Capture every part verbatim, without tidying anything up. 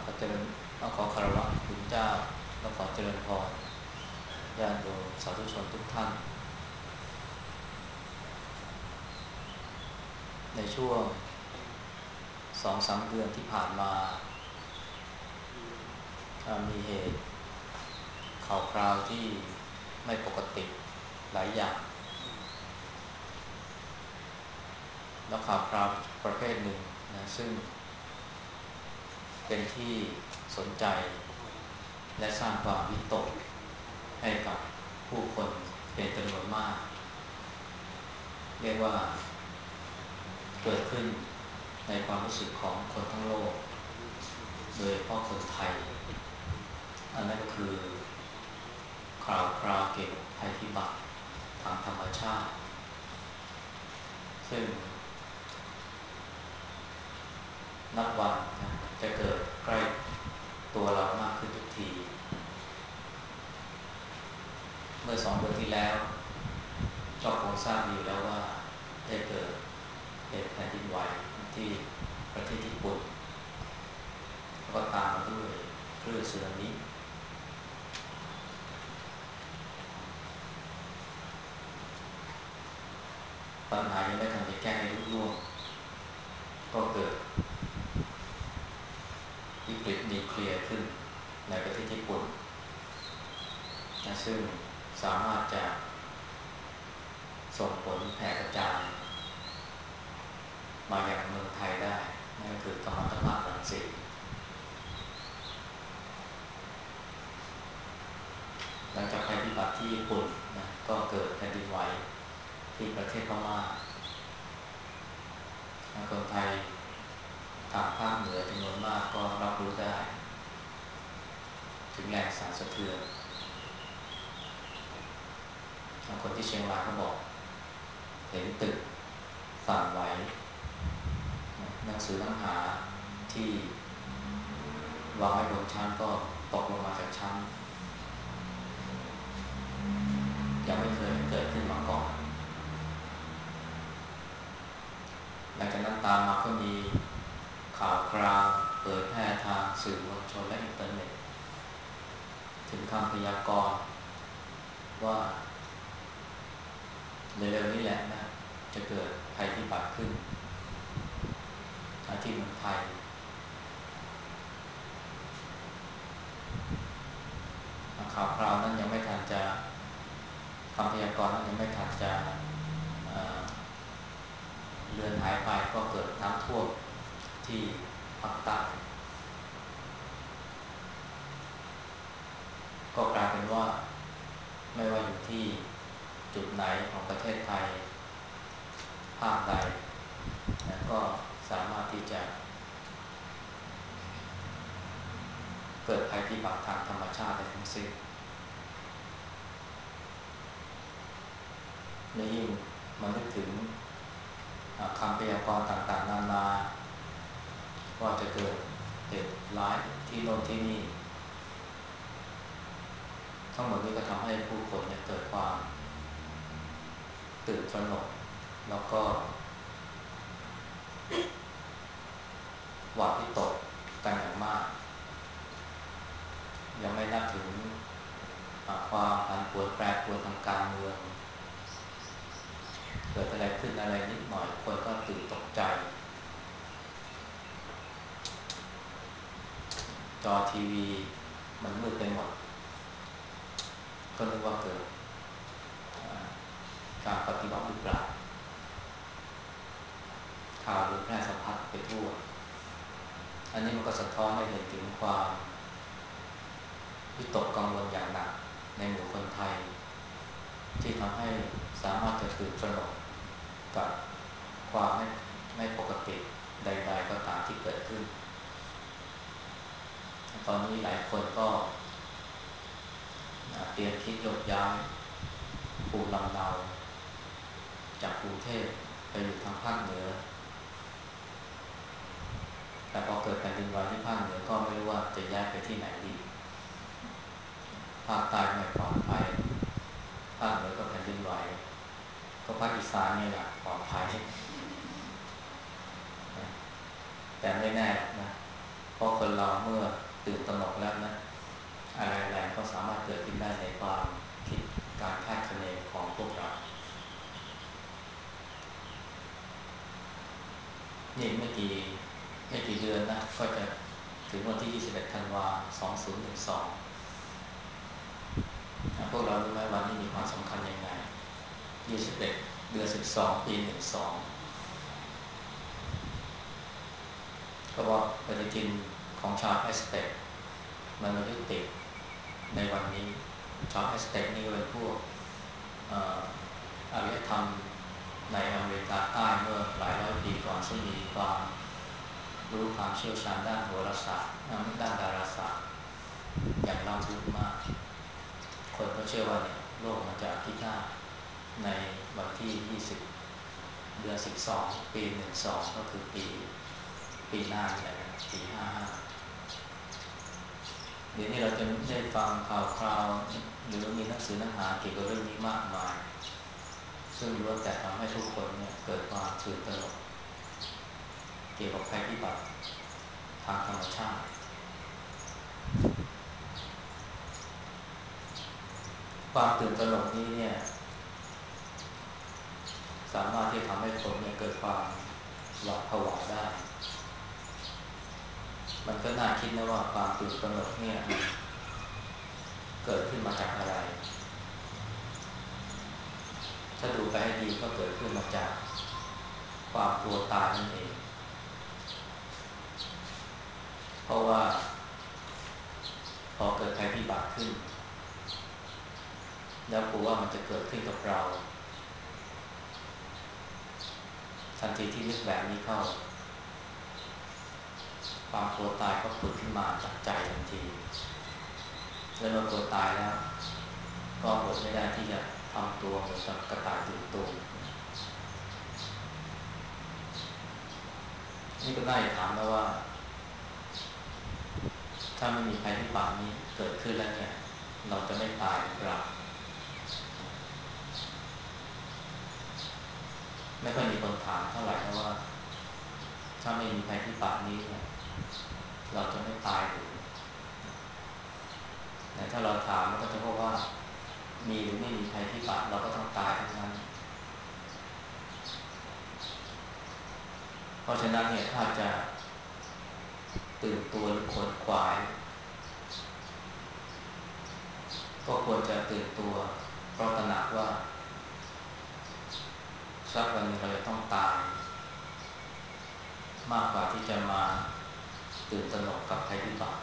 ขอเจริญขอคารวะคุณเจ้าและขอเจริญพรญาติโยมสาธุชนทุกท่านในช่วงสองสามเดือนที่ผ่านมามีเหตุข่าวคราวที่ไม่ปกติหลายอย่างแล้วข่าวคราวประเภทหนึ่งนะซึ่งเป็นที่สนใจและสร้างความวิตกให้กับผู้คนเป็นจำนวนมากเรียกว่าเกิดขึ้นในความรู้สึกของคนทั้งโลกโดยเฉพาะคนไทยอันนั้นก็คือข่าวคราวเกี่ยวกับภัยพิบัติทางธรรมชาติซึ่งนับวันนะจะเกิดใกล้ตัวเรามากขึ้นทุกทีเมื่อสองเดือนที่แล้วก็คงทราบอยู่แล้วว่าได้เกิดเหตุแผ่นดินไหวที่ประเทศญี่ปุ่นแล้วก็ตามมาด้วยคลื่นสึนามิปัญหายังไม่ทันจะแก้ให้ลุล่วงก็เกิดวิกฤตนิวเคลียร์ขึ้นในประเทศญี่ปุ่นนะซึ่งสามารถจะส่งผลแผ่กระจายมาอย่างเมืองไทยได้นั่นก็คือกัมมันตภาพรังสีหลังจากภัยพิบัติที่ญี่ปุ่นนะก็เกิดแผ่นดินไหวที่ประเทศพม่าคนไทยทางภาคเหนือจำนวนมากก็รับรู้ได้ถึงแรงสั่นสะเทือนคนที่เชียงรายเขาบอกเห็นตึกสั่นไหวหนังสือหนังหาที่วางไว้บนชั้นก็ตกลงมาจากชั้นยังไม่เคยเกิดขึ้นมาก่อนหลังจากนั้นตามมาก็มีข่าวคราวเผยแพร่ทางสื่อมวลชนและอินเทอร์เน็ตถึงคำพยากรณ์ว่าในเร็วนี้แหละนะจะเกิดภัยพิบัติขึ้นที่เมืองไทยข่าวคราวนั้นยังไม่ทันจะคำพยากรณ์นั้นยังไม่ทันจะเอ่อเลือนหายไปก็เกิดน้ำท่วมที่ภาคใต้ก็กลายเป็นว่าไม่ว่าอยู่ที่จุดไหนของประเทศไทยภาคใดนะก็สามารถที่จะเกิดภัยพิบัติทางธรรมชาติได้ทั้งสิ้นและยิ่งมานึกถึงคำพยากรณ์ต่างๆนานาว่าจะเกิดเหตุร้ายที่โน่นที่นี่ทั้งหมดนี้ก็ทำให้ผู้คนเนี่ยเกิดความตื่นตระหนกแล้วก็หวาดวิตกกันอย่างมากยังไม่นับถึงความผันผวนแปรปรวนทางการเมืองเกิดอะไรขึ้นอะไรนิดหน่อยคนก็ตื่นตกใจจอทีวีมันมืดไปหมดก็นึกว่าเกิดการปฏิวัติหรือเปล่าข่าวลือแพร่สะพัดไปทั่วอันนี้มันก็สะท้อนให้เห็นถึงความวิตกกังวลอย่างหนักในหมู่คนไทยที่ทำให้สามารถจะตื่นตระหนกกับความไม่ไม่ปกติใดๆก็ตามที่เกิดขึ้นตอนนี้หลายคนก็เตรียมคิดยกย้ายภูมิลำเนาจากกรุงเทพไปอยู่ทางภาคเหนือแต่พอเกิดแผ่นดินไหวที่ภาคเหนือก็ไม่รู้ว่าจะย้ายไปที่ไหนดีภาคใต้ไม่ปลอดภัยภาคเหนือก็แผ่นดินไหวก็ภาคอีสานนี่แหละปลอดภัยแต่ไม่แน่นะเพราะคนเราเมื่อตื่นตระหนกแล้วนะอะไรๆก็สามารถเกิดขึ้นได้ในความคิดการคาดคะเนของพวกเรานี่ไม่กี่ไม่กี่เดือนนะก็จะถึงวันที่ยี่สิบเอ็ดธันวาคมสองพันสิบสองพวกเรารู้ไหมวันนี้มีความสำคัญยังไงยี่สิบเอ็ดเดือนสิบสองปีหนึ่งสองก็ว่าปฏิทินของชาวแอสเต็กมันมายุติในวันนี้ชาวแอสเต็กนี่เป็นพวกอารยธรรมในอเมริกาใต้เมื่อหลายร้อยปีก่อนซึ่งมีความรู้ความเชี่ยวชาญด้านโหราศาสตร์ด้านดาราศาสตร์อย่างล้ำลึกมากคนก็เชื่อว่าเนี่ยโลกมันจะพิฆาตในวันที่ยี่สิบเดือนสิบสองปีหนึ่งสองก็คือปีปีหน้านี่แหละปีห้าห้าเดี๋ยวนี้เราจะได้ฟังข่าวคราวหรือมีหนังสือหนังหาเกี่ยวกับเรื่องนี้มากมายซึ่งล้วนแต่ทำให้ทุกคนเนี่ยเกิดความตื่นตระหนกเกี่ยวกับภัยพิบัติทางธรรมชาติความตื่นตระหนกนี้เนี่ยสามารถที่ทำให้คนเนี่ยเกิดความหวาดผวาได้มันก็น่าคิดนะว่าความตื่นตระหนกเนี่ยเกิดขึ้นมาจากอะไรถ้าดูไปให้ดีก็เกิดขึ้นมาจากความกลัวตายนั่นเองเพราะว่าพอเกิดภัยพิบัติขึ้นแล้วกลัวว่ามันจะเกิดขึ้นกับเราทันทีที่นึกแบบนี้เข้าความกลัวตายก็ผุดขึ้นมาจากใจทันทีแล้วเมื่อกลัวตายแล้วก็อดไม่ได้ที่จะทำตัวเหมือนกับกระต่ายตื่นตูมนี่ก็ได้ถามแล้วว่าถ้าไม่มีภัยพิบัตินี้เกิดขึ้นแล้วเนี่ยเราจะไม่ตายหรือเปล่าไม่ค่อยมีคนถามเท่าไหร่เพราะว่าถ้าไม่มีภัยพิบัตินี้เนี่ยเราจะไม่ตายหรือแต่ถ้าเราถามก็จะพบว่ามีหรือไม่มีภัยพิบัติเราก็ต้องตายทั้งนั้นเพราะฉะนั้นเนี่ยถ้าจะตื่นตัวหรือขวนขวายก็ควรจะตื่นตัวเพราะตระหนักว่าสักวันหนึ่งเราจะต้องตายมากกว่าที่จะมาตื่นตระหนกกับภัยพิบัติ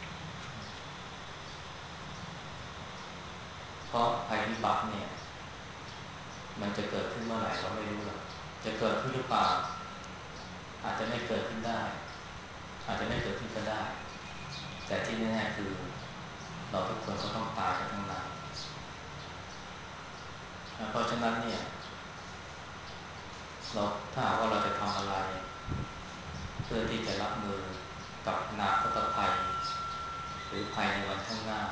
เพราะภัยพิบัติเนี่ยมันจะเกิดขึ้นเมื่อไหร่เราไม่รู้หรอกจะเกิดขึ้นหรือเปล่าอาจจะไม่เกิดขึ้นได้อาจจะไม่เกิดขึ้นก็ได้แต่ที่แน่ๆคือเราทุกคนก็ต้องตายกันทั้งนั้นเพราะฉะนั้นเนี่ยเราถ้าหากว่าเราจะทำอะไรเพื่อที่จะรับมือกับอนาคตภัยหรือภัยในวันข้างหน้า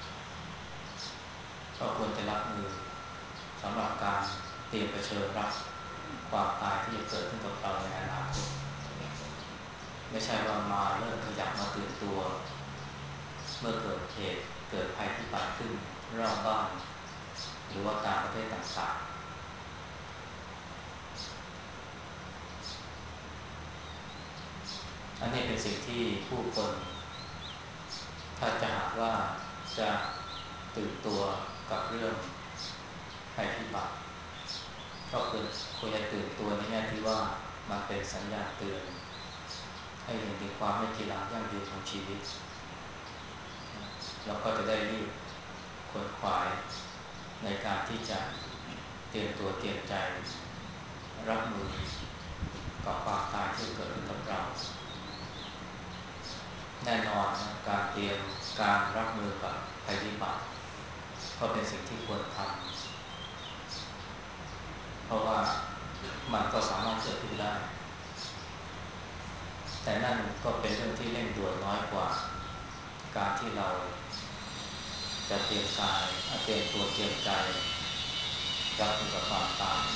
ก็ควรจะรับมือสำหรับการเตรียมเผชิญรับความตายที่จะเกิดขึ้นกับเราในอนาคตไม่ใช่ว่ามาเริ่มขยับมาตื่นตัวเมื่อเกิดเหตุเกิดภัยพิบัติขึ้นรอบบ้านหรือว่าต่างประเทศต่างๆอันนี้เป็นสิ่งที่ผู้คนถ้าจะหากว่าจะตื่นตัวกับเรื่องภัยพิบัติก็คือควรจะตื่นตัวในแง่ที่ว่ามันเป็นสัญญาณเตือนให้เห็นถึงความไม่จีรังยั่งยืนของชีวิตแล้วก็จะได้รีบขวนขวายในการที่จะเตรียมตัวเตรียมใจรับมือกับความตายที่เกิดขึ้นกับเราแน่นอนนะการเตรียมการรับมือกับภัยพิบัติก็เป็นสิ่งที่ควรทำเพราะว่ามันก็สามารถเกิดขึ้นได้แต่นั่นก็เป็นเรื่องที่เร่งด่วนน้อยกว่าการที่เราจะเตรียมกายเตรียมตัวเตรียมใจรับมือกับความตาย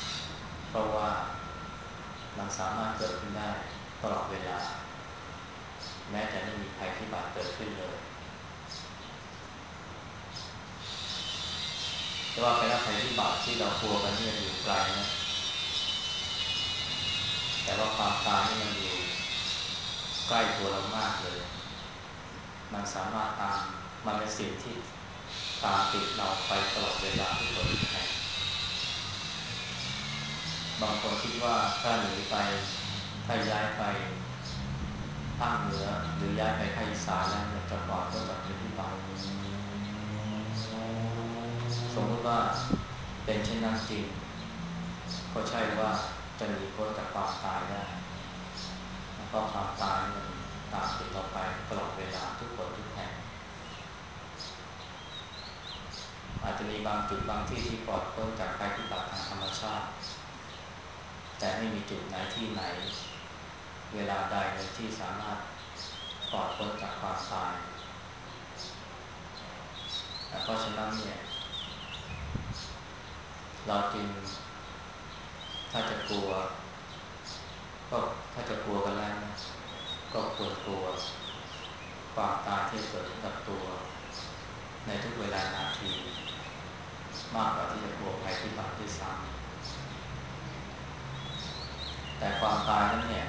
เพราะว่ามันสามารถเกิดขึ้นได้ตลอดเวลาแม้จะไม่มีภัยพิบัติเกิดขึ้นเลยแต่ว่าเป็นภัยพิบัติที่เรากลัวกันนี่มันอยู่ไกลนะแต่ว่าความตายนี่มันอยู่ใกล้ตัวเรามากเลยมันสามารถตามมันเป็นสิ่งที่ตามติดเราไปตลอดเวลาทุกคนทุกแห่งบางคนคิดว่าถ้าหนีไปถ้าย้ายไปภาคเหนือหรือย้ายไปภาคอีสานแล้วเนี่ยจะปลอดพ้นจากภัยพิบัติสมมติว่าเป็นเช่นนั้นจริงก็ใช่ว่าจะหนีพ้นจากความตายได้เพราะความตายมันตามติดเราไปตลอดเวลาทุกคนทุกแห่งอาจจะมีบางจุดบางที่ที่ปลอดพ้นจากภัยพิบัติทางธรรมชาติแต่ไม่มีจุดไหนที่ไหนเวลาใดเลยที่สามารถปลอดพ้นจากความตายเพราะฉะนั้นเนี่ยเราจึงถ้าจะกลัวก็ถ้าจะกลัวกันแล้วนะก็ควรกลัวความตายที่เกิดขึ้นกับตัวในทุกเวลานาทีมากกว่าที่จะกลัวภัยพิบัติด้วยซ้ำแต่ความตายนั้นเนี่ย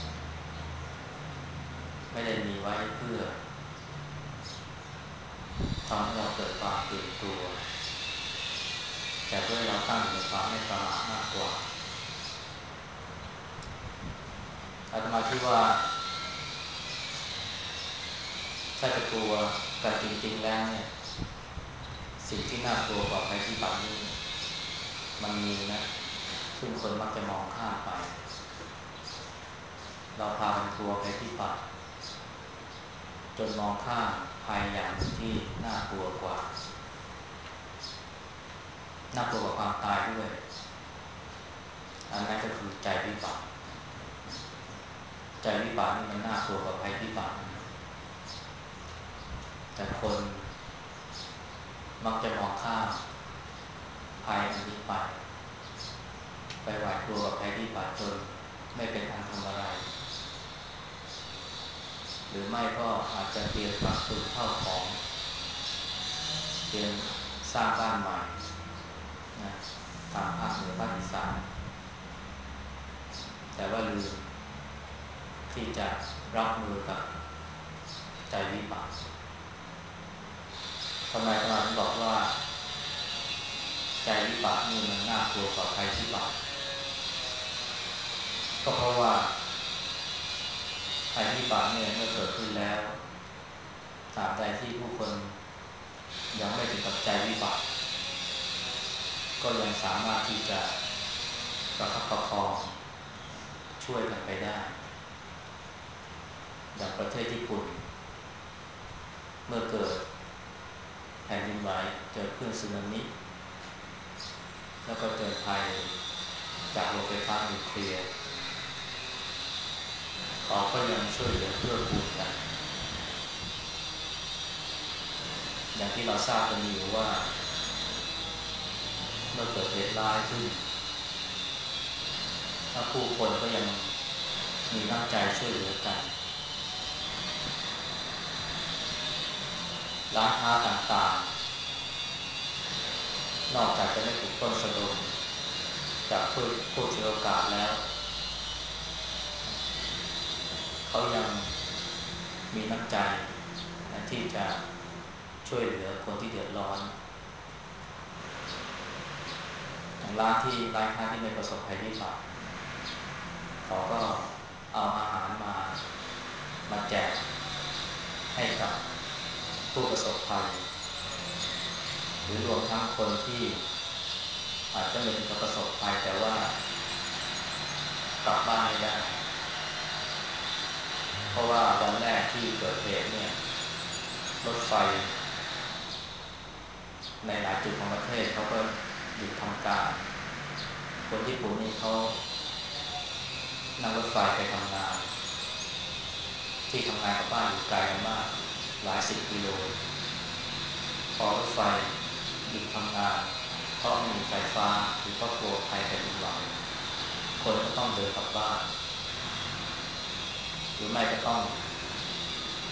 ไม่ได้มีไว้เพื่อทำให้เราเกิดความตื่นตัวแต่เพื่อให้เราตั้งอยู่ในความไม่ประมาทมากกว่าอาตมาคิดว่าถ้าจะกลัวกันจริงๆแล้วเนี่ยสิ่งที่น่ากลัวกว่าภัยพิบัตินี้มันมีนะซึ่งคนมักจะมองข้ามไปเราพากันกลัวภัยพิบัติจนมองข้ามภัยอย่างหนึ่งที่น่ากลัวกว่าน่ากลัวกว่าความตายด้วยอันนั้นก็คือใจวิบัติใจวิบัตินี่มันน่ากลัวกว่าภัยพิบัติแต่คนมักจะมองข้ามภัยอันนี้ไปไปหวาดกลัวกับภัยพิบัติจนไม่เป็นอันทำอะไรหรือไม่ก็อาจจะเตรียมกักตุนข้าวของเตรียมสร้างบ้านใหม่นะทางภาคเหนือภาคอีสานแต่ว่าลืมที่จะรับมือกับใจวิบัติทำไมอาจารย์บอกว่าใจวิบัตินี่มันน่ากลัวกว่าภัยพิบัติก็เพราะว่าภัยพิบัติเนี่ยเมื่อเกิดขึ้นแล้วตราบใดที่ผู้คนยังไม่ถึงกับใจวิบัติก็ยังสามารถที่จะประคับประคองช่วยกันไปได้อย่างประเทศญี่ปุ่นเมื่อเกิดแผ่นดินไหวเจอคลื่นสึนามิแล้วก็เจอภัยจากโรงไฟฟ้านิวเคลียร์เขาก็ยังช่วยเหลือเกื้อกูลกันอย่างที่เราทราบกันอยู่ว่าเมื่อเกิดเหตุร้ายขึ้นถ้าผู้คนก็ยังมีน้ำใจช่วยเหลือกันร้านค้าต่างๆนอกจากจะไม่ถูกปล้นสะดมจากผู้ผู้ฉวยโอกาสแล้วเขายังมีน้ำใจนะที่จะช่วยเหลือคนที่เดือดร้อนอย่างร้านที่ร้านค้าที่ไม่ประสบภัยพิบัติเขาก็เอาอาหารมามาแจกให้กับผู้ประสบภัยหรือรวมทั้งคนที่อาจจะไม่ถึงกับประสบภัยแต่ว่ากลับบ้านไม่ได้เพราะว่าวันแรกที่เกิดเหตุเนี่ยรถไฟในหลายจุดของประเทศเขาก็หยุดทำการคนญี่ปุ่นนี่เขานั่งรถไฟไปทำงานที่ทำงานกับบ้านอยู่ไกลกันมากหลายสิบกิโลพอรถไฟหยุดทำงานเพราะไม่มีไฟฟ้าหรือเพราะกลัวภัยแผ่นดินไหวคนก็ต้องเดินกลับบ้านหรือไม่ก็ต้อง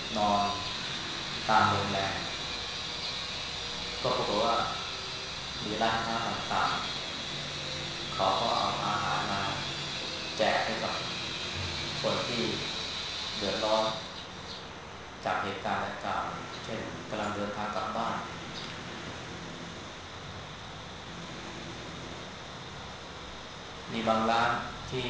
นอนตามโรงแรมก็ปรากฏว่ามีร้านค้าต่างๆเขาก็เอาอาหารมาแจกให้กับคนที่เดือดร้อนจากเหตุการณ์ดังกล่าวเช่นกำลังเดินทางกลับบ้านมีบางร้านที่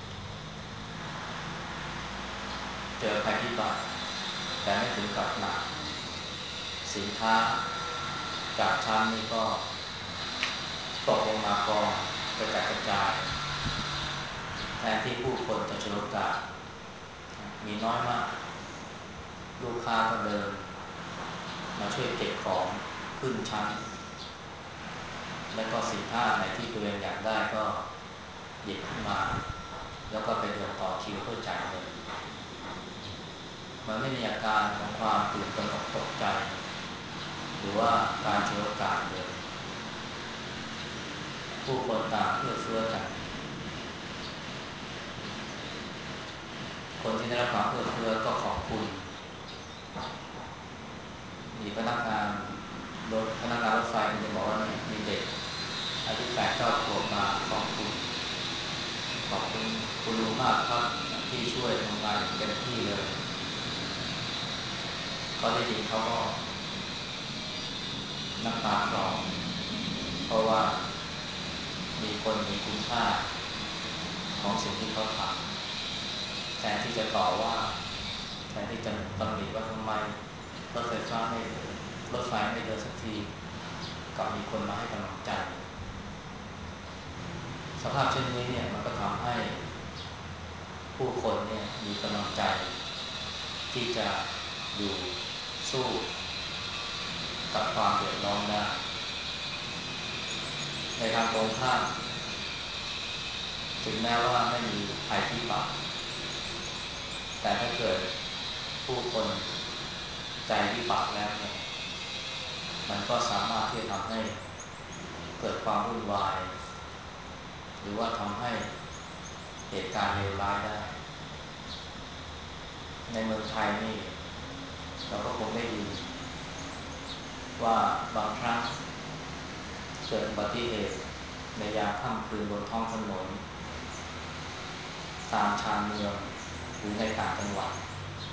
เจอภัยพิบัติแต่ไม่ถึงกับหนักสินค้าจากชั้นนี้ก็ตกลงมากองกระจายกระจายแทนที่ผู้คนจะฉวยโอกาสมีน้อยมากลูกค้าก็เดินมาช่วยเก็บของขึ้นชั้นแล้วก็สินค้าไหนที่ตัวเองอยากได้ก็หยิบขึ้นมาแล้วก็ไปเดินต่อคิวเพื่อจ่ายเงินมันไม่มีอาการของความตื่นตระหนกตกใจหรือว่าการฉวยโอกาสเลยผู้คนต่างเอื้อเฟื้อกันคนที่ได้รับความเอื้อเฟื้อก็ขอบคุณมีพนักงานรถพนักงานรถไฟคนนึงบอกว่าเนี่ยมีเด็กอายุแปดเก้าขวบมาขอบคุณขอบคุณคุณลุงมากครับที่ช่วยทำงานอย่างเต็มที่เลยเขาได้ยินเขาก็น้ำตาคลอเพราะว่ามีคนเห็นคุณค่าของสิ่งที่เขาทำแทนที่จะต่อว่าแทนที่จะตำหนิว่าทำไมรถไฟฟ้าไม่รถไฟไม่เดินสักทีกลับมีคนมาให้กำลังใจสภาพเช่นนี้เนี่ยมันก็ทำให้ผู้คนเนี่ยมีกำลังใจที่จะอยู่สู้กับความเดือดร้อนได้ในทางตรงข้ามถึงแม้ว่าไม่มีภัยพิบัติแต่ถ้าเกิดผู้คนใจวิบัติแล้วเนี่ยมันก็สามารถที่จะทำให้เกิดความวุ่นวายหรือว่าทำให้เหตุการณ์เลวร้ายได้ในเมืองไทยนี่เราก็คงได้ยินว่าบางครั้งเกิดอุบัติเหตุในยามค่ำคืนบนท้องถนนตามชานเมืองหรือในต่างจังหวัด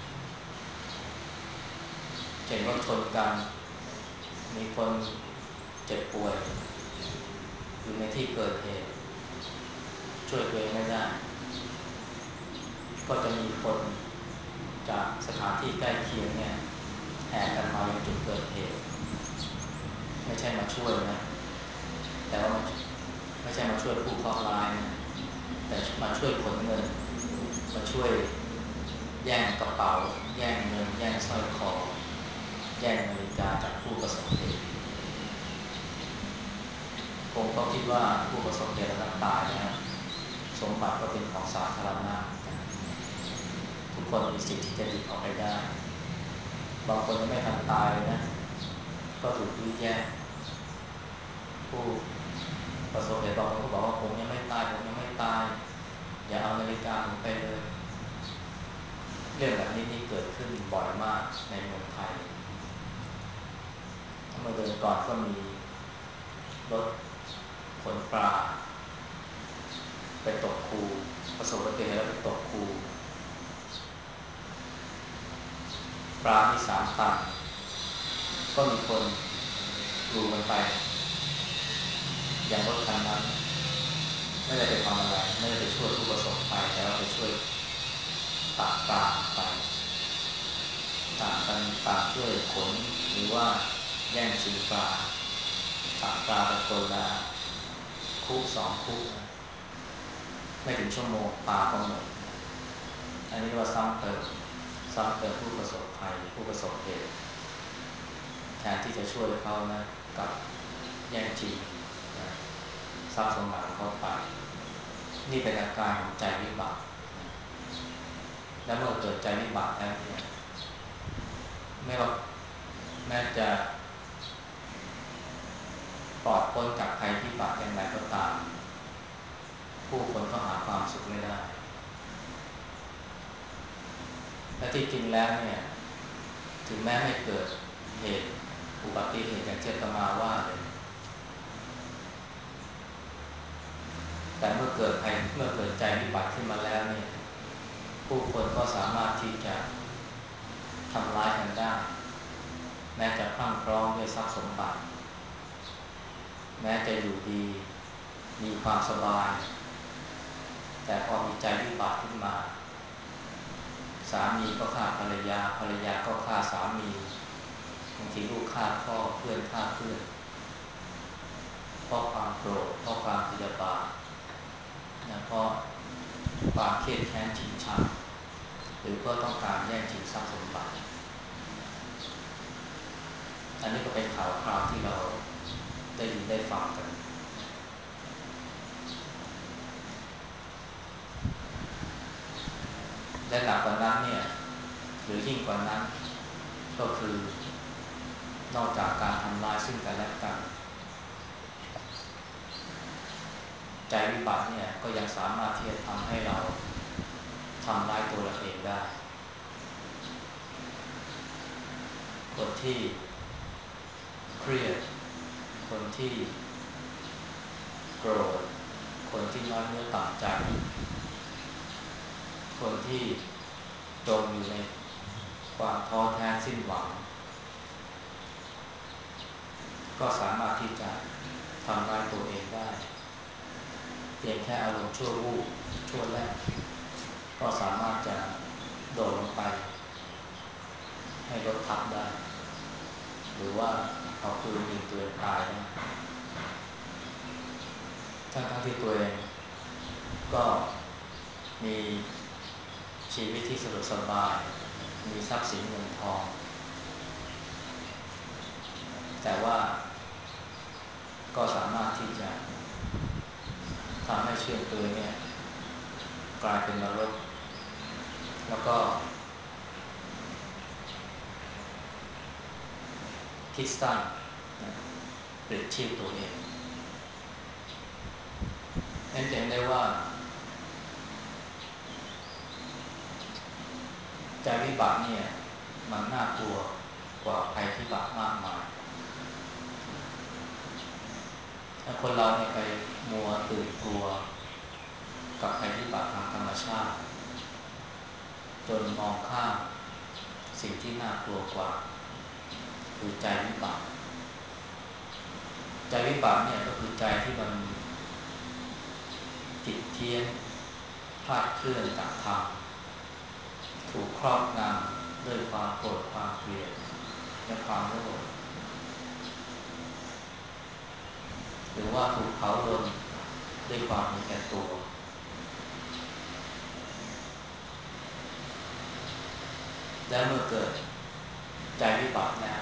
เช่นรถชนกันมีคนเจ็บป่วยอยู่ในที่เกิดเหตุช่วยตัวเองไม่ได้ก็จะมีคนจากสถานที่ใกล้เคียงเนี่ยแห่กันมายังจุดเกิดเหตุไม่ใช่มาช่วยนะแต่ว่าไม่ใช่มาช่วยผู้เคราะห์ร้ายนะแต่มาช่วยขนเงินมาช่วยแย่งกระเป๋าแย่งเงินแย่งสร้อยคอแย่งนาฬิกาจากผู้ประสบเหตุคงก็คิดว่าผู้ประสบเหตุนั้นตายแล้วสมบัติก็เป็นของสาธารณะทุกคนมีสิทธิ์ที่จะหยิบเอาไปได้บางคนยังไม่ทันตายเลยนะก็ถูกยื้อแย่งผู้ประสบเหตุบางคนก็บอกว่าผมยังไม่ตายผมยังไม่ตายอย่าเอานาฬิกาผมไปเลยเรื่องแบบนี้นี่เกิดขึ้นบ่อยมากในเมืองไทยเมื่อเดือนก่อนก็มีรถขนปลาไปตกคูประสบอุบัติเหตุแล้วไปตกคูปลาที่สามตันก็มีคนกลูกันไปอย่างรถคันนั้นไม่ได้ไปทำอะไรไม่ได้ไปช่วยผู้ประสบภัยแต่ว่าไปช่วยตักปลาไปต่างกันต่างช่วยขนหรือว่าแย่งชิงปลาตักปลาไปคนละคุกสองคุกนะไม่ถึงชั่วโมงปลาก็หมดอันนี้เรียกว่าซ้ำเติมซ้ำเติมผู้ประสบภัยผู้ประสบเหตุแทนที่จะช่วยเขานะกับแย่งชิงนะทรัพย์สมบัติของเขาไปนี่เป็นอาการของใจวิบัตินะและเมื่อเกิดใจวิบัติแล้วเนี่ยไม่ว่าแม้จะปลอดพ้นจากภัยพิบัติอย่างไรก็ตามผู้คนก็หาความสุขไม่ได้และที่จริงแล้วเนี่ยถึงแม้ไม่เกิดเหตุอุบัติเหตุอย่างที่อาตมาว่าเลยแต่เมื่อเกิดภัยเมื่อเกิดใจวิบัติขึ้นมาแล้วเนี่ยผู้คนก็สามารถที่จะทำร้ายกันได้แม้จะพรั่งพร้อมด้วยทรัพย์สมบัติแม้จะอยู่ดีมีความสบายแต่พอมีใจวิบัติขึ้นมาสามีก็ฆ่าภรรยาภรรยาก็ฆ่าสามีบางทีลูกฆ่าพ่อเพื่อนฆ่าเพื่อนเพราะความโกรธเพราะความพยาบาทนะเพราะความเครียดแค้นชิงชังหรือก็ต้องการแย่งชิงทรัพย์สมบัติอันนี้ก็เป็นข่าวคราวที่เราได้ยินได้ฟังกันและหนักกว่านั้นเนี่ยหรือยิ่งกว่านั้นก็คือนอกจากการทำร้ายซึ่งกันและกันใจวิบัติเนี่ยก็ยังสามารถที่จะทำให้เราทำร้ายตัวเราเองได้คนที่เครียดคนที่โกรธคนที่น้อยเนื้อต่ำใจคนที่จมอยู่ในความท้อแท้สิ้นหวังก็สามารถที่จะทำร้ายตัวเองได้เพียงแค่อารมณ์ชั่ววูบชั่วแรกก็สามารถจะโดดลงไปให้รถทับได้หรือว่าเอาปืนยิงตัวเองตายได้ทั้งๆที่ตัวเองก็มีชีวิตที่สะดวกสบายมีทรัพย์สินเงินทองแต่ว่าก็สามารถที่จะทำให้ชีวิตตัวเนี่ยกลายเป็นนรกแล้วก็คิดสั้นปลิดชีพตัวเองนั่นเห็นได้ว่าใจวิบัติเนี่ยมันน่ากลัวกว่าภัยพิบัติมากมายถ้าคนเราเนี่ยไปมัวตื่นกลัวกับภัยพิบัติทางธรรมชาติจนมองข้ามสิ่งที่น่ากลัวกว่าคือใจวิบัติใจวิบัติเนี่ยก็คือใจที่มันผิดเพี้ยนพลาดเคลื่อนจากธรรมถูกครอบงำด้วยความโกรธความเกลียดและความโลภหรือว่าถูกเผาลนด้วยความเห็นแก่ตัวและเมื่อเกิดใจวิบัติแล้ว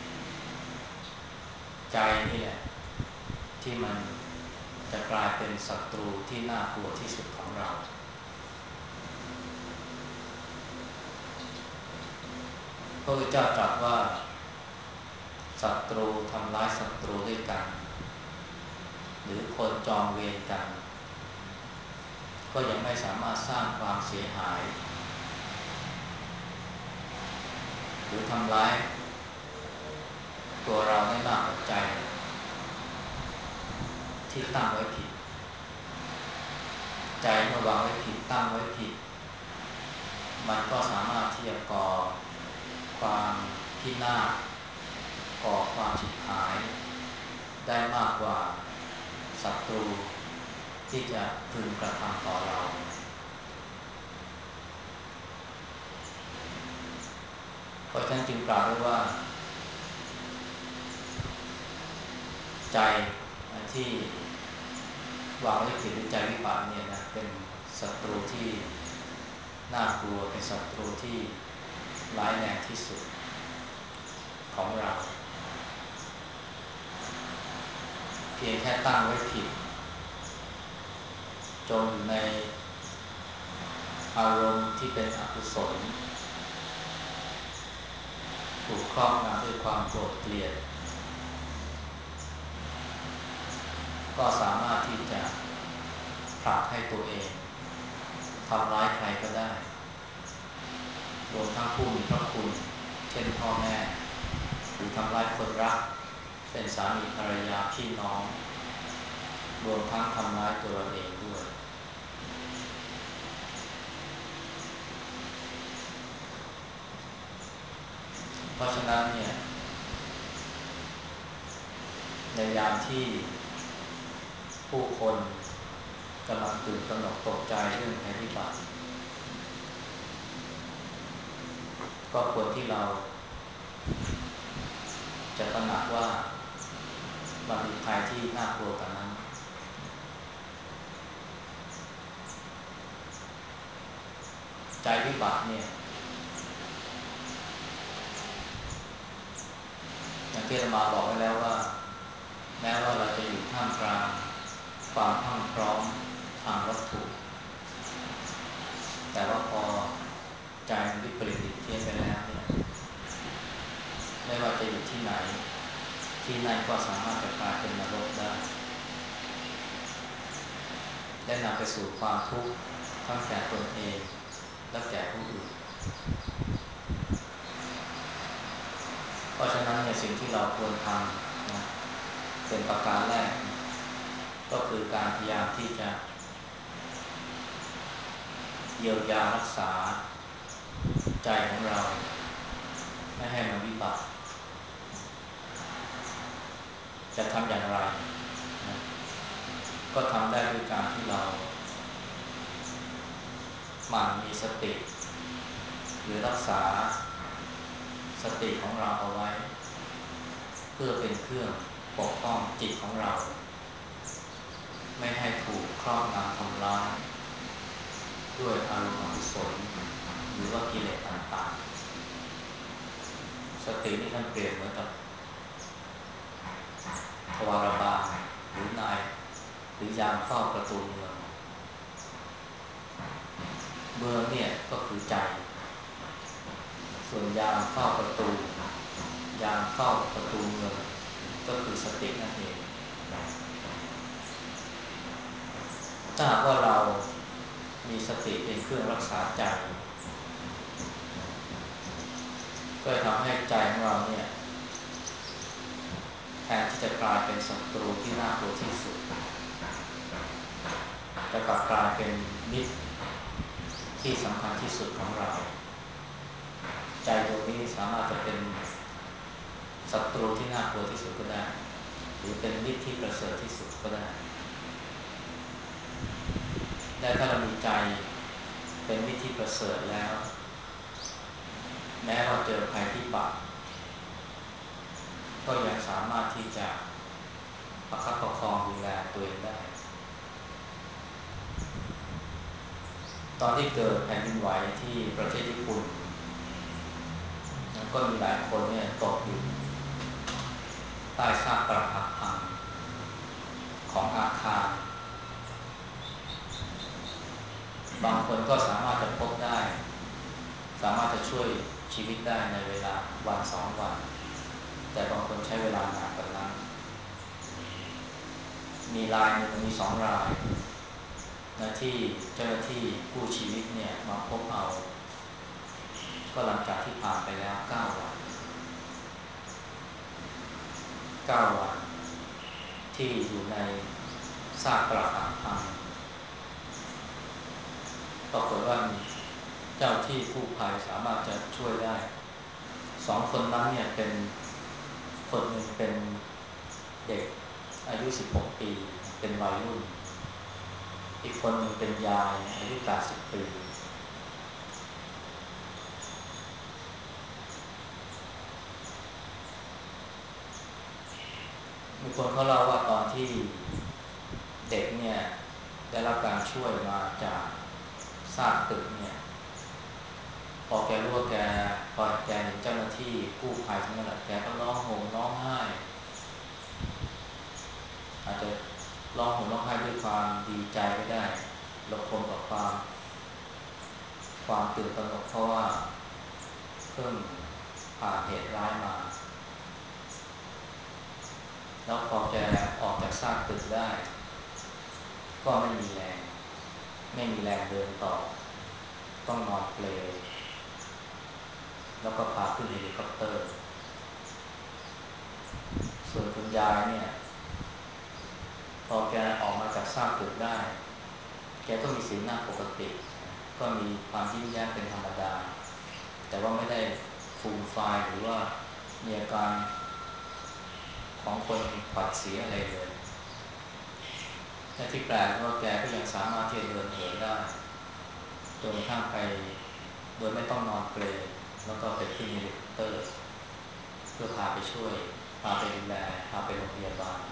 ใจนี่แหละที่มันจะกลายเป็นศัตรูที่น่ากลัวที่สุดของเราพระพุทธเจ้าตรัสว่าศัตรูทำร้ายศัตรูด้วยกันหรือคนจองเวรกันก็ยังไม่สามารถสร้างความเสียหายหรือทำร้ายตัวเราได้มากกว่าใจที่ตั้งไว้ผิดใจเมื่อวางไว้ผิดตั้งไว้ผิดมันก็สามารถที่จะก่อความพินาศก่อความฉิบหายได้มากกว่าศัตรูที่จะพึงกระทำต่อเราเพราะฉะนั้นจึงกล่าวไว้ว่าใจที่วางไว้ผิดหรือใจวิบัติเนี่ยนะเป็นศัตรูที่น่ากลัวเป็นศัตรูที่ร้ายแรงที่สุดของเราเพียงแค่ตั้งไว้ผิดจมอยู่ในอารมณ์ที่เป็นอกุศลถูกครอบงำด้วยความโกรธเกลียดก็สามารถที่จะผลักให้ตัวเองทำร้ายใครก็ได้รวมทั้งผู้มีพระคุณช่นพ่อแม่หรือทำร้ายคนรักเช่นสามีภรรยาพี่น้องรวมทั้งทำร้ายตัวเราเองด้วยเพราะฉะนั้นเนี่ยในยามที่ผู้คนกำลังตื่นตระหนกตกใจเรื่องภัยพิบัติก็ควรที่เราจะตระหนักว่ามันมีภัยที่น่ากลัวกันนั้นใจวิบัติเนี่ยอย่างที่อาตมาบอกไว้แล้วว่าแม้ว่าเราจะอยู่ท่ามกลางความพรั่งพร้อมทางวัตถุแต่ว่าพอใจมันวิปริตผิดเพี้ยนไปแล้วเนี่ยไม่ว่าจะอยู่ที่ไหนที่นั่นก็สามารถจะกลายเป็นนรกได้และนำไปสู่ความทุกข์ทั้งแก่ตนเองและแก่ผู้อื่นเพราะฉะนั้นเนี่ยสิ่งที่เราควรทำนะเป็นประการแรกก็คือการพยายามที่จะเยียวยารักษาใจของเราไม่ให้มันวิบัติจะทำอย่างไรนะก็ทำได้ด้วยการที่เราหมั่นมีสติหรือรักษาสติของเราเอาไว้เพื่อเป็นเครื่องปกป้องจิตของเราไม่ให้ถูกครอบงำทำร้ายด้วยอารมณ์อกุศลหรือว่ากิเลสต่างๆสตินี่ท่านเปรียบเหมือนกับทวารบาลหรือนายหรือยามเฝ้าประตูเมืองเมืองเนี่ยก็คือใจส่วนยามเฝ้าประตูยามเฝ้าประตูเมืองก็คือสตินั่นเองถ้าหากว่าเรามีสติเป็นเครื่องรักษาใจก็จะทำให้ใจของเราเนี่ยแทนที่จะกลายเป็นศัตรูที่น่ากลัวที่สุดจะกลับกลายเป็นมิตรที่สำคัญที่สุดของเราใจดวงนี้สามารถจะเป็นศัตรูที่น่ากลัวที่สุดก็ได้หรือเป็นมิตรที่ประเสริฐที่สุดก็ได้และถ้าเรามีใจเป็นมิตรที่ประเสริฐแล้วแม้ว่าเจอภัยพิบัติก็ยังสามารถที่จะประคับประคองดูแลตัวเองได้ตอนที่เกิดแผ่นดินไหวที่ประเทศญี่ปุ่นก็มีหลายคนเนี่ยตกอยู่ใต้ซากปรักหักพังของอาคารบางคนก็สามารถจะพบได้สามารถจะช่วยชีวิตได้ในเวลาวันสองวันแต่บางคนใช้เวลานานกว่านั้นมีรายหนึ่งมีสองรายนะที่เจ้าหน้าที่กู้ชีวิตเนี่ยมาพบเอาก็หลังจากที่ผ่านไปแล้วเก้าวันเก้าวันที่อยู่ในซากปรักหักพังปรากฏว่ามีเจ้าที่กู้ภัยสามารถจะช่วยได้สองคนนั้นเนี่ยเป็นคนหนึ่งเป็นเด็กอายุสิบหกปีเป็นวัยรุ่นอีกคนหนึ่งเป็นยายอายุแปดสิบปีมีคนเขาเล่าว่าตอนที่เด็กเนี่ยได้รับการช่วยมาจากซากตึกเนี่ยพอแกรู้ว่าแกพอแกเห็นเจ้าหน้าที่กู้ภัยทั้งนั้นแหละแกก็ร้องห่มร้องไห้อาจจะร้องห่มร้องไห้ด้วยความดีใจก็ได้ระทมกับความความตื่นตระหนกเพราะว่าเพิ่งผ่านเหตุร้ายมาแล้วพอแกออกจากซากตึกได้ก็ไม่มีแรงไม่มีแรงเดินต่อต้องนอนเปลแล้วก็พาขึ้นเฮลิคอปเตอร์ส่วนคุณยายเนี่ยพอแกออกมาจากซากตึกได้แกก็มีสีหน้าปกติก็มีความยิ้มแย้มเป็นธรรมดาแต่ว่าไม่ได้ฟูมฟายหรือว่ามีอาการของคนขวัญเสียอะไรเลยแต่ที่แปลกว่าแกก็ยังสามารถที่จะเดินเหินได้จนกระทั่งไปโดยไม่ต้องนอนเปลแล้วก็ไปขึ้นเฮลิคอปเตอร์เพื่อพาไปช่วยพาไปดูแลพาไปโรงพยาบาล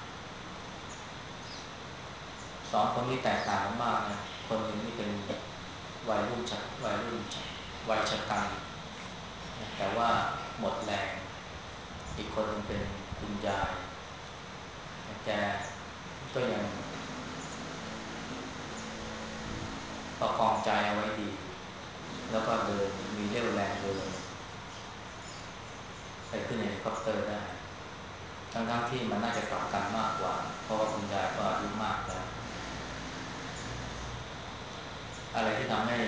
สองคนนี้แตกต่างกันมากนะคนหนึ่งนี่เป็นวัยรุ่นชักวัยรุ่นวัยชะกันแต่ว่าหมดแรงอีกคนหนึ่งเป็นคุณยายแกก็ยังประคองใจเอาไว้ดีแล้วก็เดินมีเรี่ยวแรงเดินไปขึ้นเฮลิคอปเตอร์ได้ทั้งๆที่มันน่าจะกลับกันมากกว่าเพราะว่าคุณยายก็อายุมากแล้วอะไรที่ทำให้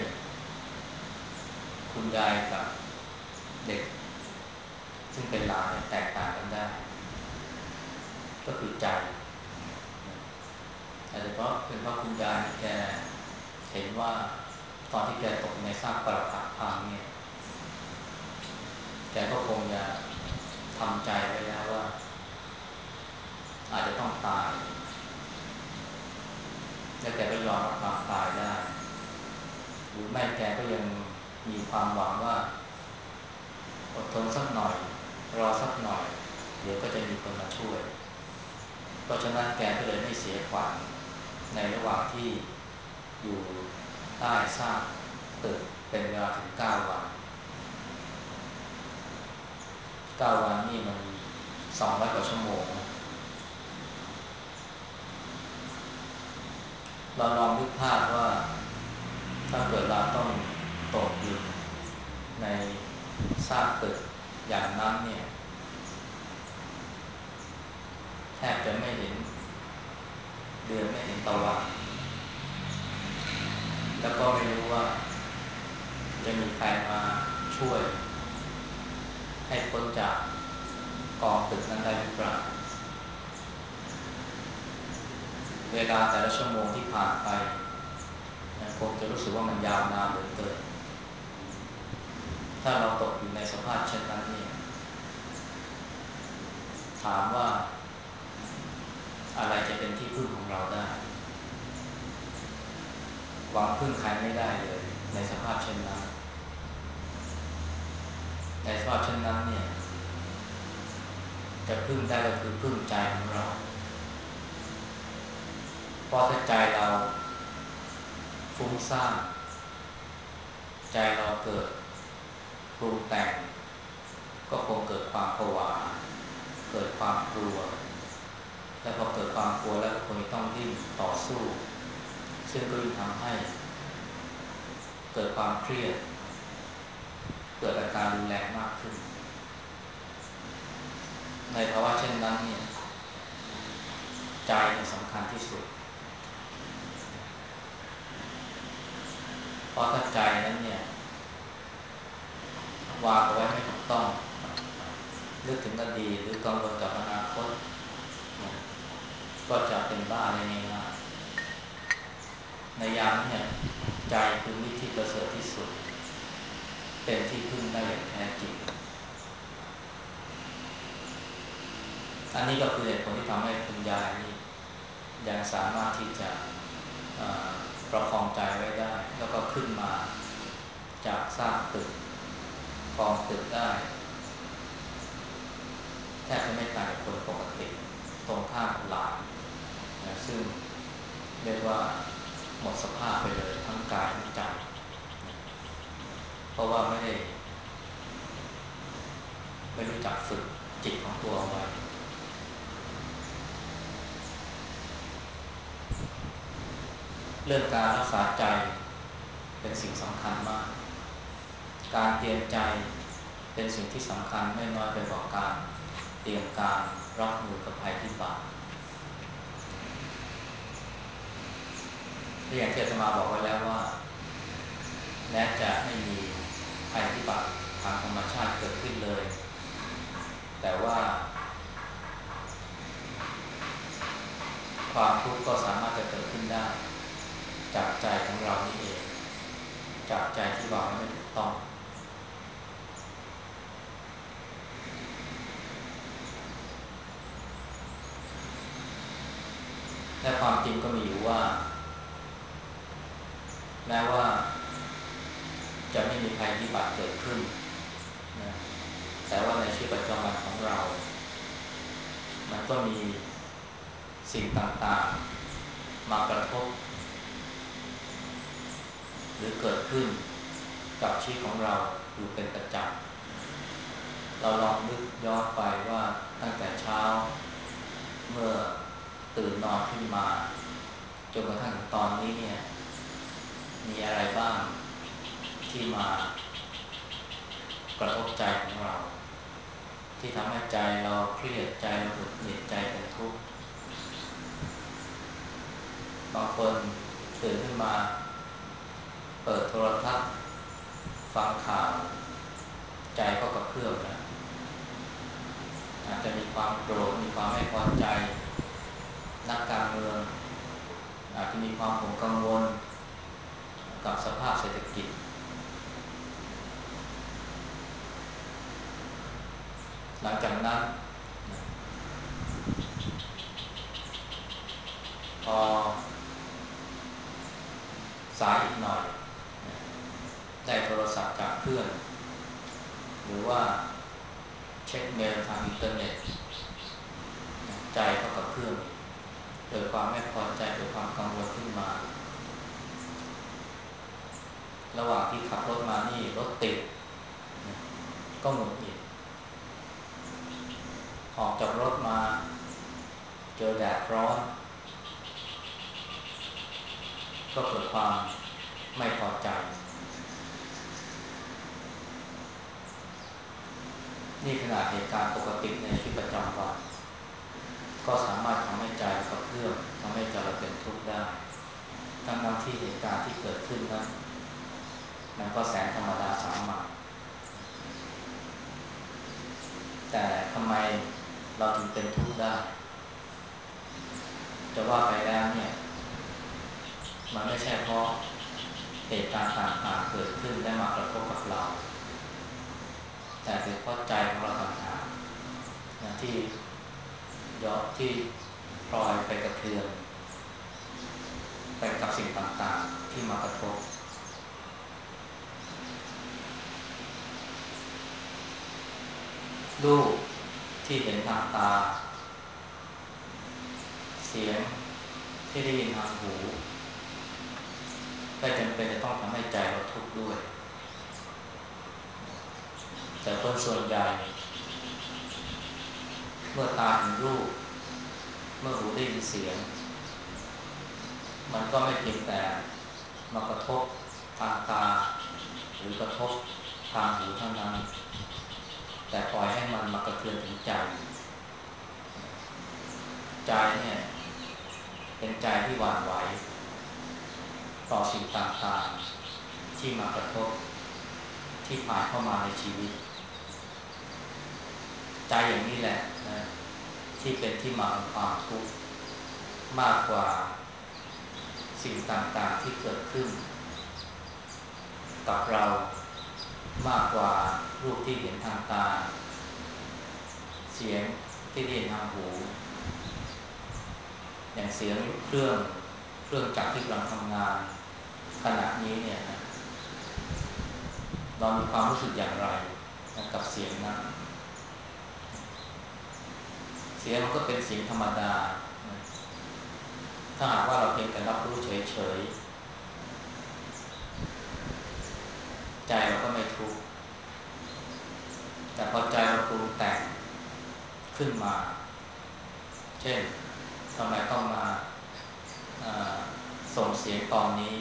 คุณยายกับเด็กซึ่งเป็นหลานแตกต่างกันได้ก็คือใจอาจจะเพราะเป็นเพราะคุณยายแกเห็นว่าตอนที่แกตกในซากปรักหักพังเนี่ยแกก็คงจะทำใจไว้แล้วว่าอาจจะต้องตายและแกก็ยอมรับความตายได้หรือไม่แกก็ยังมีความหวังว่าอดทนสักหน่อยรอสักหน่อยเดี๋ยวก็จะมีคนมาช่วยเพราะฉะนั้นแกก็เลยไม่เสียขวัญในระหว่างที่อยู่ใต้ซากตึกเป็นเวลาถึงเก้าวันเก้าวันนี่มันสองร้อยกว่าชั่วโมงเราลองนึกภาพว่าถ้าเกิดเราต้องตกอยู่ในซากตึกอย่างนั้นเนี่ยแทบจะไม่เห็นเดือนไม่เห็นตะวันแล้วก็ไม่รู้ว่าจะมีใครมาช่วยให้พ้นจากกองตึกนั้นได้หรือเปล่าเวลาแต่ละชั่วโมงที่ผ่านไปคงจะรู้สึกว่ามันยาวนานเหลือเกินถ้าเราตกอยู่ในสภาพเช่นนั้นเนี่ยถามว่าอะไรจะเป็นที่พึ่งของเราได้หวังพึ่งใครไม่ได้เลยในสภาพเช่นนั้นในสภาพเช่นนั้นเนี่ยจะพึ่งได้ก็คือพึ่งใจของเราเพราะถ้าใจเราฟุ้งซ่านใจเราเกิดปรุงแต่งก็คงเกิดความผวาเกิดความกลัวและพอเกิดความกลัวแล้วก็คงต้องดิ้นต่อสู้ซึ่งก็ยิ่งทำให้เกิดความเครียดเกิดอาการรุนแรงมากขึ้นในภาวะเช่นนั้นเนี่ยใจสำคัญที่สุดเพราะถ้าใจนั้นเนี่ยวางเอาไว้ไม่ถูกต้องนึกถึงอดีตหรือกังวลกับอนาคตก็จะเป็นบ้าได้ง่ายๆในยามนี้เนี่ยใจคือมิตรที่ประเสริฐที่สุดเป็นที่พึ่งได้อย่างแท้จริงอันนี้ก็คือเหตุผลที่ทำให้คุณยายนี่ยังสามารถที่จะประคองใจไว้ได้แล้วก็ขึ้นมาจากซากตึกกองตึกได้แทบจะไม่ต่างจากคนปกติตรงข้ามกับหลานนะซึ่งเรียกว่าหมดสภาพไปเลยทั้งกายทั้งใจนะเพราะว่าไม่ได้ไม่รู้จักฝึกจิตของตัวไว้เรื่องการรักษาใจเป็นสิ่งสำคัญมากการเตรียมใจเป็นสิ่งที่สำคัญไม่น้อยไปกว่าการเตรียมการรับมือกับภัยพิบัติที่อย่างที่อาตมาบอกไว้แล้วว่าแม้จะไม่มีภัยพิบัติทางธรรมชาติเกิดขึ้นเลยแต่ว่าความทุกข์ก็สามารถจะเกิดขึ้นได้จากใจของเรานี่เองจากใจที่วางไม่ถูกต้องและความจริงก็มีอยู่ว่าแม้ว่าจะไม่มีภัยพิบัติเกิดขึ้นนะแต่ว่าในชีวิตประจำวันของเรามันก็มีสิ่งต่างๆมากระทบหรือเกิดขึ้นกับชีวิตของเราอยู่เป็นประจำเราลองนึกย้อนไปว่าตั้งแต่เช้าเมื่อตื่นนอนขึ้นมาจนกระทั่งถึงตอนนี้เนี่ยมีอะไรบ้างที่มากระทบใจของเราที่ทำให้ใจเราเครียดใจเราหงุดหงิดใจเป็นทุกข์บางคนตื่นขึ้นมาเปิดโทรทัศน์ฟังข่าวใจก็กระเพื่อมนะอาจจะมีความโกรธมีความไม่พอใจนักการเมืองอาจจะมีความห่วงกังวลกับสภาพเศรษฐกิจหลังจากนั้นพอสายอีกหน่อยได้โทรศัพท์จากเพื่อนหรือว่าเช็คเมลทางอินเทอร์เน็ตใจก็กระเพื่อมเกิดความไม่พอใจเกิดความกังวลขึ้นมาระหว่างที่ขับรถมานี่รถติดก็หงุดหงิดออกจากรถมาเจอแดดร้อนก็เกิดความไม่พอใจนี่ขนาดเหตุการณ์ปกติในชีวิตประจำวันก็สามารถทำให้ใจกระเพื่อมทำให้ใจเราเป็นทุกข์ได้ทั้งๆที่เหตุการณ์ที่เกิดขึ้นนั้นมันก็แสนธรรมดาสามัญแต่ทำไมเราถึงเป็นทุกข์ได้จะว่าไปแล้วเนี่ยมันไม่ใช่เพราะเหตุการณ์ต่างๆเกิดขึ้นและมากระทบกับเราแต่เป็นเพราะใจของเราต่างหากนะที่ยอมที่พลอยไปกระเทือนไปกับสิ่งต่างๆที่มากระทบรูปที่เห็นทางตาเสียงที่ได้ยินทางหูก็จำเป็นจะต้องทำให้ใจเราทุกข์ด้วยแต่คนส่วนใหญ่เมื่อตาเห็นรูปเมื่อหูได้ยินเสียงมันก็ไม่เพียงแต่มากระทบทางตาหรือกระทบทางหูเท่านั้นแต่ปล่อยให้มันมากระเทือนถึงใจใจเนี่ยเป็นใจที่หวั่นไหวต่อสิ่งต่างๆที่มากระทบที่ผ่านเข้ามาในชีวิตใจอย่างนี้แหละนะที่เป็นที่มาของความทุกข์มากกว่าสิ่งต่างๆที่เกิดขึ้นกับเรามากกว่ารูปที่เห็นทางตาเสียงที่ได้ยินทางหูอย่างเสียงเครื่องเครื่องจักรที่กำลังทำงานขณะนี้เนี่ยนะเรามีความรู้สึกอย่างไรนะกับเสียงนั้นเสียงมันก็เป็นเสียงธรรมดานะถ้าหากว่าเราเพียงแต่รับรู้เฉยๆใจเราก็ไม่ทุกข์แต่พอใจเราปรุงแต่งขึ้นมาเช่นทำไมต้องมาส่งเสียงตอนนี้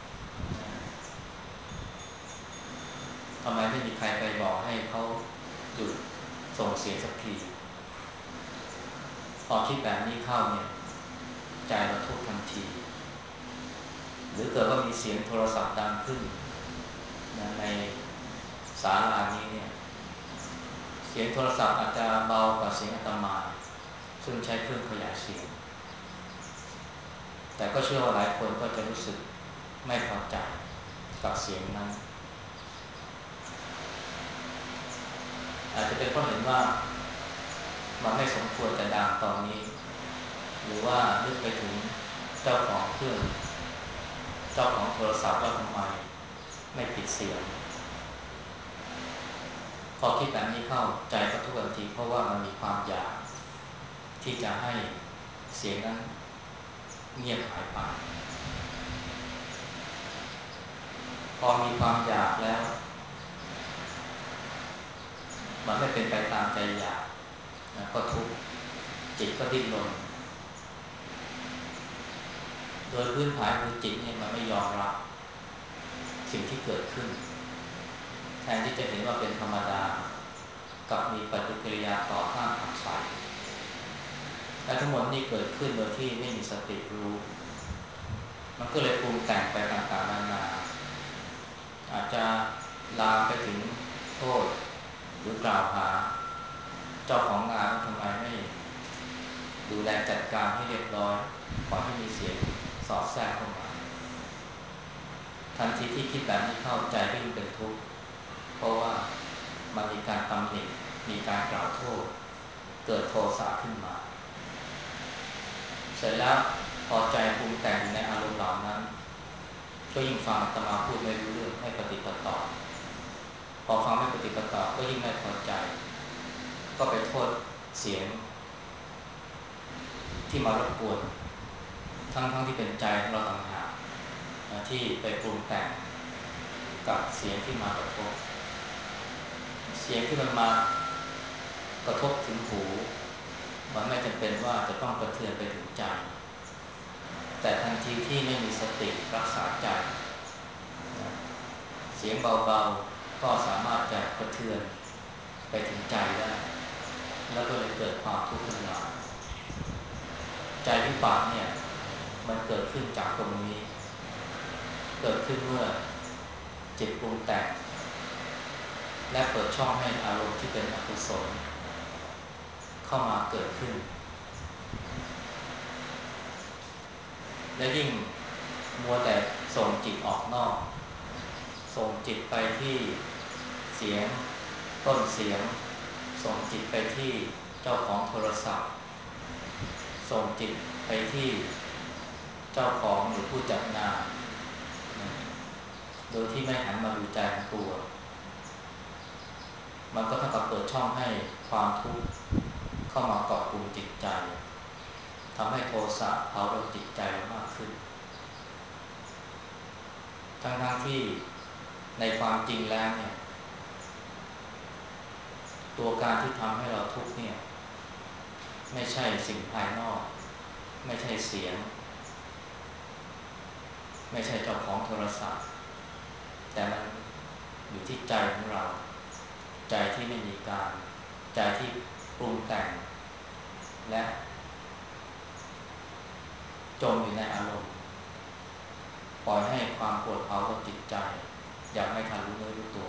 ทำไมไม่มีใครไปบอกให้เขาหยุดส่งเสียงสักทีพอคิดแบบนี้เข้าเนี่ยใจเราทุกข์ทันทีหรือเกิดว่ามีเสียงโทรศัพท์ดังขึ้นในศาลานี้เนี่ยเสียงโทรศัพท์อาจจะเบากว่าเสียงอาตมาซึ่งใช้เครื่องขยายเสียงแต่ก็เชื่อว่าหลายคนก็จะรู้สึกไม่พอใจกับเสียงนั้นอาจจะเป็นเพราะเห็นว่ามันไม่สมควรจะดังตอนนี้หรือว่านึกไปถึงเจ้าของเครื่องเจ้าของโทรศัพท์ว่าทำไมไม่ปิดเสียงพอคิดแบบนี้เข้าใจก็ทุกทันทีเพราะว่ามันมีความอยากที่จะให้เสียงนั้นเงียบหายไปพอมีความอยากแล้วมันไม่เป็นไปตามใจอยากนะก็ทุกข์จิตก็ดิ้นรนโดยพื้นฐานคือจิตเนี่ยมันไม่ยอมรับสิ่งที่เกิดขึ้นแทนที่จะเห็นว่าเป็นธรรมดากับมีปฏิกิริยาต่อต้านขับใส่และทั้งหมดนี้เกิดขึ้นโดยที่ไม่มีสติรู้มันก็เลยปรุงแต่งไปต่างๆนานาอาจจะลามไปถึงโทษหรือกล่าวหาเจ้าของงานว่าทำไมไม่ดูแลจัดการให้เรียบร้อยปล่อยให้มีเสียงสอดแทรกเข้ามาทันทีที่คิดแบบนี้เข้าใจก็ยิ่งเป็นทุกข์เพราะว่ามันมีการตำหนิมีการกล่าวโทษเกิดโทสะขึ้นมาเสร็จแล้วพอใจปรุงแต่งในอารมณ์เหล่านั้นก็ยิ่งฟังอาตมาพูดไม่รู้เรื่องไม่ปฏิบัติต่อพอฟังไม่ปฏิบัติต่อก็ยิ่งไม่พอใจก็ไปโทษเสียงที่มารบกวนทั้งๆ ทที่เป็นใจของเราต่างหากที่ไปปรุงแต่งกับเสียงที่มากระทบเสียงที่มันมากระทบถึงหูมันไม่จำเป็นว่าจะต้องกระเทือนไปถึงใจแต่ทันทีที่ไม่มีสติรักษาใจเสียงเบาๆก็สามารถจะกระเทือนไปถึงใจได้แล้วก็เลยเกิดความทุกข์ขึ้นมาใจวิบัติเนี่ยมันเกิดขึ้นจากตรงนี้เกิดขึ้นเมื่อจิตปรุงแต่งและเปิดช่องให้อารมณ์ที่เป็นอกุศลเข้ามาเกิดขึ้นและยิ่งมัวแต่ส่งจิตออกนอกส่งจิตไปที่เสียงต้นเสียงส่งจิตไปที่เจ้าของโทรศัพท์ส่งจิตไปที่เจ้าของหรือผู้จัดงานโดยที่ไม่หันมาดูใจของตัวมันก็เท่ากับเปิดช่องให้ความทุกข์เข้ามาเกาะกลุ่มจิตใจทำให้โทสะเผาลนจิตใจมากขึ้นทั้งๆที่ในความจริงแล้วเนี่ยตัวการที่ทำให้เราทุกข์เนี่ยไม่ใช่สิ่งภายนอกไม่ใช่เสียงไม่ใช่เจ้าของโทรศัพท์แต่มันอยู่ที่ใจของเราใจที่ไม่มีการใจที่ปรุงแต่งและจมอยู่ในอารมณ์ปล่อยให้ความปวดเผากับจิตใจอย่างไม่ทันรู้เนื้อรู้ตัว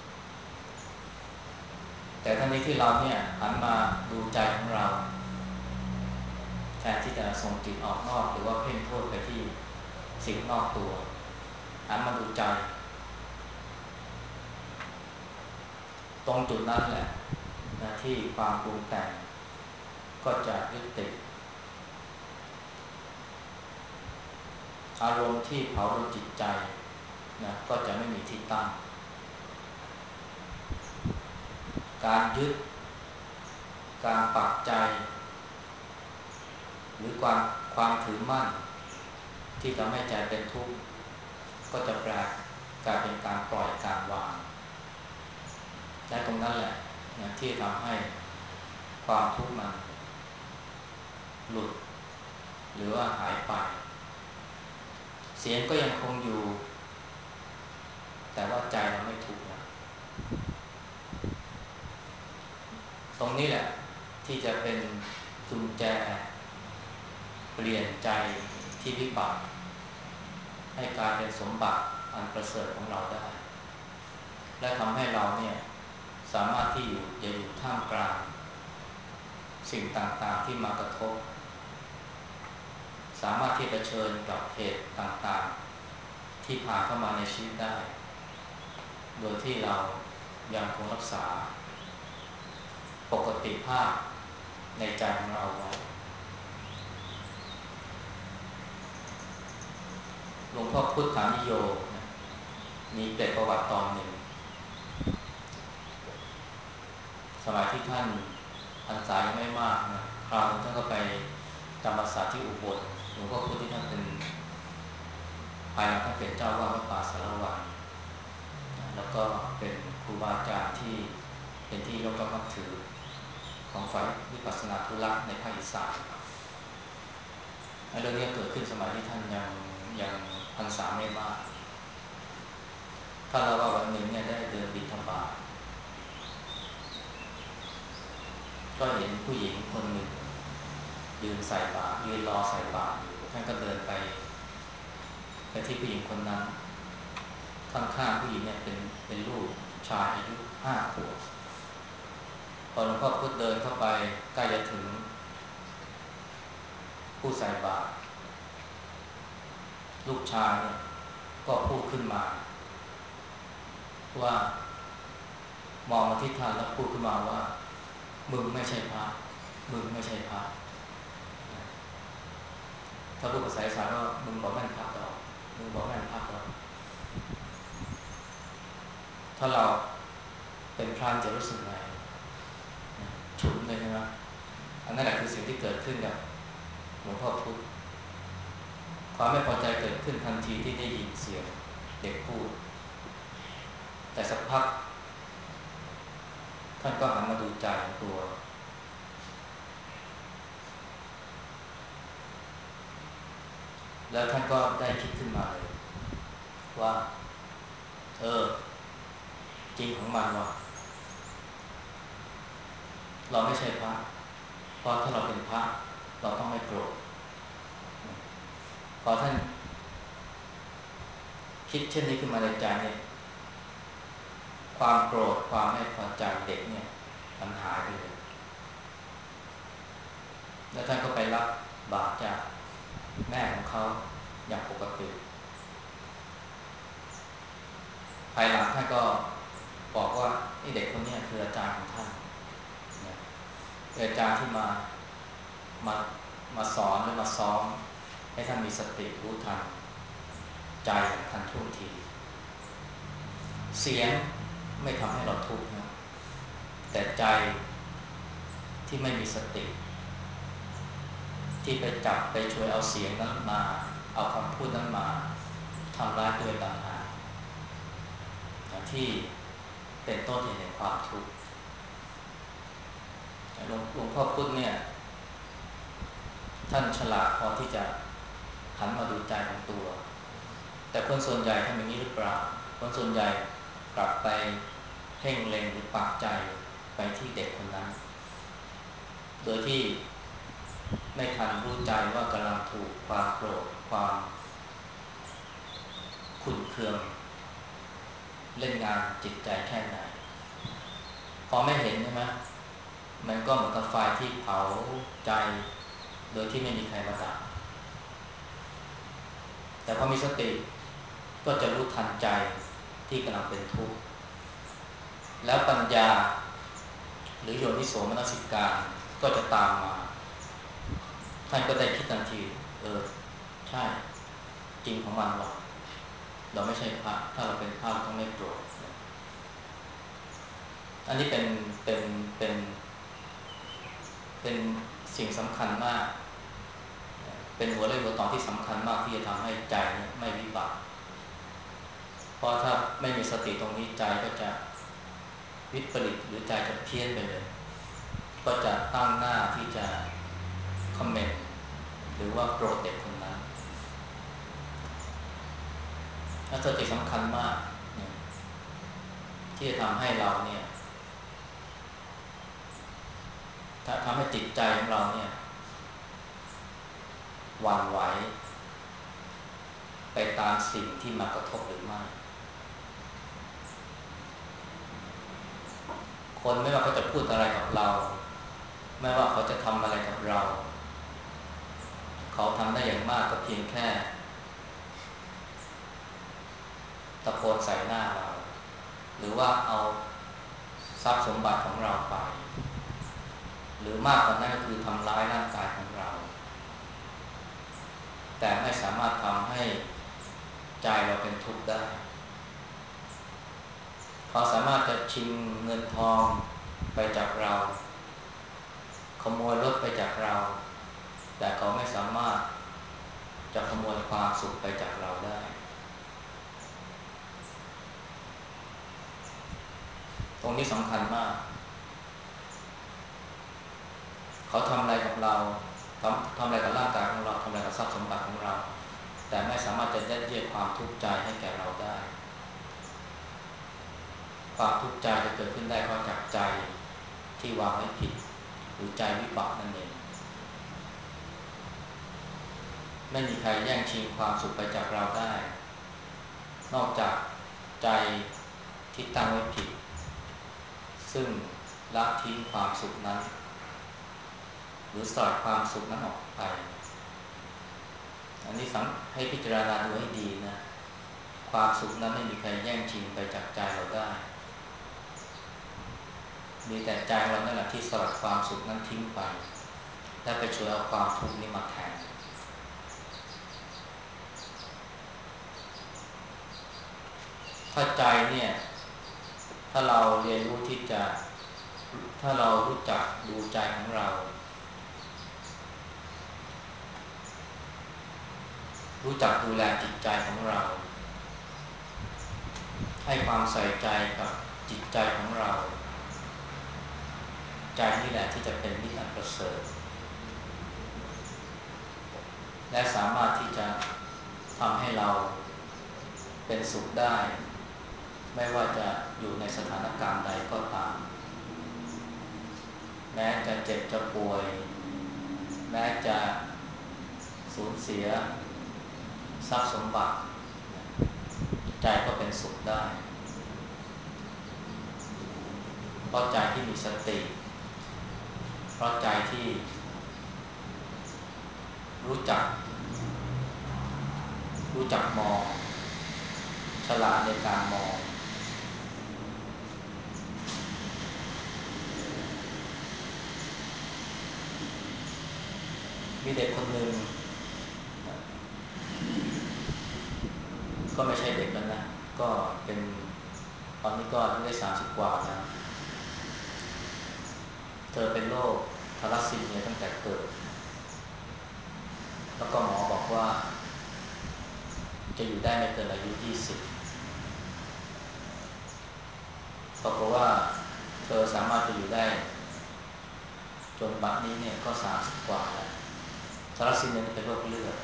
แต่ทันทีที่เราเนี่ยหันมาดูใจของเราแทนที่จะส่งจิตออกนอกหรือว่าเพ่งโทษไปที่สิ่งนอกตัวหันมาดูใจตรงจุดนั้นแหละนะที่ความปรุงแต่งก็จะยุติอารมณ์ที่เผาลนจิตใจนะก็จะไม่มีที่ตั้งการยึดการปักใจหรือความความถือมั่นที่ทำให้ใจเป็นทุกข์ก็จะแปลกลายเป็นการปล่อยการวางและตรงนั้นแหละนะที่ทำให้ความทุกข์มันหลุดหรือว่าหายไปเสียงก็ยังคงอยู่แต่ว่าใจเราไม่ทุกข์นะตรงนี้แหละที่จะเป็นกุญแจเปลี่ยนใจที่วิบัติให้กลายเป็นสมบัติอันประเสริฐของเราได้และทำให้เราเนี่ยสามารถที่อยู่จะอยู่ท่ามกลางสิ่งต่างๆที่มากระทบสามารถที่จะเผชิญกับเหตุต่างๆที่ผ่านเข้ามาในชีวิตได้โดยที่เรายังคงรักษาปกติภาพในใจของเราไว้หลวงพ่อพุทธานิโยมีเกร็ดประวัติตอนหนึ่งสมัยที่ท่านพรรษายังไม่มากนะคราวนึงท่านก็ไปจำพรรษาที่อุบลหลวงพ่อพุทธที่ท่านเป็นภายหลังท่านเป็นเจ้าวาดวัดป่าสารวัตรแล้วก็เป็นครูบาอาจารย์ที่เป็นที่ยกย่องนับถือของฝ่ายวิปัสสนาธุระในภาคอีสานเรื่องนี้เกิดขึ้นสมัยที่ท่านยังยังพรรษาไม่มากท่านเล่าว่าวันหนึ่งเนี่ยได้เดินบิณฑบาตก็เห็นผู้หญิงคนหนึ่งยืนใส่บาตรยืนรอใส่บาตรอยู่ท่านก็เดินไปไปที่ผู้หญิงคนนั้นข้างๆผู้หญิงเนี่ยเป็นเป็นลูกชายอายุห้าขวบพอหลวงพ่อพุทธเดินเข้าไปใกล้จะถึงผู้ใส่บาตรลูกชายเนี่ยก็พูดขึ้นมาว่ามองมาที่ท่านแล้วพูดขึ้นมาว่ามึงไม่ใช่พระมึงไม่ใช่พระถ้าพูดภาษาอีสานว่ามึงบอกแม่นพระหรอมึงบอกแม่นพระหรอถ้าเราเป็นพระจะรู้สึกไงฉุนเลยใช่ไหมอันนั้นแหละคือสิ่งที่เกิดขึ้นกับหลวงพ่อพุธความไม่พอใจเกิดขึ้นทันทีที่ได้ยินเสียงเด็กพูดแต่สักพักท่านก็หันมาดูใจของตัวแล้วท่านก็ได้คิดขึ้นมาเลยว่าเออจริงของมันวะเราไม่ใช่พระเพราะถ้าเราเป็นพระเราต้องไม่โกรธพอท่านคิดเช่นนี้ขึ้นมาในใจเนี่ยความโกรธความไม่พอใจเด็กเนี่ยมันหายไปเลยแล้วท่านก็ไปรับบาตรจากแม่ของเขาอย่างปกติภายหลังท่านก็บอกว่าไอ้เด็กคนนี้คืออาจารย์ของท่านเป็นอาจารย์ที่มามามาสอนหรือมาซ้อมให้ท่านมีสติรู้ทันใจทันท่วงทีเสียงไม่ทำให้เราทุกข์นะแต่ใจที่ไม่มีสติที่ไปจับไปช่วยเอาเสียงนั้นมาเอาคำพูดนั้นมาทำร้ายตัวต่างหากที่เป็นต้นเหตุแห่งความทุกข์หลวงหลวงพ่อพุธเนี่ยท่านฉลาดพอที่จะหันมาดูใจของตัวแต่คนส่วนใหญ่ทำอย่างนี้หรือเปล่าคนส่วนใหญ่กลับไปเพ่งเล็งหรือปักใจไปที่เด็กคนนั้นโดยที่ไม่ทันรู้ใจว่ากำลังถูกความโกรธความขุ่นเคืองเล่นงานจิตใจแค่ไหนพอไม่เห็นใช่ไหมมันก็เหมือนกับไฟที่เผาใจโดยที่ไม่มีใครมาดับแต่พอมีสติก็จะรู้ทันใจที่กำลังเป็นทุกข์แล้วปัญญาหรือโยนิโสมนสิการก็จะตามมาท่านก็ได้คิดทันทีเออใช่จริงของมันหรอกเราไม่ใช่พระถ้าเราเป็นพระเราต้องไม่โกรธอันนี้เป็นเป็นเป็นเป็นสิ่งสำคัญมากเป็นหัวเรี่ยวหัวต่อที่สำคัญมากที่จะทำให้ใจไม่วิบัติเพราะถ้าไม่มีสติตรงนี้ใจก็จะวิปริตหรือใจจะเพี้ยนไปเลยก็จะตั้งหน้าที่จะคอมเมนต์หรือว่าโกรธเด็กคนนั้นและสติสำคัญมากที่จะทำให้เราเนี่ยถ้าทำให้จิตใจของเราเนี่ยหวั่นไหวไปตามสิ่งที่มากระทบหรือไม่คนไม่ว่าเขาจะพูดอะไรกับเราไม่ว่าเขาจะทำอะไรกับเราเขาทำได้อย่างมากก็เพียงแค่ตะโกนใส่หน้าเราหรือว่าเอาทรัพย์สมบัติของเราไปหรือมากกว่านั้นก็คือทำร้ายร่างกายของเราแต่ไม่สามารถทำให้ใจเราเป็นทุกข์ได้เขาสามารถจะชิงเงินทองไปจากเราขโมยรถไปจากเราแต่เขาไม่สามารถจะขโมยความสุขไปจากเราได้ตรงนี้สำคัญมากเขาทำอะไรกับเราทำทำอะไรกับร่างกายของเราทำอะไรกับทรัพย์สมบัติของเราแต่ไม่สามารถจะยัดเยียดความทุกข์ใจให้แก่เราได้ความทุกข์ใจจะเกิดขึ้นได้เพราะจากใจที่วางไว้ผิดหรือใจวิบัตินั่นเองไม่มีใครแย่งชิงความสุขไปจากเราได้นอกจากใจที่ตั้งไว้ผิดซึ่งละทิ้งความสุขนั้นหรือสลัดความสุขนั้นออกไปอันนี้สังให้พิจารณาดูให้ดีนะความสุขนั้นไม่มีใครแย่งชิงไปจากใจเราได้มีแต่ใจเรานั่นแหละที่สลัดความสุขนั้นทิ้งไปและไปช่วยเอาความทุกข์นี้มาแทนถ้าใจเนี่ยถ้าเราเรียนรู้ที่จะถ้าเรารู้จักดูใจของเรารู้จักดูแลจิตใจของเราให้ความใส่ใจกับจิตใจของเราใจนี่แหละที่จะเป็นมิตรอันประเสริฐและสามารถที่จะทำให้เราเป็นสุขได้ไม่ว่าจะอยู่ในสถานการณ์ใดก็ตามแม้จะเจ็บจะป่วยแม้จะสูญเสียทรัพย์สมบัติใจก็เป็นสุขได้เพราะใจที่มีสติเพราะใจที่รู้จักรู้จักมองฉลาดในการมองมีเด็กคนหนึ่งก็ไม่ใช่เด็กแล้วนะก็เป็นตอนนี้ก็อายุได้สามสิบกว่าแล้วเธอเป็นโรคทาลัสซีเมียตั้งแต่เกิดแล้วก็หมอบอกว่าจะอยู่ได้ไม่เกินอายุยี่สิบปรากฏว่าเธอสามารถจะอยู่ได้จนบัดนี้เนี่ยก็สามสิบกว่าแล้วทาลัสซีเมียเป็นโรคเลือด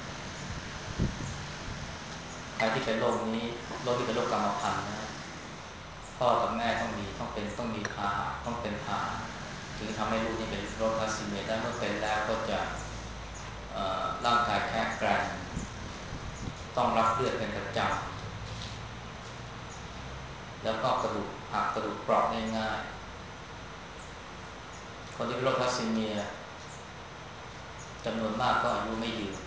ใครที่เป็นโรคนี้โรคที่เป็นโรคกรรมพันธุ์นะพ่อกับแม่ต้องมีต้องเป็นต้องมีพาหะต้องเป็นพาหะถึงทำให้ลูกนี้เป็นโรคทาลัสซีเมียได้เมื่อเป็นแล้วก็จะร่างกายแข็งแกร่งต้องรับเลือดเป็นประจำแล้วก็กระดูกหักกระดูกเปราะได้ง่ายคนที่เป็นโรคทาลัสซีเมียจำนวนมากก็อายุไม่ยืน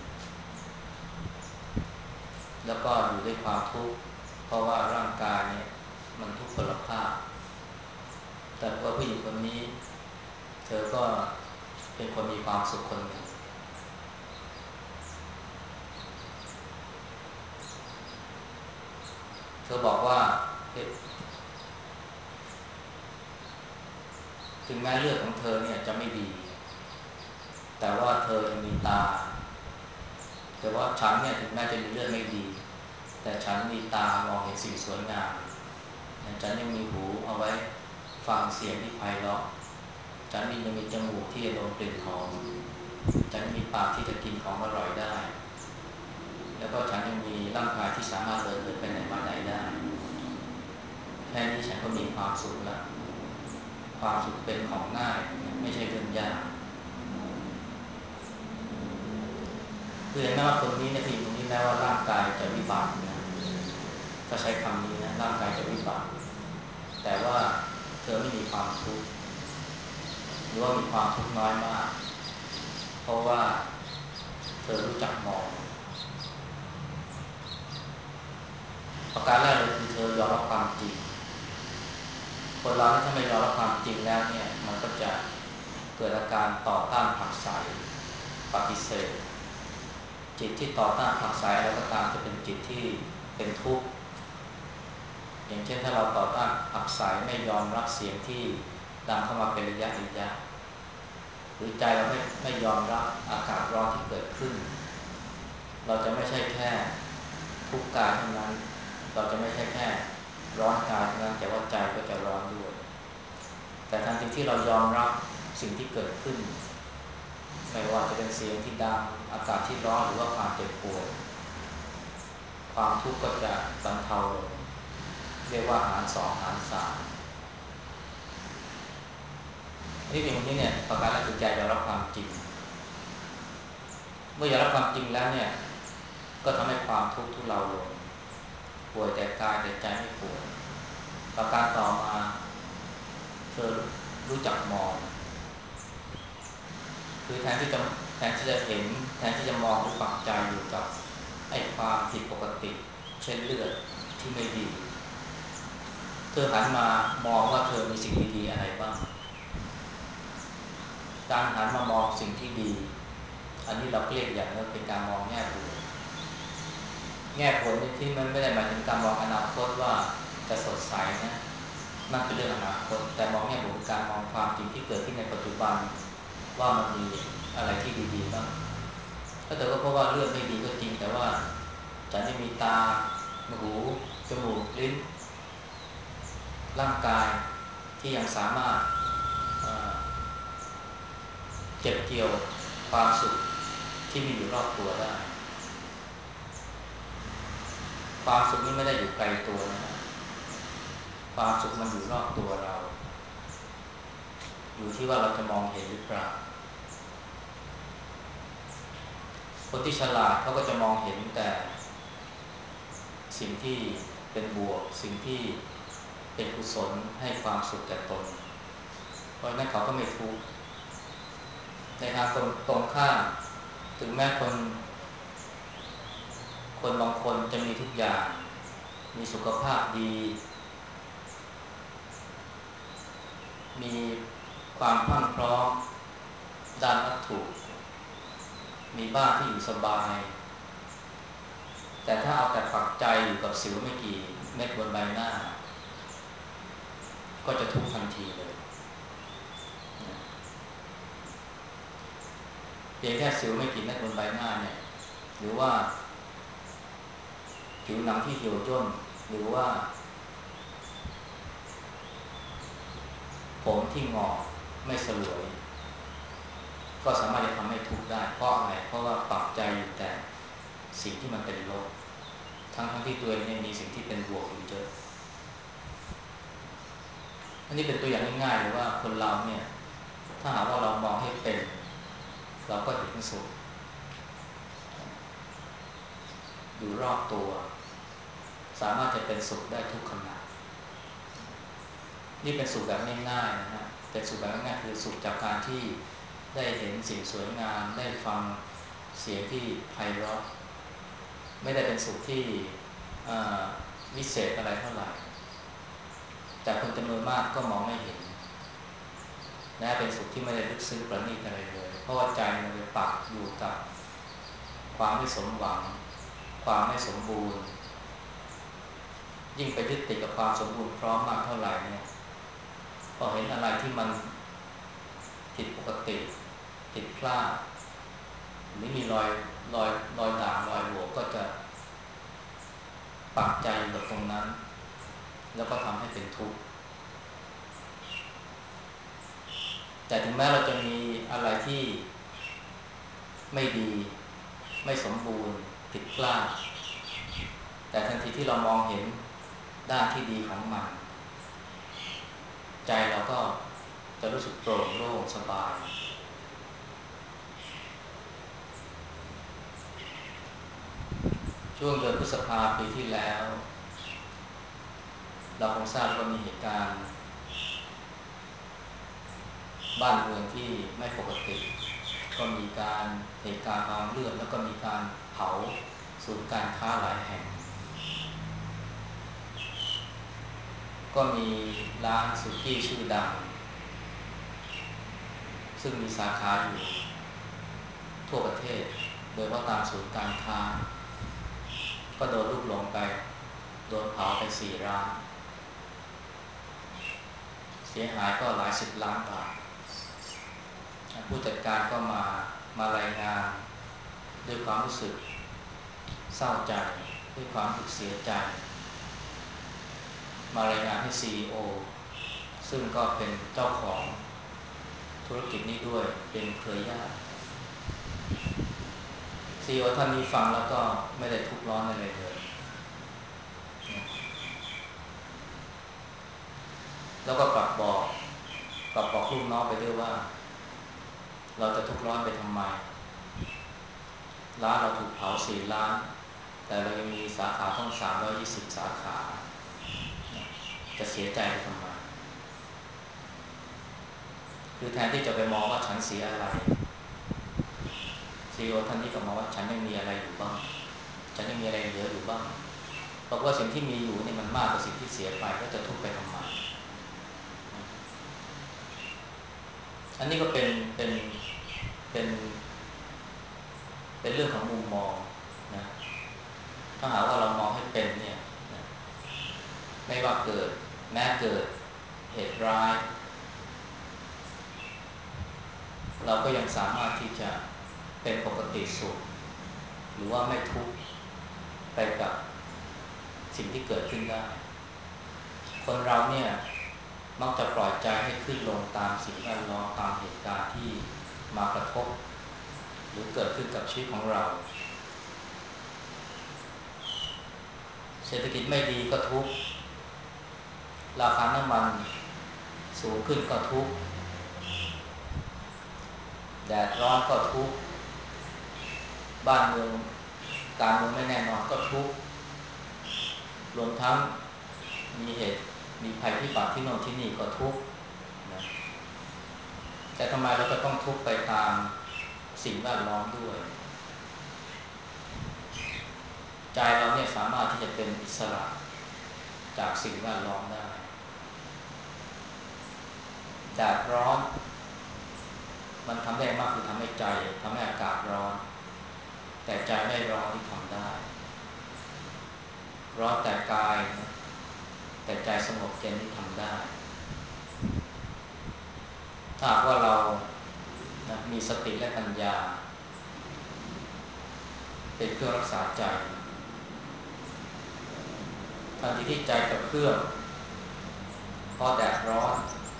แล้วก็อยู่ด้วยความทุกข์เพราะว่าร่างกายเนี่ยมันทุกพลภาพแต่ว่าผู้หญิงคนนี้เธอก็เป็นคนมีความสุขคนหนึ่งเธอบอกว่าถึงแม้เลือดของเธอเนี่ยจะไม่ดีแต่ว่าเธอยังมีตาแต่ว่าฉันเนี่ยถึงแม้จะมีเลือดไม่ดีแต่ฉันมีตามองเห็นสิ่งสวยงามฉันยังมีหูเอาไว้ฟังเสียงที่ไพเราะฉันยังมีจมูกที่จะดมกลิ่นหอมฉันมีปากที่จะกินของอร่อยได้แล้วก็ฉันยังมีร่างกายที่สามารถเดินเดินไปไหนมาไหนได้แค่นี้ฉันก็มีความสุขแล้วความสุขเป็นของง่ายไม่ใช่เรื่องยากคือเห็นไหมว่าคนนี้เนี่ยผู้หญิงคนนี้แม้ว่าร่างกายจะวิบัตินะถ้าใช้คำนี้นะร่างกายจะวิบัติแต่ว่าเธอไม่มีความทุกข์รือว่ามีความทุกข์น้อยมากเพราะว่าเธอรู้จักมองประการแรกเลยคือเธอยอมรับความจริงคนเราถ้าไม่ยอมรับความจริงแล้วเนี่ยมันก็จะเกิดอาการต่อต้านผลักไสปฏิเสธจิตที่ต่อต้านผลักไสอะไรก็ตามจะเป็นจิตที่เป็นทุกข์อย่างเช่นถ้าเราต่อต้านผลักไสไม่ยอมรับเสียงที่ดังเข้ามาเป็นระยะระยะหรือใจเราไม่ไม่ยอมรับอากาศร้อนที่เกิดขึ้นเราจะไม่ใช่แค่ทุกข์กายเท่านั้นเราจะไม่ใช่แค่ร้อนกายเท่านั้นแต่ว่าใจก็จะร้อนด้วยแต่ทันทีที่เรายอมรับสิ่งที่เกิดขึ้นไม่ว่าจะเป็นเสียงที่ดังอากาศที่ร้อนหรือว่าความเจ็บปวดความทุกข์ก็จะบรรเทาลงเรียกว่าหารสองหารสามนี่เป็นวันนี้เนี่ยประการแรกคือใจยอมรับความจริงเมื่อยอมรับความจริงแล้วเนี่ยก็ทำให้ความทุกข์ทุเลาลงป่วยแต่กายแต่ใจไม่ป่วยประการต่อมาเธอรู้จักมองคือแทนที่จะแทนที่จะเห็นแทนที่จะมองหรือปักใจอยู่กับไอ้ความผิดปกติเช่นเลือดที่ไม่ดีเธอหันมามองว่าเธอมีสิ่งดีๆอะไรบ้างการหันมามองสิ่งที่ดีอันนี้เราเรียกอย่างนึงเป็นการมองแง่บวกแง่ผลที่มันไม่ได้หมายถึงการมองอนาคตว่าจะสดใสนะนั่นเป็นเรื่องอนาคตแต่มองแง่บวกคือการมองความจริงที่เกิดขึ้นในปัจจุบันว่ามันมีอะไรที่ดีๆบ้างถ้าเธอก็พบว่าเลือดไม่ดีก็จริงแต่ว่าฉันยังมีตาหูจมูกลิ้นร่างกายที่ยังสามารถเก็บเกี่ยวความสุขที่มีอยู่รอบตัวได้ความสุขนี้ไม่ได้อยู่ไกลตัวนะความสุขมันอยู่รอบตัวเราอยู่ที่ว่าเราจะมองเห็นหรือเปล่าคนที่ฉลาดเขาก็จะมองเห็นแต่สิ่งที่เป็นบวกสิ่งที่เป็นกุศลให้ความสุขแก่ตนเพราะนั้นเขาก็ไม่ทุกข์ในทางตรงตรงข้ามถึงแม้คนคนบางคนจะมีทุกอย่างมีสุขภาพดีมีความพรั่งพร้อมด้านวัตถุมีบ้านที่อยู่สบายแต่ถ้าเอาแต่ปักใจอยู่กับสิวไม่กี่เม็ดบนใบหน้าก็จะทุกข์ทันทีเลยเพียงแค่สิวไม่กี่เม็ดบนใบหน้าเนี่ยหรือว่าผิวหนังที่เหี่ยวย่นหรือว่าผมที่งอกไม่สลวยก็สามารถจะทำให้ทุกข์ได้เพราะอะไรเพราะว่าปักใจอยู่แต่สิ่งที่มันเป็นลบทั้งทั้งที่ตัวเองเนี่ยมีสิ่งที่เป็นบวกอยู่เยอะอันนี้เป็นตัวอย่างง่ายๆเลยว่าคนเราเนี่ยถ้าหากว่าเรามองให้เป็นเราก็เห็นสุขอยู่รอบตัวสามารถจะเป็นสุขได้ทุกขณะนี่เป็นสุขแบบง่ายๆนะฮะเป็นสุขแบบง่ายๆคือสุขจากการที่ได้เห็นสิ่งสวยงามได้ฟังเสียงที่ไพเราะไม่ได้เป็นสุขที่วิเศษอะไรเท่าไหร่แต่คนจำนวนมากก็มองไม่เห็นและเป็นสุขที่ไม่ได้ลึกซึ้งประณีตอะไรเลยเพราะว่าใจมันไปปักอยู่กับความไม่สมหวังความไม่สมบูรณ์ยิ่งไปยึดติดกับความสมบูรณ์พร้อมมากเท่าไหร่เนี่ยพอเห็นอะไรที่มันผิดปกติผิดพลาดหรือมีรอยรอยรอยด่างรอยโหว่ก็จะปักใจอยู่กับตรงนั้นแล้วก็ทำให้เป็นทุกข์แต่ถึงแม้เราจะมีอะไรที่ไม่ดีไม่สมบูรณ์ผิดพลาดแต่ทันทีที่เรามองเห็นด้านที่ดีของมันใจเราก็จะรู้สึกโปร่งโล่งสบายช่วงเดือนพฤษภาคมปีที่แล้วเราคงทราบว่ามีเหตุการณ์บ้านเมืองที่ไม่ปกติก็มีการเหตุการณ์นองเลือดแล้วก็มีการเผาศูนย์การค้าหลายแห่งก็มีร้านสุกี้ชื่อดังซึ่งมีสาขาอยู่ทั่วประเทศโดยเฉพาะตามศูนย์การค้าก็โดนลูกหลงไปโดนเผาไปสี่ร้านเสียหายก็หลายสิบล้านบาทผู้จัดการก็มามารายงานด้วยความรู้สึกเศร้าใจด้วยความรู้สึกเสียใจมารายงานให้ ซี อี โอ ซึ่งก็เป็นเจ้าของธุรกิจนี้ด้วยเป็นเครือญาติ ซี อี โอ ท่านนี้ฟังแล้วก็ไม่ได้ทุกข์ร้อนอะไรเลยแล้วก็กลับบอกกลับบอกลูกน้องไปด้วยว่าเราจะทุกข์ร้อนไปทำไมร้านเราถูกเผาสี่ร้านแต่เรายังมีสาขาต้องสามร้อยยี่สิบสาขาจะเสียใจไปทำไมคือแทนที่จะไปมองว่าฉันเสียอะไร ซี อี โอ ท่านนี้ก็มองว่าฉันยังมีอะไรอยู่บ้างฉันยังมีอะไรเหลืออยู่บ้างบอกว่าสิ่งที่มีอยู่นี่มันมากกว่าสิ่งที่เสียไปก็จะทุกข์ไปทำไมอันนี้ก็เป็นเป็นเป็นเป็นเรื่องของมุมมองนะถ้าหากว่าเรามองให้เป็นเนี่ยนะไม่ว่าเกิดแม้เกิดเหตุร้ายเราก็ยังสามารถที่จะเป็นปกติสุขหรือว่าไม่ทุกข์ไปกับสิ่งที่เกิดขึ้นได้คนเราเนี่ยมักจะปล่อยใจให้ขึ้นลงตามสิ่งแวดล้อมตามเหตุการณ์ที่มากระทบหรือเกิดขึ้นกับชีวิตของเราเศรษฐกิจไม่ดีก็ทุกข์ราคาน้ำมันสูงขึ้นก็ทุกข์แดดร้อนก็ทุกข์บ้านเมืองการเมืองไม่แน่นอนก็ทุกข์รวมทั้งมีเหตุมีภัยพิบัติที่โน่นที่นี่ก็ทุกข์นะแต่ทำไมเราจะต้องทุกข์ไปตามสิ่งแวดล้อมด้วยใจเราเนี่ยสามารถที่จะเป็นอิสระจากสิ่งแวดล้อมได้แดดร้อนมันทำได้มากคือทำให้ใจทำให้อากาศร้อนแต่ใจไม่ร้อนที่ทำได้ร้อนแต่กายนะแต่ใจสงบเย็นที่ทำได้ถ้าว่าเรานะมีสติและปัญญาเป็นเครื่องรักษาใจทันทีที่ใจกระเพื่อมพอแดดร้อน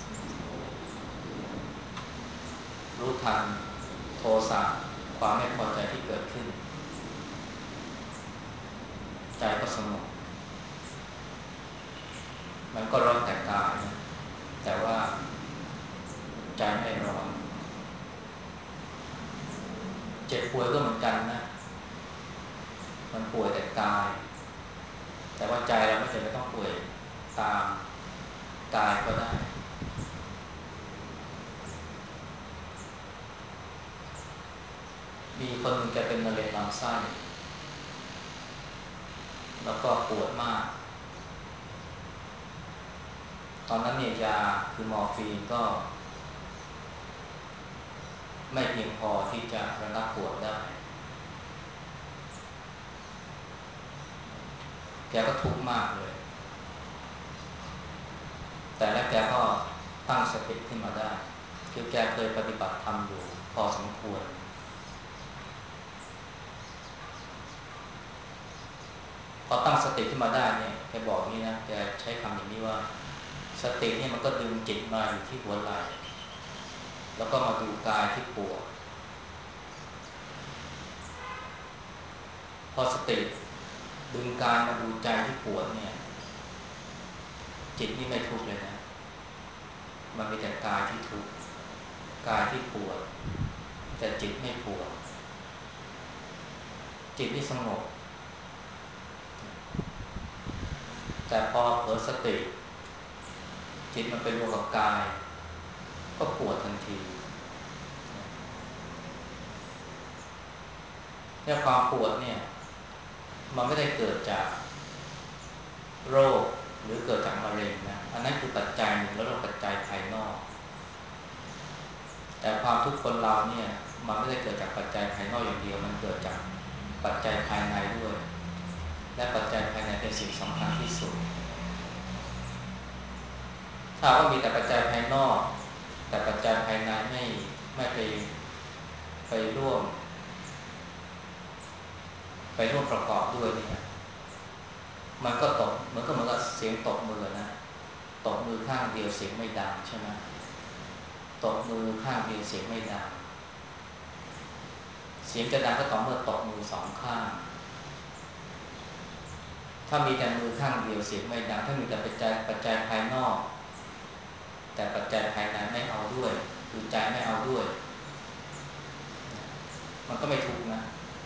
รู้ทันโทสะความไม่พอใจที่เกิดขึ้นใจก็สงบมันก็ร้อนแต่กายนะแต่ว่าใจไม่ร้อนเจ็บป่วยก็เหมือนกันนะมันป่วยแต่กายแต่ว่าใจเราไม่จำเป็นต้องป่วยตามกายก็ได้มีคนหนึ่งแกเป็นมะเร็งลำไส้แล้วก็ปวดมากตอนนั้นเนี่ยยาคือมอร์ฟีนก็ไม่เพียงพอที่จะระงับปวดได้แกก็ทุกข์มากเลยแต่แล้วแกก็ตั้งสติขึ้นมาได้คือแกเคยปฏิบัติธรรมอยู่พอสมควรพอตั้งสติขึ้นมาได้เนี่ยแกบอกนี่นะแกใช้คำอย่างนี้ว่าสติเนี่ยมันก็ดึงจิตมาอยู่ที่หัวไหล่แล้วก็มาดูกายที่ปวดพอสติดึงกายมาดูใจที่ปวดเนี่ยจิตนี่ไม่ทุกข์เลยนะมันมีแต่กายที่ทุกข์กายที่ปวดแต่จิตไม่ปวดจิตนี่สงบแต่พอเผลอสติจิตมันไปรวมกับกายก็ปวดทันทีเนี่ยความปวดเนี่ยมันไม่ได้เกิดจากโรคหรือเกิดจากมะเร็งนะอันนั้นคือปัจจัยหนึ่งแล้วเราปัจจัยภายนอกแต่ความทุกข์คนเราเนี่ยมันไม่ได้เกิดจากปัจจัยภายนอกอย่างเดียวมันเกิดจากปัจจัยภายในด้วยและปัจจัยภายในเป็นสิ่งสำคัญที่สุดถ้าว่ามีแต่ปัจจัยภายนอกแต่ปัจจัยภายในไม่ไม่ไปไปร่วมไปร่วมประกอบด้วยเนี่ยมันก็ตกมันก็เหมือนกับเสียงตกมือนะตกมือข้างเดียวเสียงไม่ดังใช่ไหมตกมือข้างเดียวเสียงไม่ดังเสียงจะดังก็ต่อเมื่อตกมือสองข้างถ้ามีแต่มือข้างเดียวเสียงไม่ดังถ้ามีแต่ปัจจัยปัจจัยภายนอกแต่ปัจจัยภายในไม่เอาด้วยคือใจไม่เอาด้วยมันก็ไม่ทุกข์นะ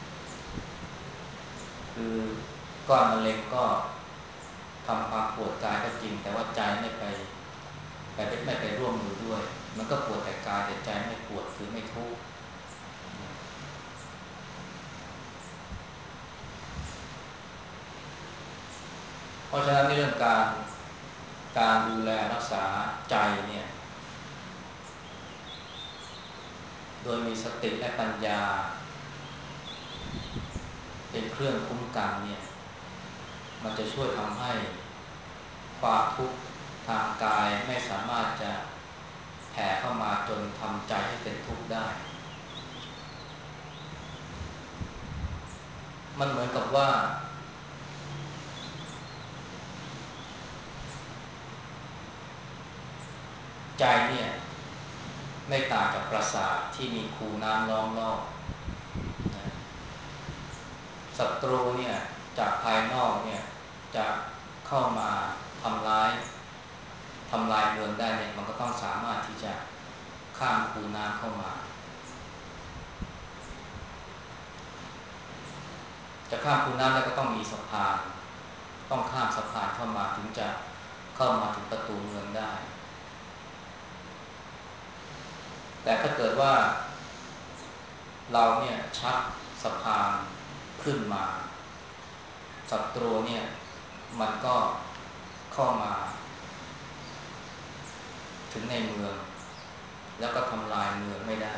คือก้อนมะเร็งก็ทำความปวดกายก็จริงแต่ว่าใจไม่ไปไปไม่ไปร่วมมือด้วยมันก็ปวดแต่กายแต่ใจไม่ปวดคือไม่ทุกข์เพราะฉะนั้นในเรื่องการการดูแลรักษาใจเนี่ยโดยมีสติและปัญญาเป็นเครื่องคุ้มกันเนี่ยมันจะช่วยทำให้ความทุกข์ทางกายไม่สามารถจะแผ่เข้ามาจนทำใจให้เป็นทุกข์ได้มันเหมือนกับว่าใจเนี่ยไม่ต่างจากปราสาทที่มีคูน้ำล้อมรอบนะศัตรูเนี่ยจากภายนอกเนี่ยจะเข้ามาทำร้ายทำลายเมืองได้เนี่ยมันก็ต้องสามารถที่จะข้ามคูน้ำเข้ามาจะข้ามคูน้ำแล้วก็ต้องมีสะพานต้องข้ามสะพานเข้ามาถึงจะเข้ามาถึงประตูเมืองได้แต่ถ้าเกิดว่าเราเนี่ยชักสะพานขึ้นมาศัตรูเนี่ยมันก็เข้ามาถึงในเมืองแล้วก็ทำลายเมืองไม่ได้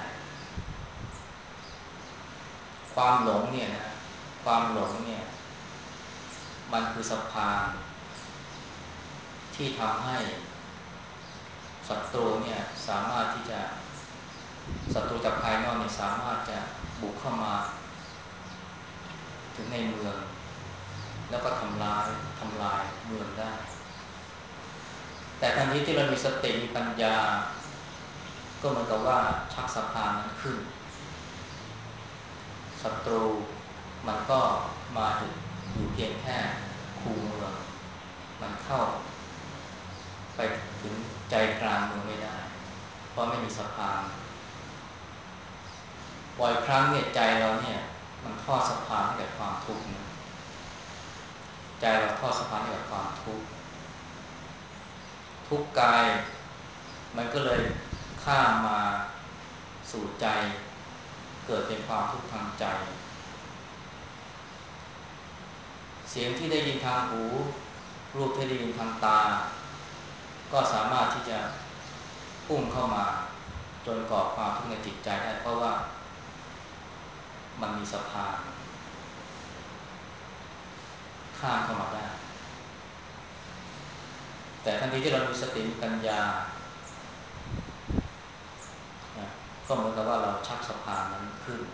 ความหลงเนี่ยนะความหลงเนี่ยมันคือสะพานที่ทำให้ศัตรูเนี่ยสามารถที่จะศัตรูจากภายนอกเนี่ยสามารถจะบุกเข้ามาถึงในเมืองแล้วก็ทำลายทำลายเมืองได้แต่ทันทีที่เรามีสติมีปัญญาก็เหมือนกับว่าชักสะพานนั้นขึ้นศัตรูมันก็มาถึงอยู่เพียงแค่คูเมืองมันเข้าไปถึงใจกลางเมืองไม่ได้เพราะไม่มีสะพานบ่อยครั้งเนี่ยใจเราเนี่ยมันทอดสะพานให้กับความทุกข์นะใจเราทอดสะพานให้กับความทุกข์ทุกข์กายมันก็เลยข้ามมาสู่ใจเกิดเป็นความทุกข์ทางใจเสียงที่ได้ยินทางหูรูปที่ได้ยินทางตาก็สามารถที่จะพุ่งเข้ามาจนก่อความทุกข์ในจิตใจได้เพราะว่ามันมีสะพานข้ามเข้ามาได้แต่ทันทีที่เรามีสติมีปัญญานะก็เหมือนกับว่าเราชักสะพานนั้นขึ้น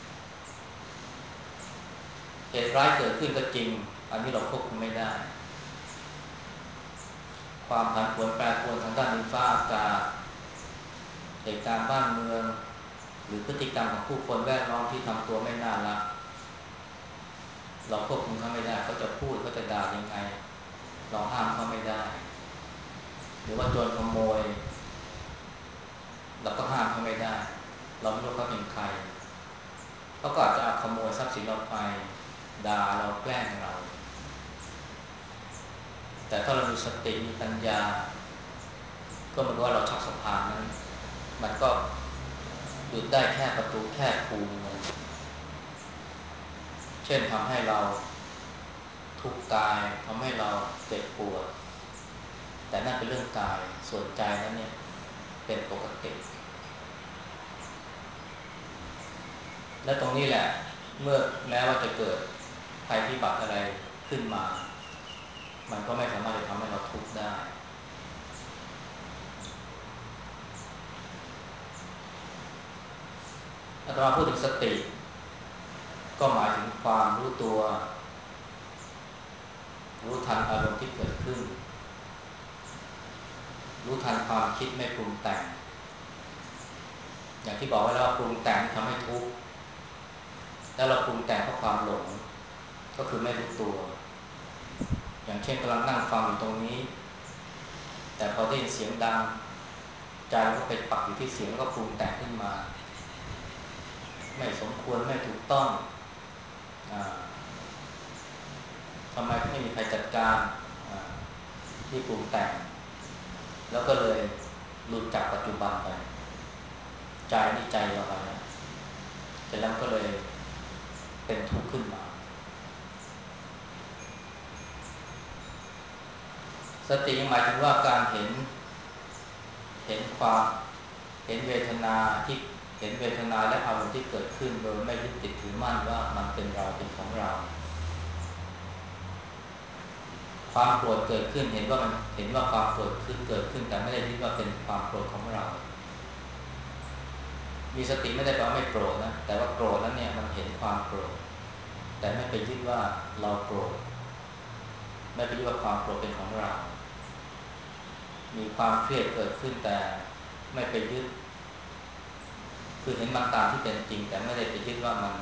เหตุร้ายเกิดขึ้นก็จริงอันนี้เราควบคุมไม่ได้ความผันผวนแปรปรวนทางด้านดินฟ้าอากาศเหตุการณ์บ้านเมืองหรือพฤติกรรมของผู้คนแวดล้อมที่ทำตัวไม่น่ารักเราควบคุมเขาไม่ได้เขาจะพูดเขาจะด่ายังไงเราห้ามเขาไม่ได้หรือว่าโจรขโมยเราก็ห้ามเขาไม่ได้เราไม่รู้เขาเป็นใครเขาก็อาจจะขโมยทรัพย์สินเราไปด่าเราแกล้งเราแต่ถ้าเรามีสติมีปัญญาก็เหมือนว่าเราชักสะพานนั้นมันก็หยุดได้แค่ประตูแค่ภูมิเช่นทำให้เราทุกข์กายทำให้เราเจ็บปวดแต่นั่นเป็นเรื่องกายส่วนใจนั้นเนี่ยเป็นปกติและตรงนี้แหละเมื่อแม้ว่าจะเกิดภัยพิบัติอะไรขึ้นมามันก็ไม่สามารถจะทำให้เราทุกข์ได้อาตมาพูดถึงสติก็หมายถึงความรู้ตัวรู้ทันอารมณ์ที่เกิดขึ้นรู้ทันความคิดไม่ปรุงแต่งอย่างที่บอกไว้แล้วว่าปรุงแต่งทำให้ทุกข์แล้วเราปรุงแต่งเพราะความหลงก็คือไม่รู้ตัวอย่างเช่นกำลังนั่งฟังอยู่ตรงนี้แต่พอได้ยินเสียงดังใจก็ไปปักอยู่ที่เสียงแล้วก็ปรุงแต่งขึ้นมาไม่สมควรไม่ถูกต้องอ่าทำไมไม่มีใครจัดการที่ปรุงแต่งแล้วก็เลยหลุดจากปัจจุบันไปใจนี่ใจเราไปนะแต่แล้วก็เลยเป็นทุกข์ขึ้นมาสติหมายถึงว่าการเห็นเห็นความเห็นเวทนาที่เห็นเวทนาและอารมณ์ที่เกิดขึ้นโดยไม่ยึดติดถือมั่นว่ามันเป็นเราเป็นของเราความโกรธเกิดขึ้นเห็นว่ามันเห็นว่าความโกรธขึ้นเกิดขึ้นแต่ไม่ได้ยึดว่าเป็นความโกรธของเรามีสติไม่ได้แปลว่าไม่โกรธนะแต่ว่าโกรธแล้วเนี่ยมันเห็นความโกรธแต่ไม่ไปยึดว่าเราโกรธไม่ไปยึดว่าความโกรธเป็นของเรามีความเครียดเกิดขึ้นแต่ไม่ไปยึดคือเห็นมันตามที่เป็นจริงแต่ไม่ได้ไปยึดว่ามัน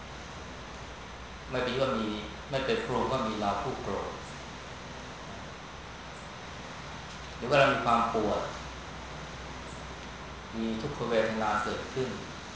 ไม่ไปยึดว่ามีไม่ไปปรุงว่ามีเราผู้โกรธหรือว่าเรามีความปวดมีทุกขเวทนาเกิดขึ้น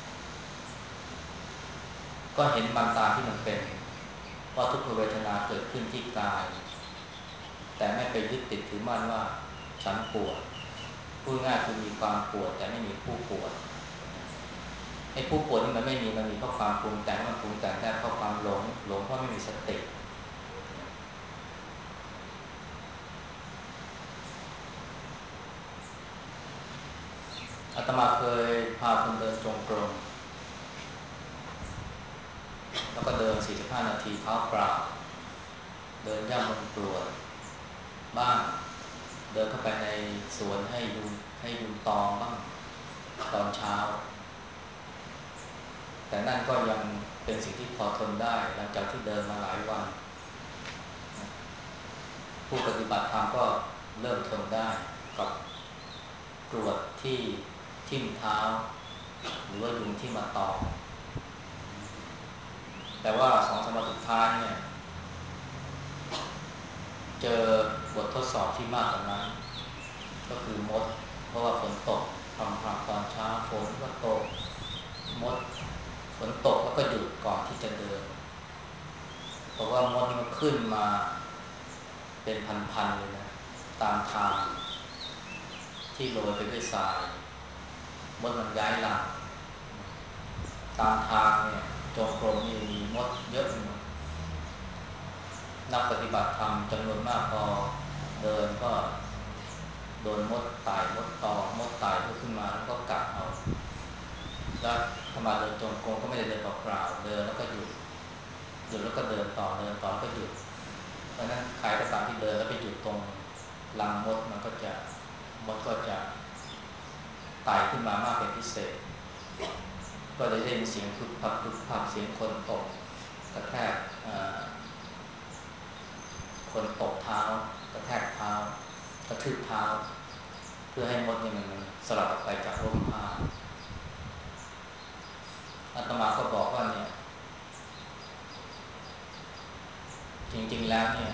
ก็เห็นมันตามที่มันเป็นว่าทุกขเวทนาเกิดขึ้นที่กายแต่ไม่ไปยึดติดถือมั่นว่าฉันปวดพูดง่ายคือมีความปวดแต่ไม่มีผู้ปวดไอ้ผู้ปวดนี่มันไม่มีมันมีเพราะความปรุงแต่งมันปรุงแต่งได้เพราะความหลงหลงเพราะไม่มีสติอาตมาเคยพาคนเดินจงกรมแล้วก็เดินสี่สิบห้านาทีเท้าเปล่าเดินย่ำบนกรวดบ้างเดินเข้าไปในสวนให้ยุงให้ยุงตอมบ้างตอนเช้าแต่นั่นก็ยังเป็นสิ่งที่พอทนได้หลังจากที่เดินมาหลายวันผู้ปฏิบัติธรรมก็เริ่มทนได้กับกรวดที่ทิ่มเท้าหรือว่ายุงที่มาตอมแต่ว่าสองสามวันสุดท้ายเนี่ยเจอบททดสอบที่มากกว่านั้นก็คือมดเพราะว่าฝนตกพรำๆตอนเช้าฝนก็ตกมดฝนตกแล้วก็หยุดก่อนที่จะเดินเพราะว่ามดมันขึ้นมาเป็นพันๆเลยนะตามทางที่โรยไปด้วยทรายมดมันย้ายหลังตามทางเนี่ยจงกรมนี่มีมดเยอะเลยนักปฏิบัติธรรมจำนวนมากพอเดินก็โดนมดไต่มดตอมมดไต่ขึ้นมาแล้วก็กัดเอาแล้วถ้ามาเดินจงกรมก็ไม่ได้เดินเปล่าๆเดินแล้วก็หยุดหยุดแล้วก็เดินต่อเดินต่อแล้วก็หยุดเพราะนั้นใครก็ตามที่เดินแล้วไปหยุดตรงรังมดมันก็จะมดก็จะไต่ขึ้นมามากเป็นพิเศษก็ได้ยินเสียงพึบพับพึบพับเสียงคนตกกระแทกคนตกเท้ากระแทกเท้ากระทืบเท้าเพื่อให้มดเนี่ยมันมันสลัดออกไปจากร่มผ้าอาตมาก็บอกว่าเนี่ยจริงๆแล้วเนี่ย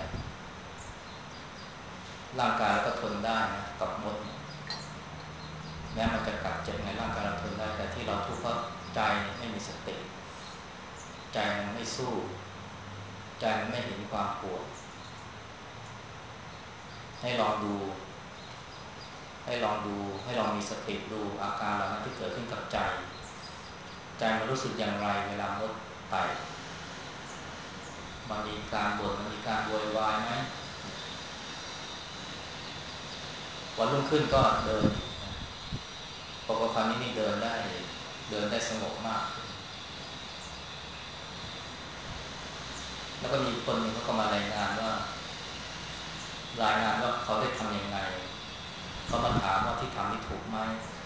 ร่างกายเราก็ทนได้นะกับมดเนี่ยแม้มันจะกัดเจ็บไงร่างกายเราทนได้แต่ที่เราทุกข์เพราะใจไม่มีสติใจมันไม่สู้ใจมันไม่เห็นความปวดให้ลองดูให้ลองดูให้ลองมีสติดูอาการเหล่านั้นที่เกิดขึ้นกับใจใจมันรู้สึกอย่างไรเวลามดไต่มันมีการบ่นมันมีการโวยวายไหมวันรุ่งขึ้นก็เดินอีกนะปกติคราวนี้นี่เดินได้เดินได้สงบมากขึ้นแล้วก็มีคนหนึ่งเขาก็มารายงานว่ารายงานว่าเขาได้ทำยังไงเขามาถามว่าที่ทำนี่ถูกไหม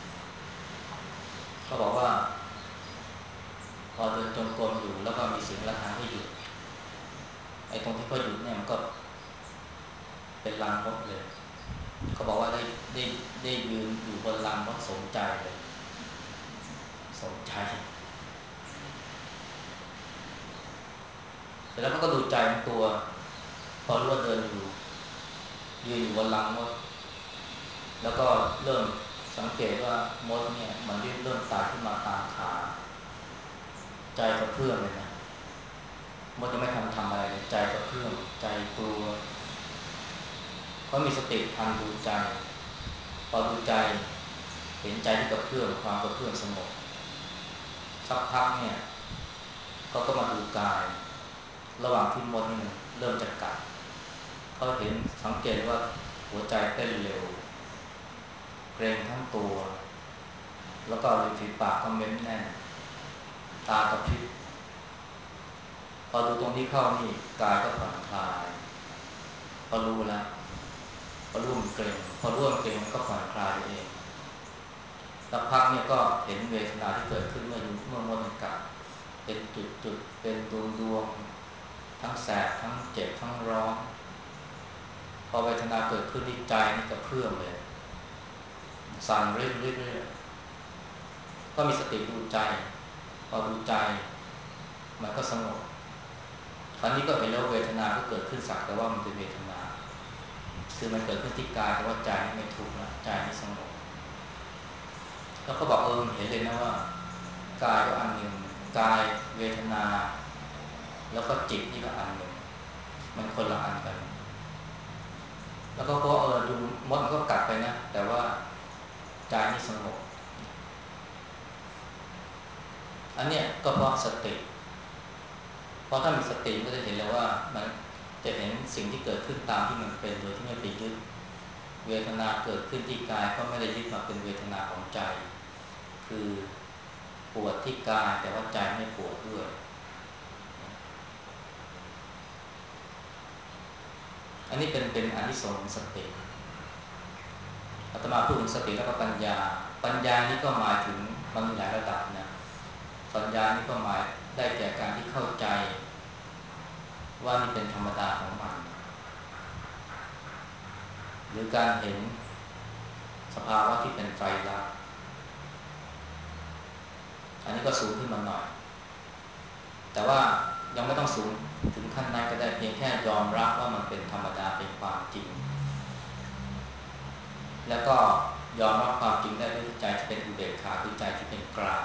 เขาบอกว่าพอเดินจงกรมอยู่แล้วก็มีเสียงระฆังให้หยุดไอ้ตรงที่เขาหยุดเนี่ยมันก็เป็นลานมดเลยเขาบอกว่าได้ได้ได้ยืนอยู่บนลานมดสนใจเลยสนใจเสร็จแล้วเขาก็ดูใจของตัวพอรู้ว่าเดินอยู่ยืนอยู่บนลานมดแล้วก็เริ่มสังเกตว่ามดเนี่ยมันเริ่มเริ่มไต่ขึ้นมาตามขาใจกระเพื่อมเลยนะมดจะไม่ทำทำอะไรใจกระเพื่อมใจกลัวเขามีสติทันดูใจพอดูใจเห็นใจที่กระเพื่อมความกระเพื่อมสงบสักพักเนี่ยเขาก็มาดูกายระหว่างที่มดนี่มันเริ่มจะกัดเขาเห็นสังเกตว่าหัวใจเต้นเร็วเกร็งทั้งตัวแล้วก็ริมฝีปากก็เม้มแน่นตากระพริบพอดูตรงนี้เข้านี่กายก็ผ่อนคลายพอรู้แล้วพอรู้มันเกร็งพอรู้มันเกร็งมันก็ผ่อนคลายเองสักพักเนี่ยก็เห็นเวทนาที่เกิดขึ้นเมื่อเมื่อมดมันกัดเป็นจุดๆเป็นดวงดวงทั้งแสบทั้งเจ็บทั้งร้อนพอเวทนาเกิดขึ้นที่ใจนี่กระเพื่อมเลยสั่นเรื่อยๆก็มีสติดูใจพอดูใจมันก็สงบคราวนี้ก็เห็นแล้วเวทนาก็เกิดขึ้นสักแต่ว่ามันเป็นเวทนาคือมันเกิดขึ้นที่กายแต่ว่าใจไม่ทุกข์นะใจไม่สงบแล้วเขาบอกเออเห็นเลยนะว่ากายก็อันหนึ่งกายเวทนาแล้วก็จิตนี่ก็อันหนึ่งมันคนละอันกันแล้วก็ก็เออดูมดมันก็กัดไปนะแต่ว่าใจนี่สงบอันเนี้ยก็เพราะสติเพราะถ้ามีสติก็จะเห็นเลยว่ามันจะเห็นสิ่งที่เกิดขึ้นตามที่มันเป็นโดยที่ไม่ไปยึดเวทนาเกิดขึ้นที่กายก็ไม่ได้ยึดมาเป็นเวทนาของใจคือปวดที่กายแต่ว่าใจไม่ปวดด้วยอันนี้เป็นเป็นอานิสงส์ของสติอาตมาพูดถึงสติแล้วก็ปัญญาปัญญานี่ก็หมายถึงมันมีหลายระดับนะปัญญานี่ก็หมายได้แก่การที่เข้าใจว่านี่เป็นธรรมดาของมันหรือการเห็นสภาวะที่เป็นไตรลักษณ์อันนี้ก็สูงขึ้นมาหน่อยแต่ว่ายังไม่ต้องสูงถึงขั้นนั้นก็ได้เพียงแค่ยอมรับว่ามันเป็นธรรมดาเป็นความจริงแล้วก็ยอมรับความจริงได้ด้วยใจที่เป็นอุเบกขาคือใจที่เป็นกลาง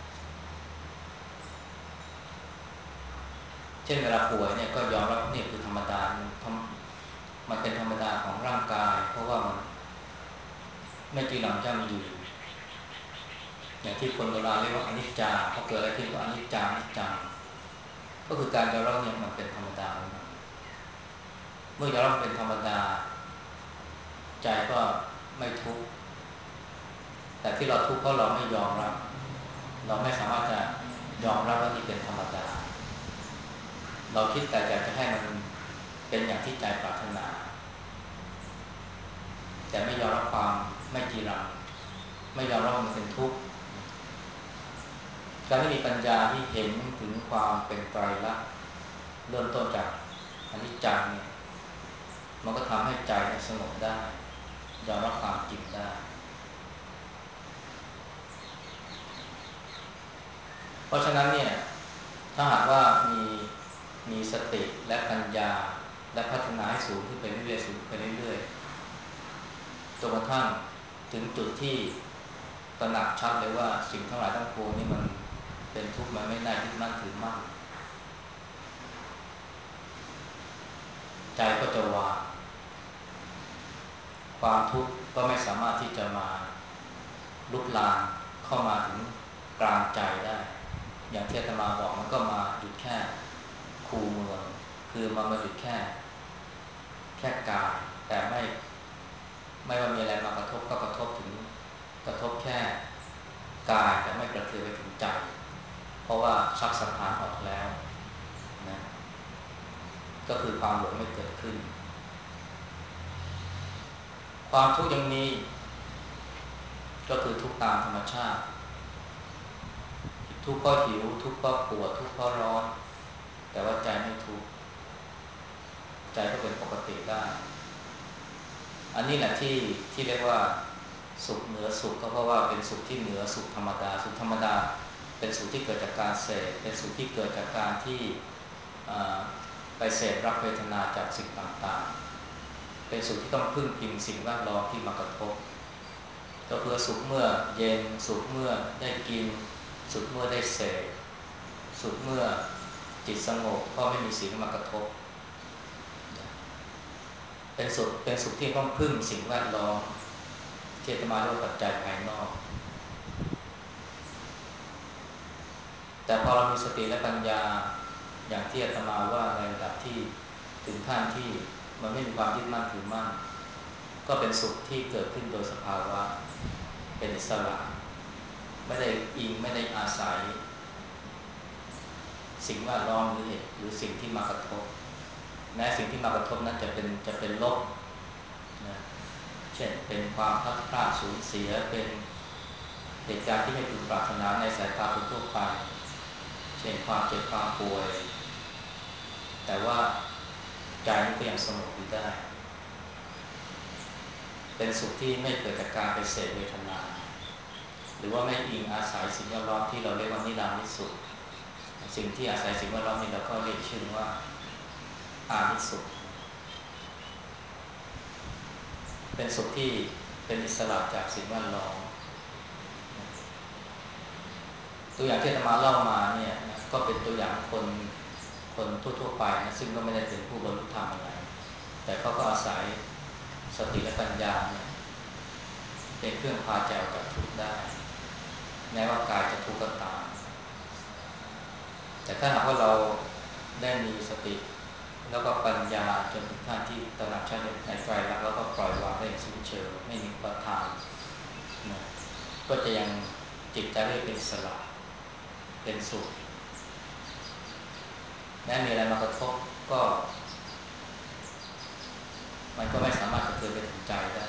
เช่นเวลาป่วยเนี่ยก็ยอมรับนี่คือธรรมดามันเป็นธรรมดาของร่างกายเพราะว่ามันไม่จีรังยั่งยืนอย่างที่คนโบราณเรียกว่าอนิจจาพอเกิดอะไรขึ้นก็อนิจจาอนิจจังก็คือการยอมรับเนี่ยมันเป็นธรรมดาของมันเมื่อยอมรับเป็นธรรมดาใจก็ไม่ทุกข์แต่ที่เราทุกข์เพราะเราไม่ยอมรับเราไม่สามารถจะยอมรับว่านี่เป็นธรรมดาเราคิดแต่อยากจะให้มันเป็นอย่างที่ใจปรารถนาแต่ไม่ยอมรับความไม่จีรังไม่ยอมรับว่ามันเป็นทุกข์การที่มีปัญญาที่เห็นถึงความเป็นไตรลักษณ์เริ่มต้นจากอนิจจังเนี่ยมันก็ทำให้ใจสงบได้ยอมรับความจริงได้เพราะฉะนั้นเนี่ยถ้าหากว่ามีมีสติและปัญญาและพัฒนาให้สูงขึ้นไปเรื่อยๆสูงไปเรื่อยๆจนกระทั่งถึงจุดที่ตระหนักชัดเลยว่าสิ่งทั้งหลายทั้งปวงนี่มันเป็นทุกข์มันไม่น่ายึดมั่นถือมั่นใจก็จะวางความทุกข์ก็ไม่สามารถที่จะมาลุกลามเข้ามาถึงกลางใจได้อย่างที่อาตมาบอกมันก็มาหยุดแค่คูเมืองคือมันมาหยุดแค่แค่กายแต่ไม่ไม่ว่ามีอะไรมากระทบก็กระทบถึงกระทบแค่กายแต่ไม่กระเทือนไปถึงใจเพราะว่าชักสังขารออกแล้วนะก็คือความหลงไม่เกิดขึ้นความทุกข์ยังมีก็คือทุกข์ตามธรรมชาติทุกข์เพราะหิวทุกข์เพราะปวดทุกข์เพราะร้อนแต่ว่าใจไม่ทุกข์ใจก็เป็นปกติได้อันนี้แหละที่ที่เรียกว่าสุขเหนือสุขก็เพราะว่าเป็นสุขที่เหนือสุขธรรมดาสุขธรรมดาเป็นสุขที่เกิดจากการเสพเป็นสุขที่เกิดจากการที่ไปเสพรับเวทนาจากสิ่งต่างๆเป็นสุขที่ต้องพึ่งพิงสิ่งแวดล้อมที่มากระทบก็คือสุขเมื่อเย็นสุขเมื่อได้กินสุขเมื่อได้เสพสุขเมื่อจิตสงบก็ไม่มีสิ่งมากระทบเป็นสุขเป็นสุขที่ต้องพึ่งสิ่งแวดล้อมที่จะมาด้วยปัจจัยภายนอกแต่พอเรามีสติและปัญญาอย่างที่อาตมาว่าในระดับที่ถึงขั้นที่มันไม่มีความยึดมั่นถือมั่นก็เป็นสุขที่เกิดขึ้นโดยสภาวะเป็นอิสระไม่ได้อิงไม่ได้อาศัยสิ่งแวดล้อมหรือเหตุหรือสิ่งที่มากระทบแม้สิ่งที่มากระทบนั้นจะเป็นจะเป็นลบนะเช่นเป็นความพลัดพรากสูญเสียเป็นเหตุการณ์ที่ไม่พึงปรารถนาในสายตาคนทั่วไปเช่นความเจ็บความป่วยแต่ว่าใจนี้ก็ยังสงบอยู่ได้เป็นสุขที่ไม่เกิดจากการไปเสพเวทนาหรือว่าไม่อิงอาศัยสิ่งแวดล้อมที่เราเรียกว่านิรันดร์นิสุขสิ่งที่อาศัยสิ่งแวดล้อมนี้เราก็เรียกชื่อว่าอานิสุขเป็นสุขที่เป็นอิสระจากสิ่งแวดล้อมตัวอย่างที่อาตมาเล่ามาเนี่ยนะก็เป็นตัวอย่างคนคนทั่วๆไปนะซึ่งก็ไม่ได้เป็นผู้บรรลุธรรมอะไรแต่เขาก็อาศัยสติและปัญญาเนี่ยเป็นเครื่องพาใจออกจากทุกข์ได้แม้ว่ากายจะทุกข์ก็ตามแต่ถ้าหากว่าเราได้มีสติแล้วก็ปัญญาจนถึงขั้นที่ตระหนักชัดในใจรักแล้วก็ปล่อยวางได้อย่างสิ้นเชิงไม่มีอุปทานนะก็จะยังจิตใจได้เป็นอิสระเป็นสุขแม้มีอะไรมากระทบก็มันก็ไม่สามารถกระเทือนไปถึงใจได้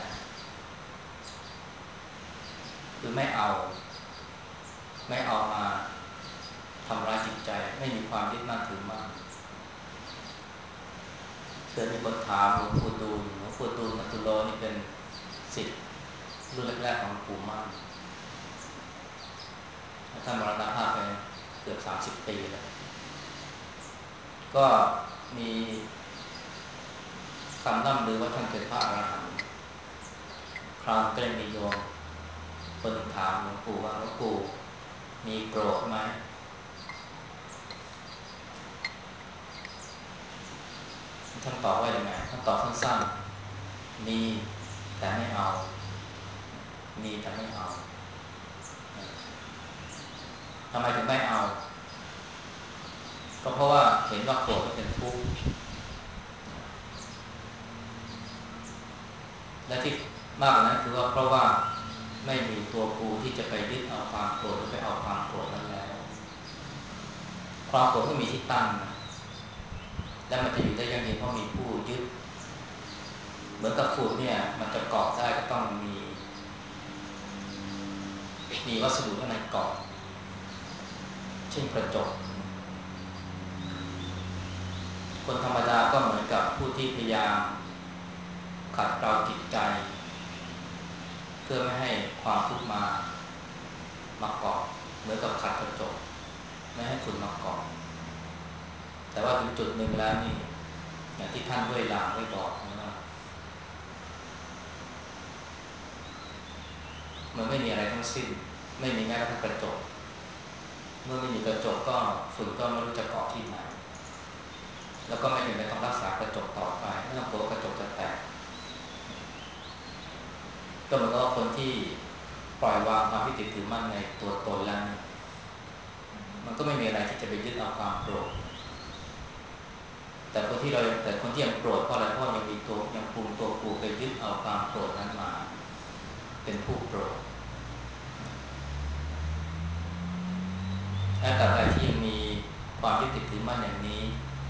คือไม่เอาไม่เอามาทำร้ายจิตใจไม่มีความยึดมั่นถือมั่นเคยมีคนถามหลวงปู่ดูลหลวงปู่ดูลมัตตุโลนี่เป็นศิษย์รุ่นแรกๆของหลวงปู่มั่นท่านมรณภาพไปเกือบสามสิบปีแล้วก็มีคำล่ำลือว่าท่านเป็นพระอรหันต์คราวก็เลยมีโยมคนถามหลวงปู่ว่าหลวงปู่มีโกรธไหมท่านตอบว่าอย่างไรท่านตอบสั้นๆมีแต่ไม่เอามีแต่ไม่เอาทำไมถึงไม่เอาก็เพราะว่าเห็นว่าโกรธเป็นทุกข์และที่มากกว่านั้นคือว่าเพราะว่าไม่มีตัวกูที่จะไปยึดเอาความโกรธหรือไปเอาความโกรธนั้นแล้วความโกรธไม่มีที่ตั้งนะและมันจะอยู่ได้ยั่งยืนเพราะมีผู้ยึดเหมือนกับฝุ่นเนี่ยมันจะเกาะได้ก็ต้องมีมีวัสดุข้างในเกาะเช่นกระจกคนธรรมดาก็เหมือนกับผู้ที่พยายามขัดเกลาจิตใจเพื่อไม่ให้ความทุกข์มามาเกาะเหมือนกับขัดกระจกไม่ให้ฝุ่นมาเกาะแต่ว่าถึงจุดหนึ่งแล้วนี่อย่างที่ท่านห้วยหลางได้บอกนะว่ามันไม่มีอะไรทั้งสิ้นไม่มีแม้กระทั่งกระจกเมื่อไม่มีกระจกก็ฝุ่นก็ไม่รู้จะเกาะที่ไหนแล้วก็ไม่จำเป็นต้องรักษากระจกต่อไปไม่ต้องกลัวกระจกจะแตกก็เหมือนกับคนที่ปล่อยวางความที่ติดถือมั่นในตัวตนแล้วเนี่ยมันก็ไม่มีอะไรที่จะไปยึดเอาความโกรธแต่คนที่เราแต่คนที่ยังโกรธเพราะอะไรเพราะยังมีตัวยังปรุงตัวกูไปยึดเอาความโกรธนั้นมาเป็นผู้โกรธและแต่อะไรที่ยังมีความยึดติดถือมั่นอย่างนี้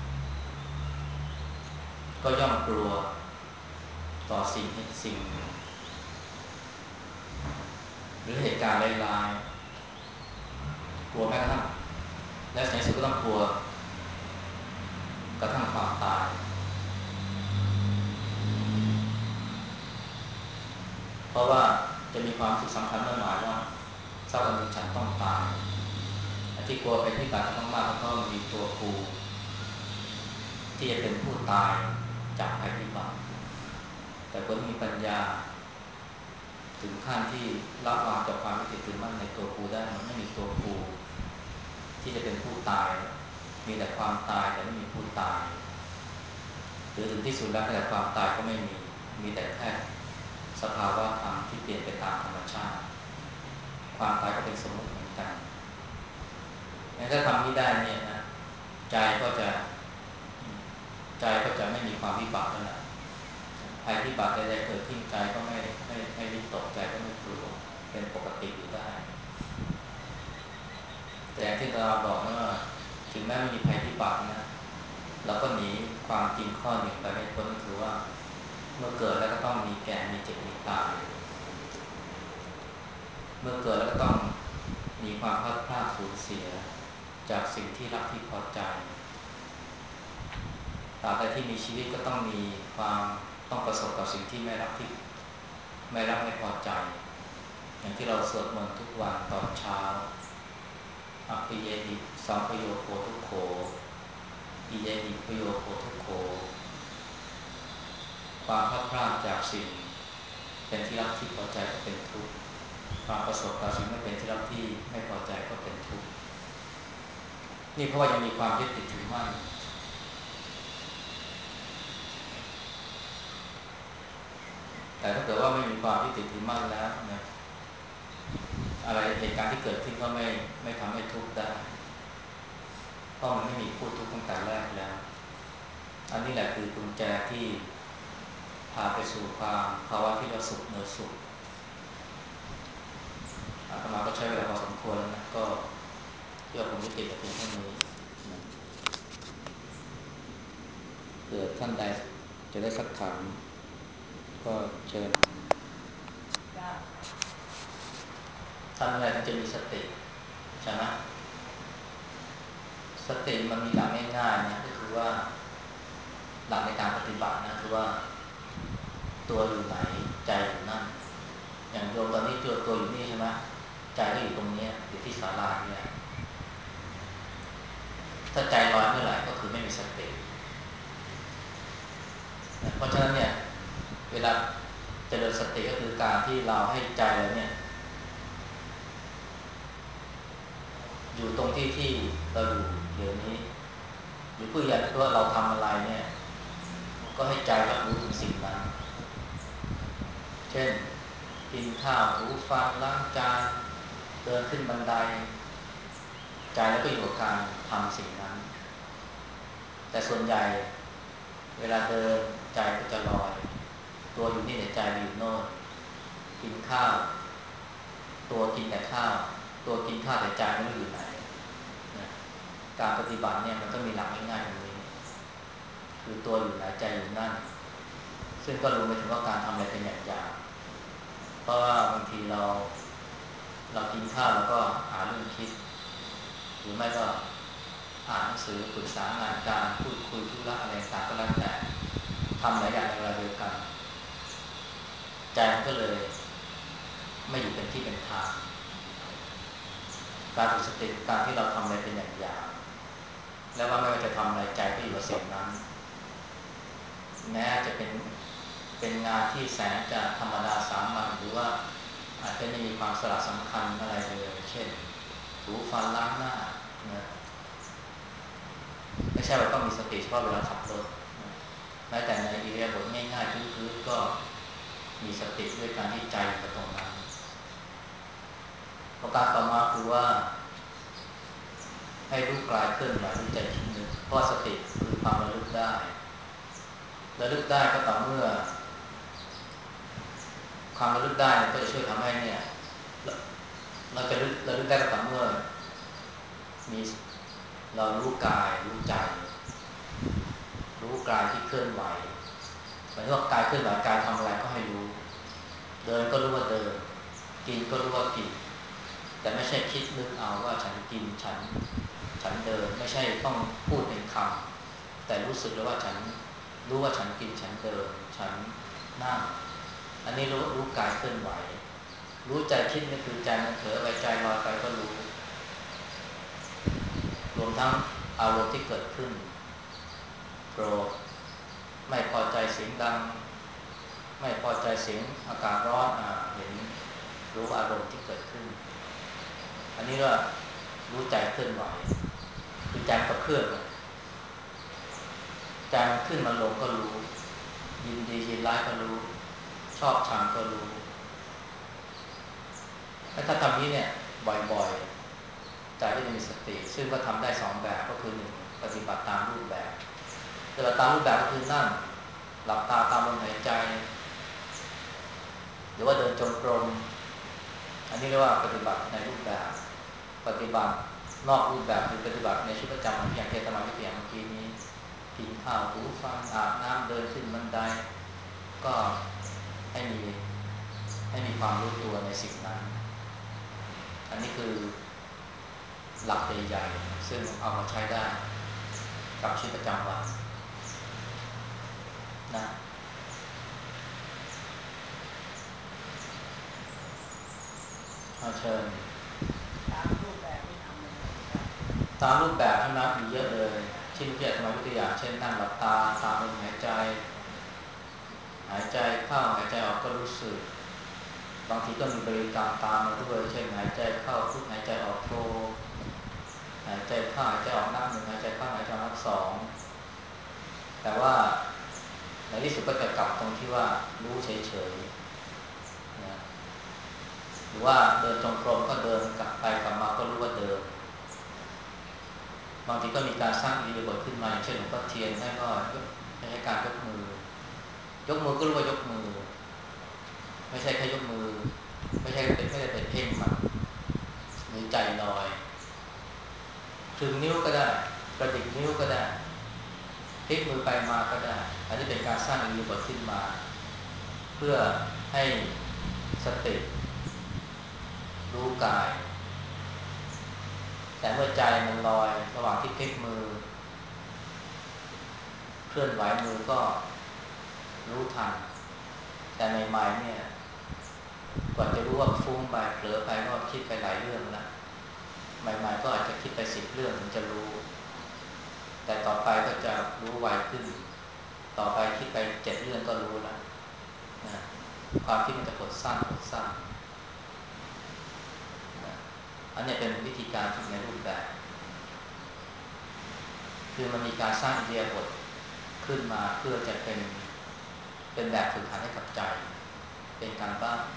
ก็ย่อมกลัวต่อสิ่งสิ่งหรือเหตุการณ์ร้ายๆกลัวแม้กระทั่งและในสุดก็ต้องกลัวกระทั่งความตายเพราะว่าจะมีความสุขสำคัญมากหมายว่าสักวันหนึ่งฉันต้องตายที่กลัวเป็นที่ตายมากๆเพราะมันมีตัวกูที่จะเป็นผู้ตายจากภัยพิบัติแต่คนที่มีปัญญาถึงขั้นที่ละวางจากความยึดติดถือมั่นในตัวกูได้มันไม่มีตัวกูที่จะเป็นผู้ตายมีแต่ความตายแต่ไม่มีผู้ตายหรือถึงที่สุดแล้วแต่ความตายก็ไม่มีมีแต่แค่สภาวะธรรมที่เปลี่ยนไปตามธรรมชาติความตายก็เป็นสมมติเหมือนกันถ้าทำนี้ได้เนี่ยนะใจก็จะใจก็จะไม่มีความวิบัติแล้วนะภัยพิบัติใดๆเกิดขึ้นใจก็ไม่ไม่ไม่วิตกใจก็ไม่กลัวเป็นปกติอยู่ได้แต่อย่างที่เราบอกนะว่าถึงแม้ไม่มีภัยพิบัตินะเราก็หนีความจริงข้อหนึ่งไปไม่พ้นก็คือว่าเมื่อเกิดแล้วก็ต้องมีแก่มีเจ็บมีตายเมื่อเกิดแล้วก็ต้องมีความพลาดพลาดสูญเสียจากสิ่งที่รักที่พอใจตราบใดที่มีชีวิตก็ต้องมีความต้องประสบกับสิ่งที่ไม่รักที่ไม่รักไม่พอใจอย่างที่เราสวดมนต์ทุกวันตอนเช้าอภิเยหิสัมปโยโคทุกโขอิเยหิปโยโคทุกโขความพลาดพลาดจากสิ่งเป็นที่รักที่พอใจก็เป็นทุกข์ความประสบกับสิ่งไม่เป็นที่รักที่ไม่พอใจก็เป็นทุกข์นี่เพราะว่ายังมีความยึดติดถือมั่นแต่ถ้าเกิดว่าไม่มีความยึดติดถือมั่นแล้วนะอะไรเหตุการณ์ที่เกิดขึ้นก็ไม่ไม่ทำให้ทุกข์ได้เพราะมันไม่มีผู้ทุกข์ตั้งแต่แรกแล้วอันนี้แหละคือกุญแจที่พาไปสู่ความภาวะที่เราสุขเหนือสุขอาตมาก็ใช้เวลาพอสมควรแล้วนะก็เพื่อผมยุติแต่เพียงเท่านี้เผื่อท่านใดจะได้สักถามก็เชิญทำอะไรถึงจะมีสติใช่ไหมสติมันมีหลักง่ายๆนะก็คือว่าหลักในการปฏิบัตินะคือว่าตัวอยู่ไหนใจอยู่นั่นอย่างโยมตอนนี้ตัวตัวอยู่นี่ใช่ไหมใจก็อยู่ตรงนี้อยู่ที่ศาลาเนี่ยถ้าใจลอยเมื่อไหร่ก็คือไม่มีสติเพราะฉะนั้นเนี่ยเวลาเจริญสติก็คือการที่เราให้ใจเราเนี่ยอยู่ตรงที่ที่เราอยู่เดี๋ยวนี้หรือผู้ใหญ่ตัวเราทำอะไรเนี่ยก็ให้ใจรับรู้ถึงสิ่งนั้นเช่นกินข้าวถูฟันล้างจานเดินขึ้นบันไดใจแล้วก็อยู่กับการทำสิ่งนั้นแต่ส่วนใหญ่เวลาเดินใจก็จะลอยตัวอยู่นี่แต่ใจไปอยู่โน่นกินข้าวตัวกินแต่ข้าวตัวกินข้าวแต่ใจไม่รู้อยู่ไหนนะการปฏิบัติเนี่ยมันก็มีหลักง่ายๆตรงนี้คือตัวอยู่ไหนใจอยู่นั่นซึ่งก็รู้ไปถึงว่าการทำอะไรเป็นอย่างอย่างเพราะว่าบางทีเราเรากินข้าวแล้วก็หาเรื่องคิดหรือไม่ก็อ่านหนังสือปรึกษางานการพูดคุยธุระอะไรต่างก็แล้วแต่ทำหลายอย่างในเวลาเดียวกันใจมันก็เลยไม่อยู่เป็นที่เป็นทางการฝึกสติการที่เราทำอะไรเป็นอย่างอย่างแล้วว่าไม่ว่าจะทำอะไรใจก็อยู่กับสิ่งนั้นแม้จะเป็นเป็นงานที่แสนจะธรรมดาสามัญหรือว่าอาจจะไม่มีความสลักสำคัญอะไรเลยเช่นถูฟันล้างหน้านะไม่ใช่ว่าต้องมีสติเฉพาะเวลาขับรถแม้แต่ในอิริยาบถง่ายๆพื้นๆก็มีสติด้วยการที่ใจกับตรงนั้นประการต่อมาคือว่าให้รู้กายเคลื่อนไหวรู้ใจคิดนึกเพราะสติคือความระลึกได้ระลึกได้ก็ต่อเมื่อความระลึกได้ก็จะช่วยทำให้เนี่ยเราจะระลึกได้ก็ต่อเมื่อมีเรารู้กายรู้ใจรู้กายที่เคลื่อนไหวหมายถึงว่ากายเคลื่อนไหวกายทำอะไรก็ให้รู้เดินก็รู้ว่าเดินกินก็รู้ว่ากินแต่ไม่ใช่คิดนึกเอาว่าฉันกินฉันฉันเดินไม่ใช่ต้องพูดเป็นคำแต่รู้สึกแล้วว่าฉันรู้ว่าฉันกินฉันเดินฉันนั่งอันนี้รู้รู้กายเคลื่อนไหวรู้ใจคิดนี่คือใจมันเผลอไปใจลอยไปก็รู้รวมทั้งอารมณ์ที่เกิดขึ้นโกรธไม่พอใจเสียงดังไม่พอใจเสียงอากาศร้อนอ่าเห็นรู้อารมณ์ที่เกิดขึ้นอันนี้ก็รู้ใจเคลื่อนไหวคือใจกับเพื่อนใจมันขึ้นมาลงก็รู้ยินดียินร้ายก็รู้ชอบชังก็รู้ถ้าทำนี้เนี่ยบ่อยๆใจก็จะมีสติซึ่งก็ทำได้สองแบบก็คือหนึ่งปฏิบัติตามรูปแบบปฏิบัติตามรูปแบบก็คือนั่งหลับตาตามลมหายใจหรือว่าเดินจงกรมอันนี้เรียกว่าปฏิบัติในรูปแบบปฏิบัตินอกรูปแบบคือปฏิบัติในชีวิตประจำวันอย่างที่อาตมาที่อย่างเมื่อกี้นี้กินข้าวถูฟันอาบน้ำเดินขึ้นบันไดก็ให้มีให้มีความรู้ตัวในสิ่งนั้นอันนี้คือหลักใหญ่ๆซึ่งเอามาใช้ได้กับชีวิตประจำวันนะเชิญตามรูปแบบที่ทำยังไงครับตามรูปแบบที่นับมีเยอะเลยที่เมื่อกี้อาตมายกตัวอย่างเช่นนั่งหลับตาตามลมหายใจหายใจเข้าหายใจออกก็รู้สึกบางทีก็มีบริกรรมตามมาด้วยเช่นหายใจเข้าพุทหายใจออกโทหายใจเข้าหายใจออกนับหนึ่งหายใจเข้าหายใจออกนับสองแต่ว่าในที่สุดก็จะกลับตรงที่ว่ารู้เฉยๆนะหรือว่าเดินจงกรมก็เดินกลับไปกลับมาก็รู้ว่าเดินบางทีก็มีการสร้างอิริยาบถขึ้นมาอย่างเช่นหลวงพ่อเทียนท่านก็ใช้การยกมือยกมือก็รู้ว่ายกมือไม่ใช่แค่ยกมือไม่ใช่ไม่ได้ไปเพ่งมันหรือใจลอยถึงนิ้วก็ได้กระดิกนิ้วก็ได้พลิกมือไปมาก็ได้อันนี้เป็นการสร้างอิริยาบถขึ้นมาเพื่อให้สติรู้กายแต่เมื่อใจมันลอยระหว่างที่พลิกมือเคลื่อนไหวมือก็รู้ทันแต่ใหม่ๆเนี่ยกว่าจะรู้ว่าฟุ้งไปเผลอไปก็คิดไปหลายเรื่องแล้วใหม่ๆก็อาจจะคิดไปสิบเรื่องถึงจะรู้แต่ต่อไปก็จะรู้ไวขึ้นต่อไปคิดไปเจ็ดเรื่องก็รู้แล้วนะความคิดมันจะหดสั้นหดสั้นนะอันนี้เป็นวิธีการฝึกในรูปแบบคือมันมีการสร้างอิริยาบถขึ้นมาเพื่อจะเป็นเป็นแบบฝึกหัดให้กับใจเป็นการบ้าน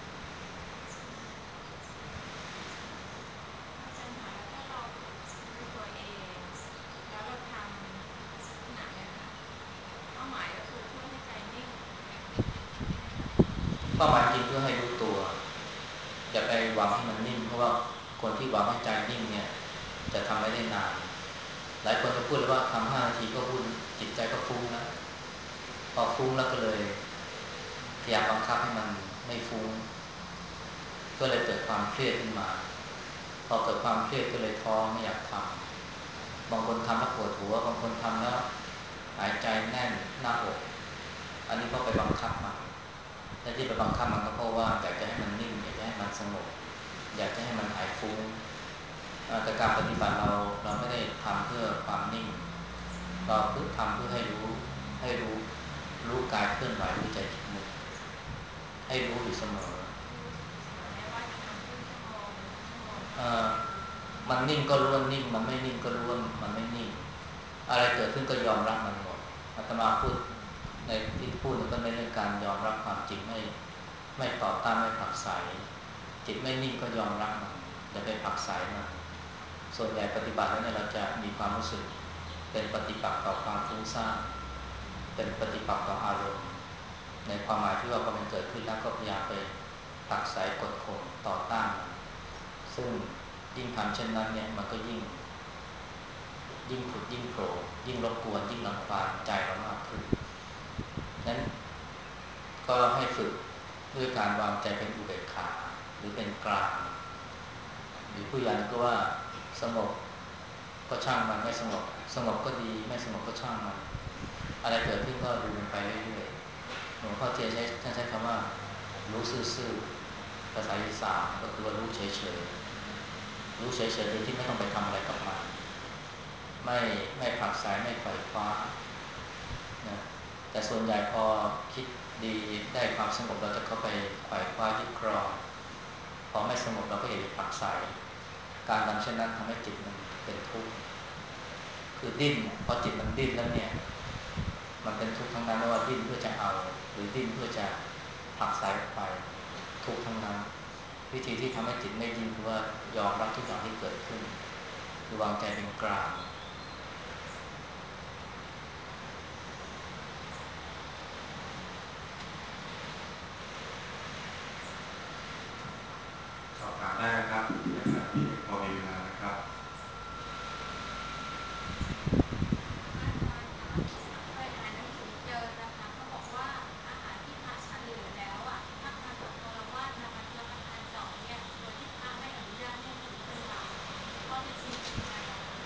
อาจารย์คะแล้วถ้าเราฝึกด้วยตัวเองแล้วเราทำลักษณะเนี้ยค่ะเป้าหมายก็คือช่วยให้ใจนิ่งใช่ไหมคะเป้าหมายจริงเพื่อให้รู้ตัวอย่าไปหวังให้มันนิ่งเพราะว่าคนที่หวังให้ใจนิ่งเนี่ยจะทำไม่ได้นานหลายคนจะพูดเลยว่าทำห้านาทีก็พูดจิตใจก็ฟุ้งแล้วพอฟุ้งแล้วก็เลยพยายามบังคับให้มันไม่ฟุ้งก็เลยเกิดความเครียดขึ้นมาพอเกิดความเครียดก็เลยท้อไม่อยากทำบางคนทำแล้วปวดหัวบางคนทำแล้วหายใจแน่นหน้าอกอันนี้ก็ไปบังคับมันและที่ไปบังคับมันก็เพราะว่าอยากจะให้มันนิ่งอยากจะให้มันสงบอยากจะให้มันหายฟุ้งแต่การปฏิบัติเราเราไม่ได้ทำเพื่อความนิ่งเราเพื่อทำเพื่อให้รู้ให้รู้รู้กายเคลื่อนไหวรู้ใจคิดนึกให้รู้อยู่เสมอรู้เฉยๆไม่ว่าจะทำครึ่งชั่วโมงหรือชั่วโมงก็เอ่อให้รู้เฉยมันนิ่งก็รู้ว่านิ่งมันไม่นิ่งก็รู้ว่ามันไม่นิ่งอะไรเกิดขึ้นก็ยอมรับมันหมดอาตมาพูดในที่พูดก็ในเรื่องการยอมรับความจริงไม่ไม่ต่อต้านไม่ผลักไสจิตไม่นิ่งก็ยอมรับมันอย่าไปผลักไสมันส่วนใหญ่ปฏิบัติแล้วเนี่ยเราจะมีความรู้สึกเป็นปฏิปักษ์ต่อความฟุ้งซ่านเป็นปฏิปักษ์ต่ออารมณ์ในความหมายที่ว่าพอมันเกิดขึ้นแล้วก็พยายามไปผลักไสกดข่มต่อต้านมันซึ่งยิ่งทำเช่นนั้นเนี่ยมันก็ยิ่งยิ่งขุดยิ่งโผล่ยิ่งรบกวนยิ่งรังควานใจเรามากขึ้นนั้นก็ให้ฝึกด้วยการวางใจเป็นอุเบกขาหรือเป็นกลางหรือผู้ใหญ่ก็ว่าสงบก็ช่างมันไม่สงบสงบก็ดีไม่สงบก็ช่างมันอะไรเกิดขึ้นก็ดูมันไปเรื่อยๆหลวงพ่อเทียนใช้ท่านใช้คำว่ารู้ซื่อๆภาษาอีสานก็คือว่ารู้เฉยๆรู้เฉยๆโดยที่ไม่ต้องไปทำอะไรกับมันไม่ไม่ผลักไสไม่ไขว่คว้านะแต่ส่วนใหญ่พอคิดดีได้ความสงบเราจะเข้าไปไขว่คว้ายึดครองพอไม่สงบเราก็เห็นผลักไสการทำเช่นนั้นทำให้จิตมันเป็นทุกข์คือดิ้นพอจิตมันดิ้นแล้วเนี่ยมันเป็นทุกข์ทั้งนั้นไม่ว่าดิ้นเพื่อจะเอาหรือดิ้นเพื่อจะผลักไสออกไปทุกข์ทั้งนั้นวิธีที่ทำให้จิตไม่ดิ้นคือว่ายอมรับทุกอย่างที่เกิดขึ้นคือวางใจเป็นกลางสอบถามได้นะครับในขณะที่พอมีเวลานะครับอาจารย์คะเคยอ่านหนังสือเจอนะคะเขาบอกว่าอาหารที่พระฉันเหลือแล้วอ่ะถ้าทานกับคารวะนำมารับประทานต่อเนี่ยโดยที่พระไม่อนุญาตเนี่ยถือเป็นบาปข้อเท็จจริงเป็นยังไงอะคะ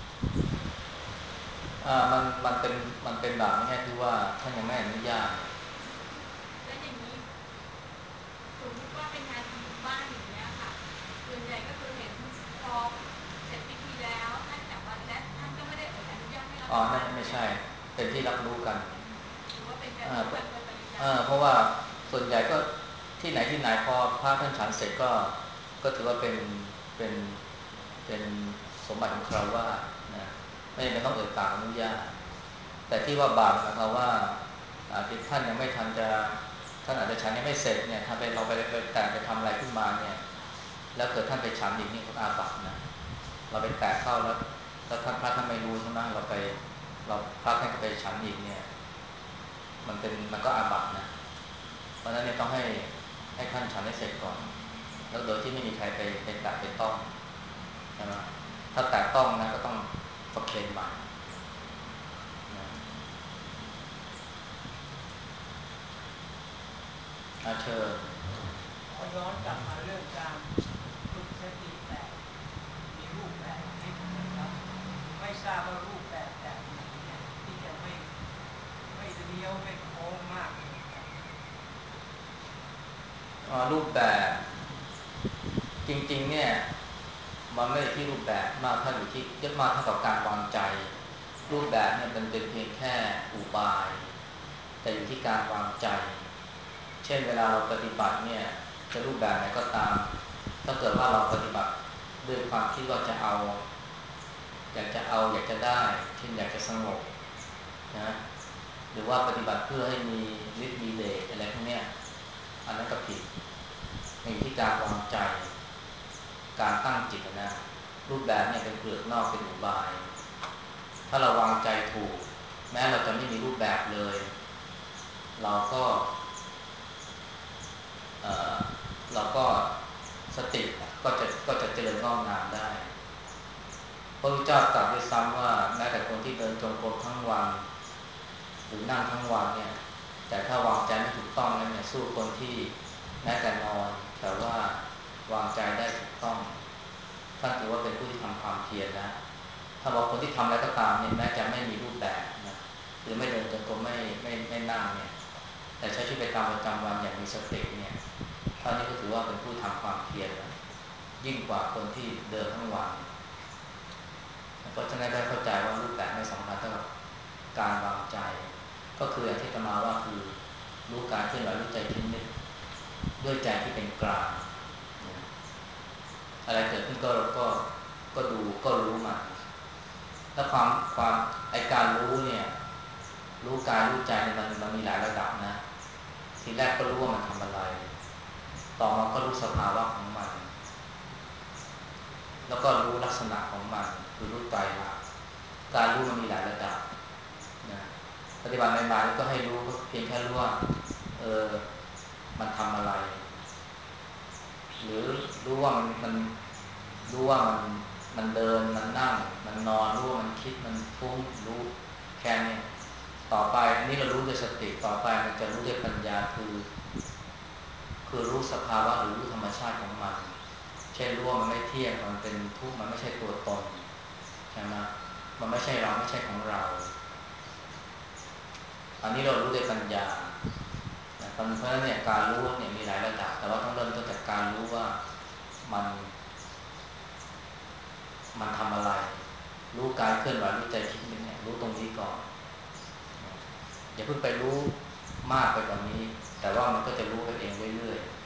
อ่ามันมันเป็นมันเป็นแบบนี้ที่ว่าท่านยังไม่อนุญาตแล้วอย่างนี้สมมติว่าเป็นงานทำบุญบ้านอย่างเงี้ยค่ะส่วนใหญ่ก็คือเห็นพอเสร็จพิธีแล้วท่านกลับมาและท่านก็ไม่ได้เอ่ยอนุญาตให้รับอ๋อประทานั่นนไม่ใช่เป็นที่รับรู้กันหรือว่าเป็นการรู้กันโดยปริยาอ่ายเพราะว่าส่วนใหญ่ก็ที่ไหนที่ไหนพอพระท่านฉันเสร็จก็ก็ถือว่าเป็นเป็นเป็นสมบัติของคราวาสนะไม่จำเป็นต้องเอ่ยปากอนุญาตแต่ที่ว่าบาปนะครับว่าที่ท่านยังไม่ทันจะท่านอาจจะฉันยังไม่เสร็จเนี่ยถ้าไปเราไปไปแตะไปทำอะไรขึ้นมาเนี่ยแล้วเกิดท่านไปฉันอีกนี่ก็อาบัตินะเราไปแตะเข้าแล้วแล้วท่านพระท่านไม่รู้ใช่ไหมเราไปเราพระท่านก็ไปฉันอีกเนี่ยมันเป็นมันก็อาบัตินะเพราะฉะนั้นเนี่ยต้องให้ให้ท่านฉันให้เสร็จก่อนแล้วโดยที่ไม่มีใครไปไปแตะไปต้องใช่ไหมถ้าแตะต้องนะก็ต้องประเคนใหม่นะอาเชิญขอย้อนกลับมาเรื่องการฝึกสติแบบมีรูปแบบนิดหนึ่งนะครับ ไม่ทราบว่ารูปแบบแบบไหนเนี่ยที่จะไม่ไม่เลี้ยวไม่โค้งมากเลยครับรูปแบบจริงๆเนี่ยมันไม่ได้ที่รูปแบบมากเท่าอยู่ที่เยอะมากเท่ากับการวางใจรูปแบบเนี่ยมันเป็นเพียงแค่อุบายแต่อยู่ที่การวางใจเช่นเวลาเราปฏิบัติเนี่ยจะรูปแบบไหนก็ตามถ้าเกิดว่าเราปฏิบัติด้วยความคิดว่าจะเอาอยากจะเอาอยากจะได้เช่นอยากจะสงบนะหรือว่าปฏิบัติเพื่อให้มีฤทธิ์มีเดชอะไรพวกนี้อันนั้นก็ผิดมันอยู่ที่การวางใจการตั้งจิตนะรูปแบบเนี่ยเป็นเปลือกนอกเป็นอุบายถ้าเราวางใจถูกแม้เราจะไม่มีรูปแบบเลยเราก็เอ่อเราก็สติก็จะก็จะเจริญงอกงามได้พระพุทธเจ้าตรัสด้วยซ้ำว่าแม้แต่คนที่เดินจงกรมทั้งวันหรือนั่งทั้งวันเนี่ยแต่ถ้าวางใจไม่ถูกต้องนั้นเนี่ยสู้คนที่แม้แต่นอนแต่ว่าวางใจได้ถูกต้องท่านถือว่าเป็นผู้ที่ทำความเพียรนะถ้าบอกคนที่ทำอะไรก็ตามเนี่ยแม้จะไม่มีรูปแบบนะหรือไม่เดินจงกรมไม่ไม่ไม่นั่งเนี่ยแต่ใช้ชีวิตประจำประจำวันอย่างมีสติเนี่ยท่านนี้ก็ถือว่าเป็นผู้ทำความเพียรนะยิ่งกว่าคนที่เดินทั้งวันเพราะฉะนั้นได้เข้าใจว่ารูปแบบไม่สำคัญเท่ากับการวางใจก็คืออย่างที่ตมาว่าคือรู้การเคลื่อนไหวรู้ใจคิดนึกด้วยใจที่เป็นกลางอะไรเกิดขึ้นก็ก็ก็ดูก็รู้มันถ้าความความไอการรู้เนี่ยรู้กายรู้ใจเนี่ยมันมันมีหลายระดับนะทีแรกก็รู้ว่ามันทำอะไรต่อมาก็รู้สภาวะของมันแล้วก็รู้ลักษณะของมันคือรู้ไตรลักษณ์การรู้มันมีหลายระดับนะปฏิบัติใหม่ๆก็ให้รู้เพียงแค่รู้ว่าเออมันทำอะไรหรือรู้ว่ามันมันรู้ว่ามันมันเดินมันนั่งมันนอนรู้ว่ามันคิดมันฟุ้งรู้แค่นี้ต่อไปอันนี้เรารู้ด้วยสติต่อไปมันจะรู้ด้วยปัญญาคือคือรู้สภาวะหรือรู้ธรรมชาติของมันเช่นรู้ว่ามันไม่เที่ยงมันเป็นทุกข์มันไม่ใช่ตัวตนใช่ไหมมันไม่ใช่เราไม่ใช่ของเราอันนี้เรารู้ด้วยปัญญาเพราะฉะนั้นเนี่ยการรู้เนี่ยมีหลายระดับแต่ว่าต้องเริ่มต้นจากการรู้ว่ามันมันทำอะไรรู้กายเคลื่อนไหวรู้ใจคิดเนี่ยรู้ตรงนี้ก่อนอย่าเพิ่งไปรู้มากไปกว่านี้แต่ว่ามันก็จะรู้ไปเองเรื่อยๆ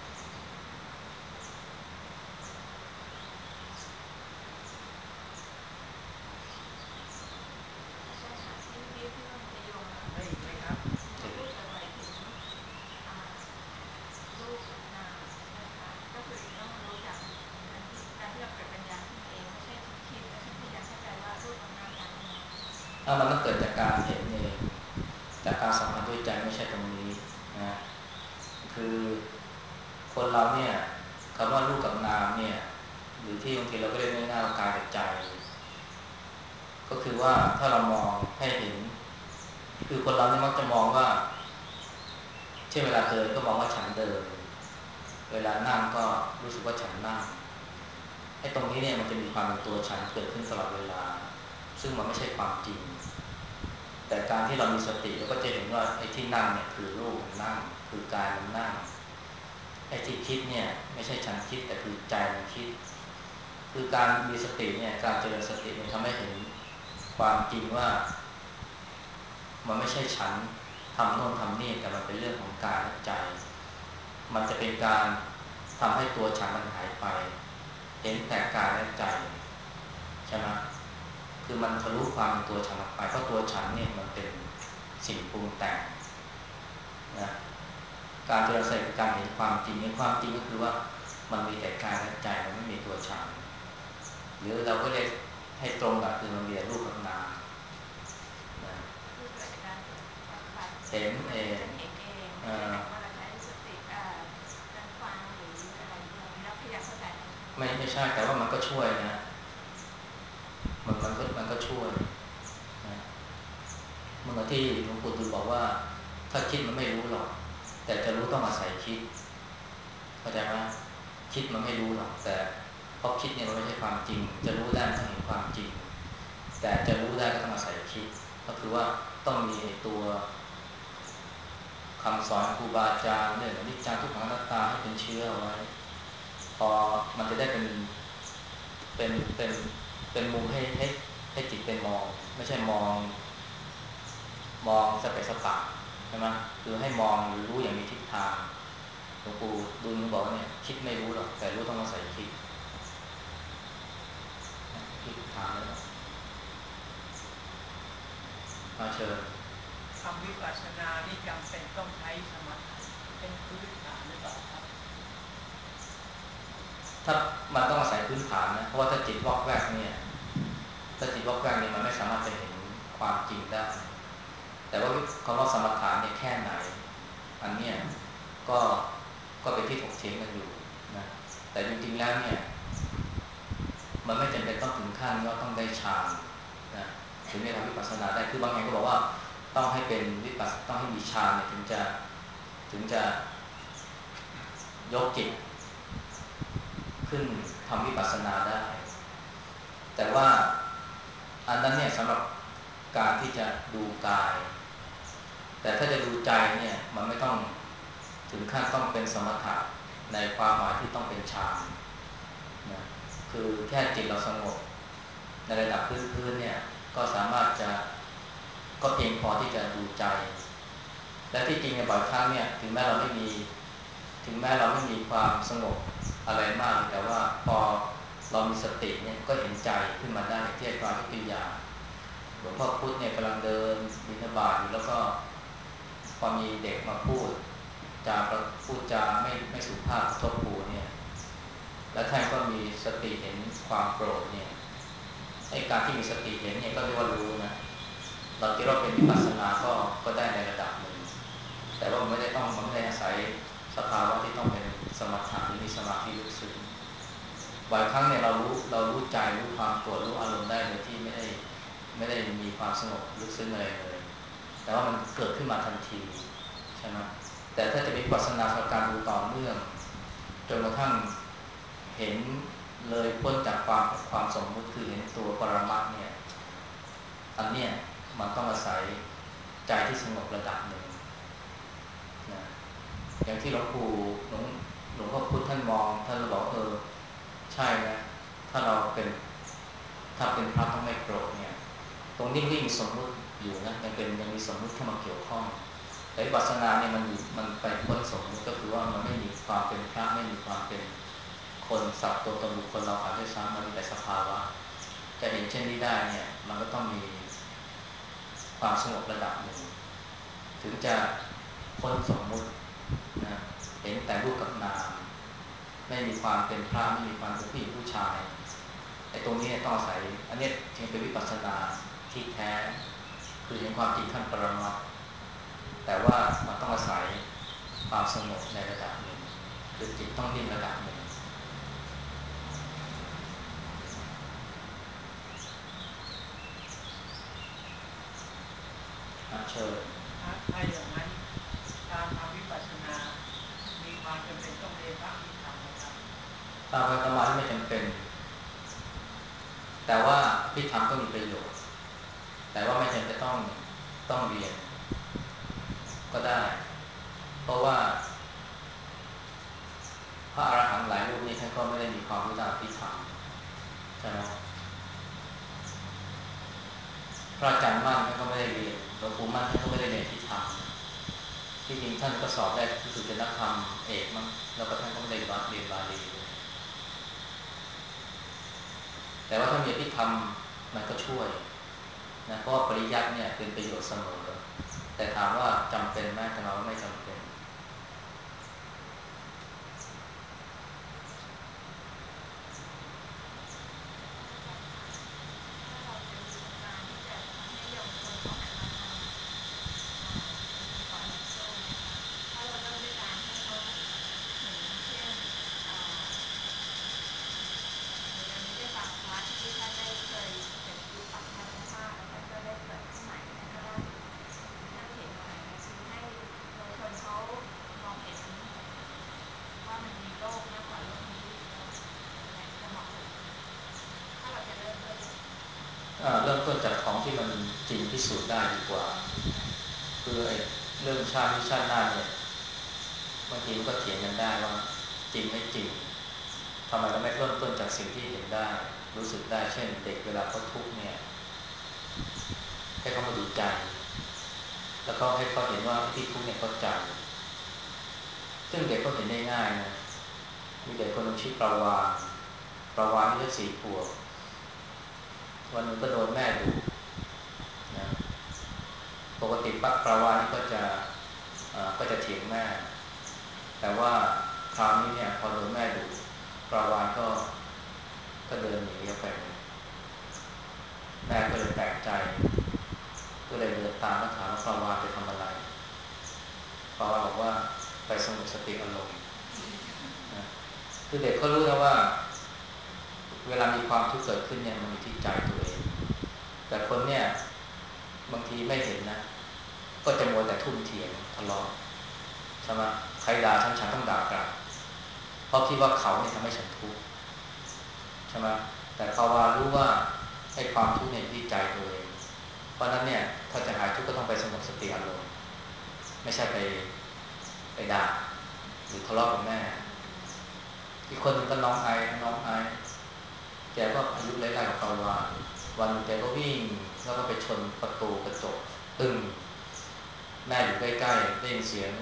อาจารย์คะที่เมื่อกี้ที่ว่ามันจะโยงมาได้อีกไหมครับเขาพูดบ่อยๆถึงรูปกับนามนะคะก็คือต้องรู้จากการที่การที่เราเกิดปัญญาขึ้นมาเองไม่ใช่คิดแต่ฉันพยายามเข้าใจว่ารูปกับนามต่างกันยังไงถ้ามันต้องเกิดจากการเห็นเองจากการสัมผัสด้วยใจไม่ใช่ตรงนี้นะคือคนเราเนี่ยคำว่ารูปกับนามเนี่ยหรือที่บางทีเราก็เรียกง่ายๆว่ากายกับใจก็คือว่าถ้าเรามองให้เห็นคือคนเราเนี่ยมักจะมองว่าเช่นเวลาเดินก็มองว่าฉันเดินเวลานั่งก็รู้สึกว่าฉันนั่งไอ้ตรงนี้เนี่ยมันจะมีความเป็นตัวฉันเกิดขึ้นตลอดเวลาซึ่งมันไม่ใช่ความจริงแต่การที่เรามีสติเราก็จะเห็นว่าไอ้ที่นั่งเนี่ยคือรูปมันนั่งคือกายมันนั่งไอ้ที่คิดเนี่ยไม่ใช่ฉันคิดแต่คือใจมันคิดคือการมีสติเนี่ยการเจริญสติเนี่ยทำให้เห็นความจริงว่ามันไม่ใช่ฉันทำโน่นทำนี่แต่มันเป็นเรื่องของกายและใจมันจะเป็นการทำให้ตัวฉันมันหายไปเห็นแต่กายและใจใช่ไหมคือมันทะลุความเป็นตัวฉันออกไปเพราะตัวฉันเนี่ยมันเป็นสิ่งปรุงแต่งนะการเจริญสติคือการเห็นความจริงเห็นความจริงก็คือว่ามันมีแต่กายและใจมันไม่มีตัวฉันหรือเราก็เรียกให้ตรงกับคือมันมีแต่รูปกับนามนะคือเกิดจากการปฏิบัติเห็นเองฉันเห็นเองไม่ใช่หมายว่าเราใช้สติการฟังหรืออะไรอย่างนี้เราพยายามเข้าใจไม่ไม่ใช่แต่ว่ามันก็ช่วยนะมันมันก็มันก็ช่วยนะเมื่อที่หลวงปู่ดูลบอกว่าถ้าคิดมันไม่รู้หรอกแต่จะรู้ต้องอาศัยคิดเข้าใจไหมคิดมันไม่รู้หรอกแต่เพราะคิดเนี่ยมันไม่ใช่ความจริงจะรู้ได้ต้องเห็นความจริงแต่จะรู้ได้ก็ต้องอาศัยคิดก็คือว่าต้องมีไอ้ตัวคำสอนครูบาอาจารย์เรื่องอนิจจังทุกขังอนัตตาให้เป็นเชื้อเอาไว้พอมันจะได้เป็นเป็นเป็นเป็นมุมให้ให้ให้จิตเป็นมองไม่ใช่มองมองสเปซสปะใช่ไหมคือให้มองหรือรู้อย่างมีทิศทางหลวงปู่ดูลบอกว่าเนี่ยคิดไม่รู้หรอกแต่รู้ต้องอาศัยคิดคิดถามเลยนะมาเชิญทำวิปัสสนานี่จำเป็นต้องใช้สมถะเป็นพื้นฐานหรือเปล่าครับถ้ามันต้องอาศัยพื้นฐานนะเพราะว่าถ้าจิตวอกแวกเนี่ยถ้าจิตวอกแวกเนี่ยมันไม่สามารถจะเห็นความจริงได้แต่ว่าคำว่าสมถะเนี่ยแค่ไหนอันเนี้ยก็ก็เป็นที่ถกเถียงกันอยู่นะแต่จริงๆแล้วเนี่ยมันไม่จำเป็นต้องถึงขั้นว่าต้องได้ฌานนะถึงจะทำวิปัสสนาได้คือบางแห่งก็บอกว่าต้องให้เป็นวิปัสสต้องให้มีฌานเนี่ยถึงจะถึงจะยกจิตขึ้นทำวิปัสสนาได้แต่ว่าอันนั้นเนี่ยสำหรับการที่จะดูกายแต่ถ้าจะดูใจเนี่ยมันไม่ต้องถึงขั้นต้องเป็นสมถะในความหมายที่ต้องเป็นฌานนะคือแค่จิตเราสงบในระดับพื้นๆเนี่ยก็สามารถจะก็เพียงพอที่จะดูใจและที่จริงในบ่อยครั้งเนี่ยถึงแม้เราไม่มีถึงแม้เราไม่มีความสงบอะไรมากแต่ว่าพอเรามีสติเนี่ยก็เห็นใจขึ้นมาได้ที่อาจารย์ยกตัวอย่างหลวงพ่อพุธเนี่ยกำลังเดินบิณฑบาตอยู่แล้วก็พอมีเด็กมาพูดจาพูดจาไม่ไม่สุภาพกระทบหูเนี่ยแล้วท่านก็มีสติเห็นความโกรธเนี่ยไอ้การที่มีสติเห็นเนี่ยก็เรียกว่ารู้นะเราคิดว่าเป็นวิปัสสนาก็ก็ได้ในระดับหนึ่งแต่ว่ามันไม่ได้ต้องมันไม่ได้อาศัยสภาวะที่ต้องเป็นสมถะหรือมีสมาธิลึกซึ้งบ่อยครั้งเนี่ยเรารู้เรารู้ใจรู้ความโกรธรู้อารมณ์ได้โดยที่ไม่ได้ไม่ได้มีความสงบลึกซึ้งอะไรเลยแต่ว่ามันเกิดขึ้นมาทันทีใช่ไหมแต่ถ้าจะมีวิปัสสนาคือการดูต่อเนื่องจนกระทั่งเห็นเลยพ้นจากความความสมมุติคือเห็นตัวปรมัตถ์เนี่ยอันเนี้ยมันต้องอาศัยใจที่สงบระดับหนึ่งนะอย่างที่หลวงปู่หลวงหลวงพ่อพุธท่านมองท่านบอกเออใช่นะถ้าเราเป็นถ้าเป็นพระต้องไม่โกรธเนี่ยตรงนี้ก็ยังมีสมมุติอยู่นะยังเป็นยังมีสมมุติเข้ามาเกี่ยวข้องแต่วิปัสสนาเนี่ยมันมันไปพ้นสมมุติก็คือว่ามันไม่มีความเป็นพระไม่มีความเป็นคนสัตว์ตัวตนบุคคลเราขาดด้วยซ้ำมันมีแต่สภาวะจะเห็นเช่นนี้ได้เนี่ยมันก็ต้องมีความสงบระดับหนึ่งถึงจะพ้นสมมุตินะเห็นแต่รูปกับนามไม่มีความเป็นพระไม่มีความเป็นผู้หญิงผู้ชายไอ้ตรงนี้ต้องอาศัยอันนี้จึงเป็นวิปัสสนาที่แท้คือเห็นความจริงขั้นปรมัตถ์แต่ว่ามันต้องอาศัยความสงบในระดับหนึ่งคือจิตต้องนิ่งระดับหนึ่งเชิญถ้าอย่างนั้นการทำวิปัสสนามีความจำเป็นต้องเรียนพระอภิธรรมไหมครับตามอาตมาไม่จำเป็นแต่ว่าอภิธรรมก็มีประโยชน์แต่ว่าไม่จำเป็นต้องต้องเรียนก็ได้เพราะว่าพระอรหันต์หลายรูปนี้ท่านก็ไม่ได้มีความรู้ด้านอภิธรรมใช่ไหมพระอาจารย์มั่นท่านก็ไม่ได้เรียนหลวงปู่มั่นท่านก็ไม่ได้เรียนอภิธรรมที่จริงท่านก็สอบได้ที่สุดเป็นนักธรรมเอกมั้งแล้วก็ท่านก็ไม่ได้เรียนบาลีแต่ว่าถ้ามีอภิธรรมมันก็ช่วยนะเพราะปริยัติเนี่ยเป็นประโยชน์เสมอแต่ถามว่าจำเป็นไหมแต่เราไม่จำเป็นเริ่มต้นจากของที่มันจริงพิสูจน์ได้ดีกว่าคือไอ้เรื่องชาตินี้ชาติหน้าเนี่ยบางทีมันก็เถียงกันได้ว่าจริงไม่จริงทำไมเราไม่เริ่มต้นจากสิ่งที่เห็นได้รู้สึกได้เช่นเด็กเวลาเขาทุกข์เนี่ยให้เขามาดูใจแล้วก็ให้เขาเห็นว่าที่ทุกข์เนี่ยเขาใจซึ่งเด็กก็เห็นได้ง่ายนะมีเด็กคนหนึ่งชื่อปราวาปราวาที่อายุสี่ขวบวันหนึ่งก็โดนแม่ดุนะปกติปักปราวานี่ก็จะก็จะเถียงแม่แต่ว่าคราวนี้เนี่ยพอโดนแม่ดุปราวาก็ก็เดินหนีออกไปแม่ก็เลยแปลกใจก็เลยเดินตามมาถามว่าปราวาไปทำอะไรปราวาบอกว่าไปสงบสติอารมณ์นะคือเด็กเขารู้นะว่าเวลามีความทุกข์เกิดขึ้นเนี่ยมันอยู่ที่ใจตัวเองแต่คนเนี่ยบางทีไม่เห็นนะก็จะมัวแต่ทุ่มเถียงทะเลาะใช่ไหมใครด่าฉันฉันต้องด่ากลับเพราะคิดว่าเขาเนี่ยทำให้ฉันทุกข์ใช่ไหมแต่ภาวะรู้ว่าไอ้ความทุกข์เนี่ยที่ใจตัวเองเพราะนั้นเนี่ยถ้าจะหายทุกข์ก็ต้องไปสงบสติอารมณ์ไม่ใช่ไปไปด่าหรือทะเลาะกับแม่อีกคนหนึ่งก็น้องไอน้องไอแกก็อายุไล่ๆกับภาวะวันแกก็วิ่งแล้วก็ไปชนประตูกระจกตึงแม่อยู่ใกล้ๆได้ยินเสียง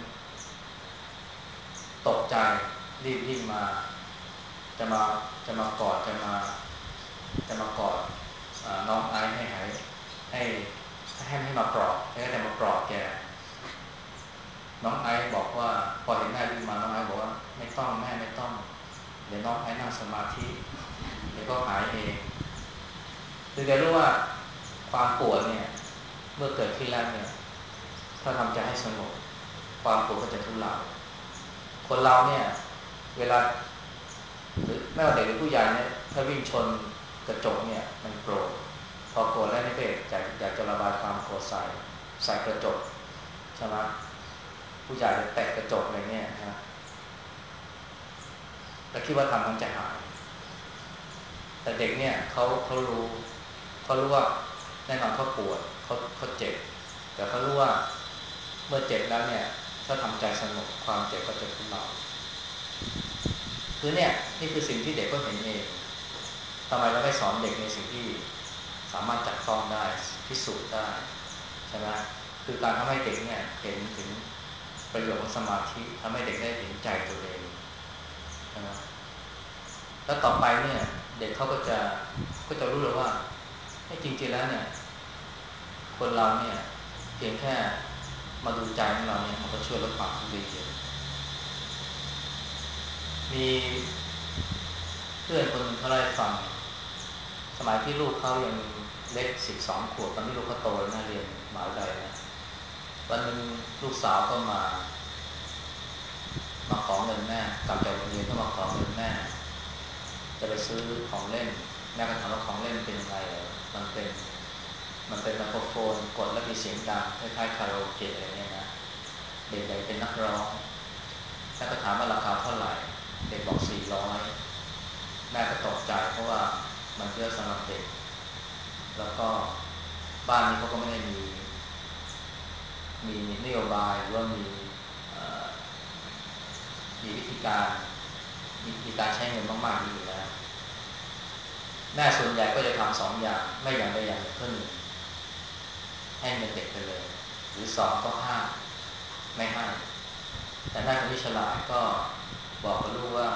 ตกใจรีบวิ่งมาจะมาจะมากอดจะมาจะมากอดน้องไอซ์ให้หายให้ให้ให้มาปลอบให้แต่มาปลอบแกน้องไอซ์บอกว่าพอเห็นแม่วิ่งมาน้องไอซ์บอกว่าไม่ต้องแม่ไม่ต้องเดี๋ยวน้องไอซ์นั่งสมาธิเดี๋ยวก็หายเองคือแกรู้ว่าความปวดเนี่ยเมื่อเกิดขึ้นแล้วเนี่ยถ้าทำใจให้สงบความปวดก็จะทุเลาคนเราเนี่ยเวลาหรือไม่ว่าเด็กหรือผู้ใหญ่เนี่ยถ้าวิ่งชนกระจกเนี่ยมันโกรธพอโกรธแล้วนี่ก็อยากอยากจะระบายความโกรธใส่ใส่กระจกใช่ไหมผู้ใหญ่จะแตะกระจกอะไรเนี่ยนะแล้วคิดว่าทำมันจะหายแต่เด็กเนี่ยเขาเขารู้เขารู้ว่าแน่นอนเขาปวดเขาเขาเจ็บแต่เขารู้ว่าเมื่อเจ็บแล้วเนี่ยถ้าทำใจสงบความเจ็บก็จะทุเลาคือเนี่ยนี่คือสิ่งที่เด็กก็เห็นเองทำไมเราไม่สอนเด็กในสิ่งที่สามารถจับต้องได้พิสูจน์ได้ใช่ไหมคือการทำให้เด็กเนี่ยเห็นถึงประโยชน์ของสมาธิทำให้เด็กได้เห็นใจตัวเองใช่ไหมแล้วต่อไปเนี่ยเด็กเขาก็จะก็จะรู้เลยว่าจริงๆแล้วเนี่ยคนเราเนี่ยเพียงแค่มาดูใจของเราเนี่ยมันก็ช่วยลดความทุกข์ได้เยอะมีเพื่อนคนหนึ่งเขาเล่าให้ฟังสมัยที่ลูกเขายังเล็กสิบสองขวบตอนที่ลูกเขาโตแล้วนะเรียนมหาวิทยาลัยนะวันหนึ่งลูกสาวก็มามาขอเงินแม่กลับจากโรงเรียนก็มาขอเงินแม่จะไปซื้อของเล่นแม่ก็ถามว่าของเล่นเป็นยังไงมันเป็นมันเป็นไมโครโฟนกดแล้วมีเสียงดังคล้ายๆคาราโอเกะอะไรเนี่ยนะเด็กๆเป็นนักร้องแม่ก็ถามว่าราคาเท่าไหร่เด็กบอกสี่ร้อยแม่ก็ตกใจเพราะว่ามันเยอะสำหรับเด็กแล้วก็บ้านนี้เขาก็ไม่ได้มีมีนโยบายหรือว่ามีมีวิธีการมีวิธีการใช้เงินมากๆอยู่แล้วแม่ส่วนใหญ่ก็จะทำสองอย่างไม่อย่างใดอย่างหนึ่งก็หนึ่งให้เงินเด็กไปเลยหรือสองก็ห้ามไม่ให้แต่แม่คนที่ฉลาดก็บอกกับลูกว่า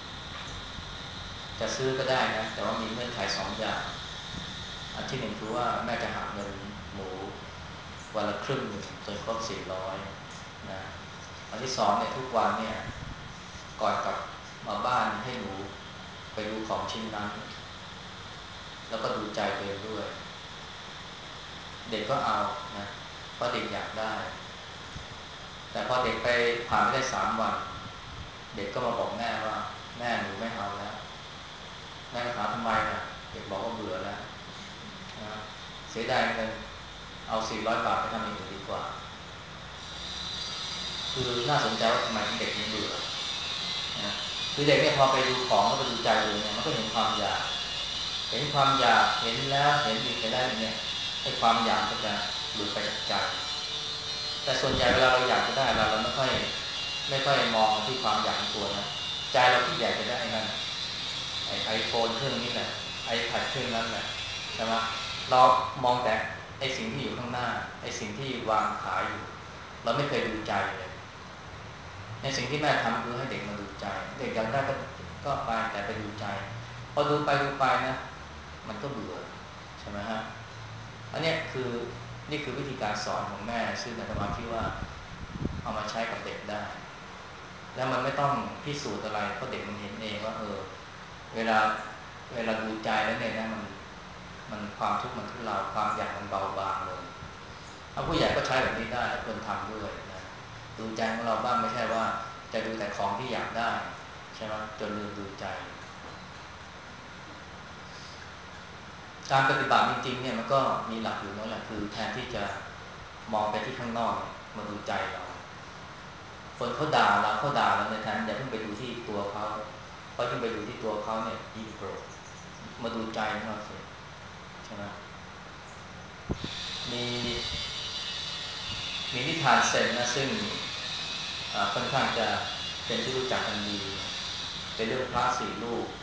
จะซื้อก็ได้นะแต่ว่ามีเงื่อนไขสองอย่างอันที่หนึ่งคือว่าแม่จะหักเงินหมูวันละครึ่งหนึ่งจนครบสี่ร้อยนะอันที่สองเนี่ยทุกวันเนี่ยก่อนกลับมาบ้านให้หนูไปดูของชิ้นนั้นแล้วก็ดูใจตัวเองด้วยเด็กก็เอานะเพราะเด็กอยากได้แต่พอเด็กไปผ่านไม่ได้สามวันเด็กก็มาบอกแม่ว่าแม่หนูไม่เอาแล้วแม่ถามทำไมนะเด็กบอกว่าเบื่อแล้วนะเสียดายเงินเอาสี่ร้อยบาทไปทำอย่างอื่นดีกว่าคือน่าสนใจว่าทำไมเด็กยังเบื่อนะคือเด็กเนี่ยพอไปดูของก็ไปดูใจเลยเนี่ยมันก็เห็นความอยากเห็นความอยากเห็นแล้วเห็นอีกเห็นได้เนี่ยไอ้ความอยากก็จะหลุดไปจากใจแต่ส่วนใหญ่เวลาเราอยากจะได้เราเราไม่ค่อยไม่ค่อยมองที่ความอยากตัวนะใจเราที่อยากจะได้นั่นไอ้ไอโฟนเครื่องนี้แหละไอแพดเครื่องนั้นแหละใช่ไหมเรามองแต่ไอ้สิ่งที่อยู่ข้างหน้าไอ้สิ่งที่วางขายอยู่เราไม่เคยดูใจเลยในสิ่งที่แม่ทำคือให้เด็กมาดูใจเด็กอยากได้ก็ก็ไปแต่ไปดูใจพอดูไปดูไปนะมันก็เบื่อใช่ไหมฮะอันนี้คือนี่คือวิธีการสอนของแม่ซึ่งอาตมาคิดว่าเอามาใช้กับเด็กได้แล้วมันไม่ต้องพิสูจน์อะไรเพราะเด็กมันเห็นเองว่าเออเวลาเวลาดูใจแล้วเนี่ยนะมันมันความทุกข์มันทุเลาความอยากมันเบาบางลงถ้าผู้ใหญ่ก็ใช้แบบนี้ได้ควรทำด้วยนะดูใจของเราบ้างไม่ใช่ว่าจะดูแต่ของที่อยากได้ใช่ไหมจนลืมดูใจการปฏิบัติจริงๆเนี่ยมันก็มีหลักอยู่นั่นแหละคือแทนที่จะมองไปที่ข้างนอกมาดูใจเราคนเขาด่าเราเขาด่าเราในแทนอย่าเพิ่งไปดูที่ตัวเขาเพราะยิ่งไปดูที่ตัวเขาเนี่ยยิ่งโกรธมาดูใจของเราสิใช่ไหมมีมีนิทานเซนนะซึ่งค่อนข้างจะเป็นที่รู้จักกันดีเป็นเรื่องพระสี่รูป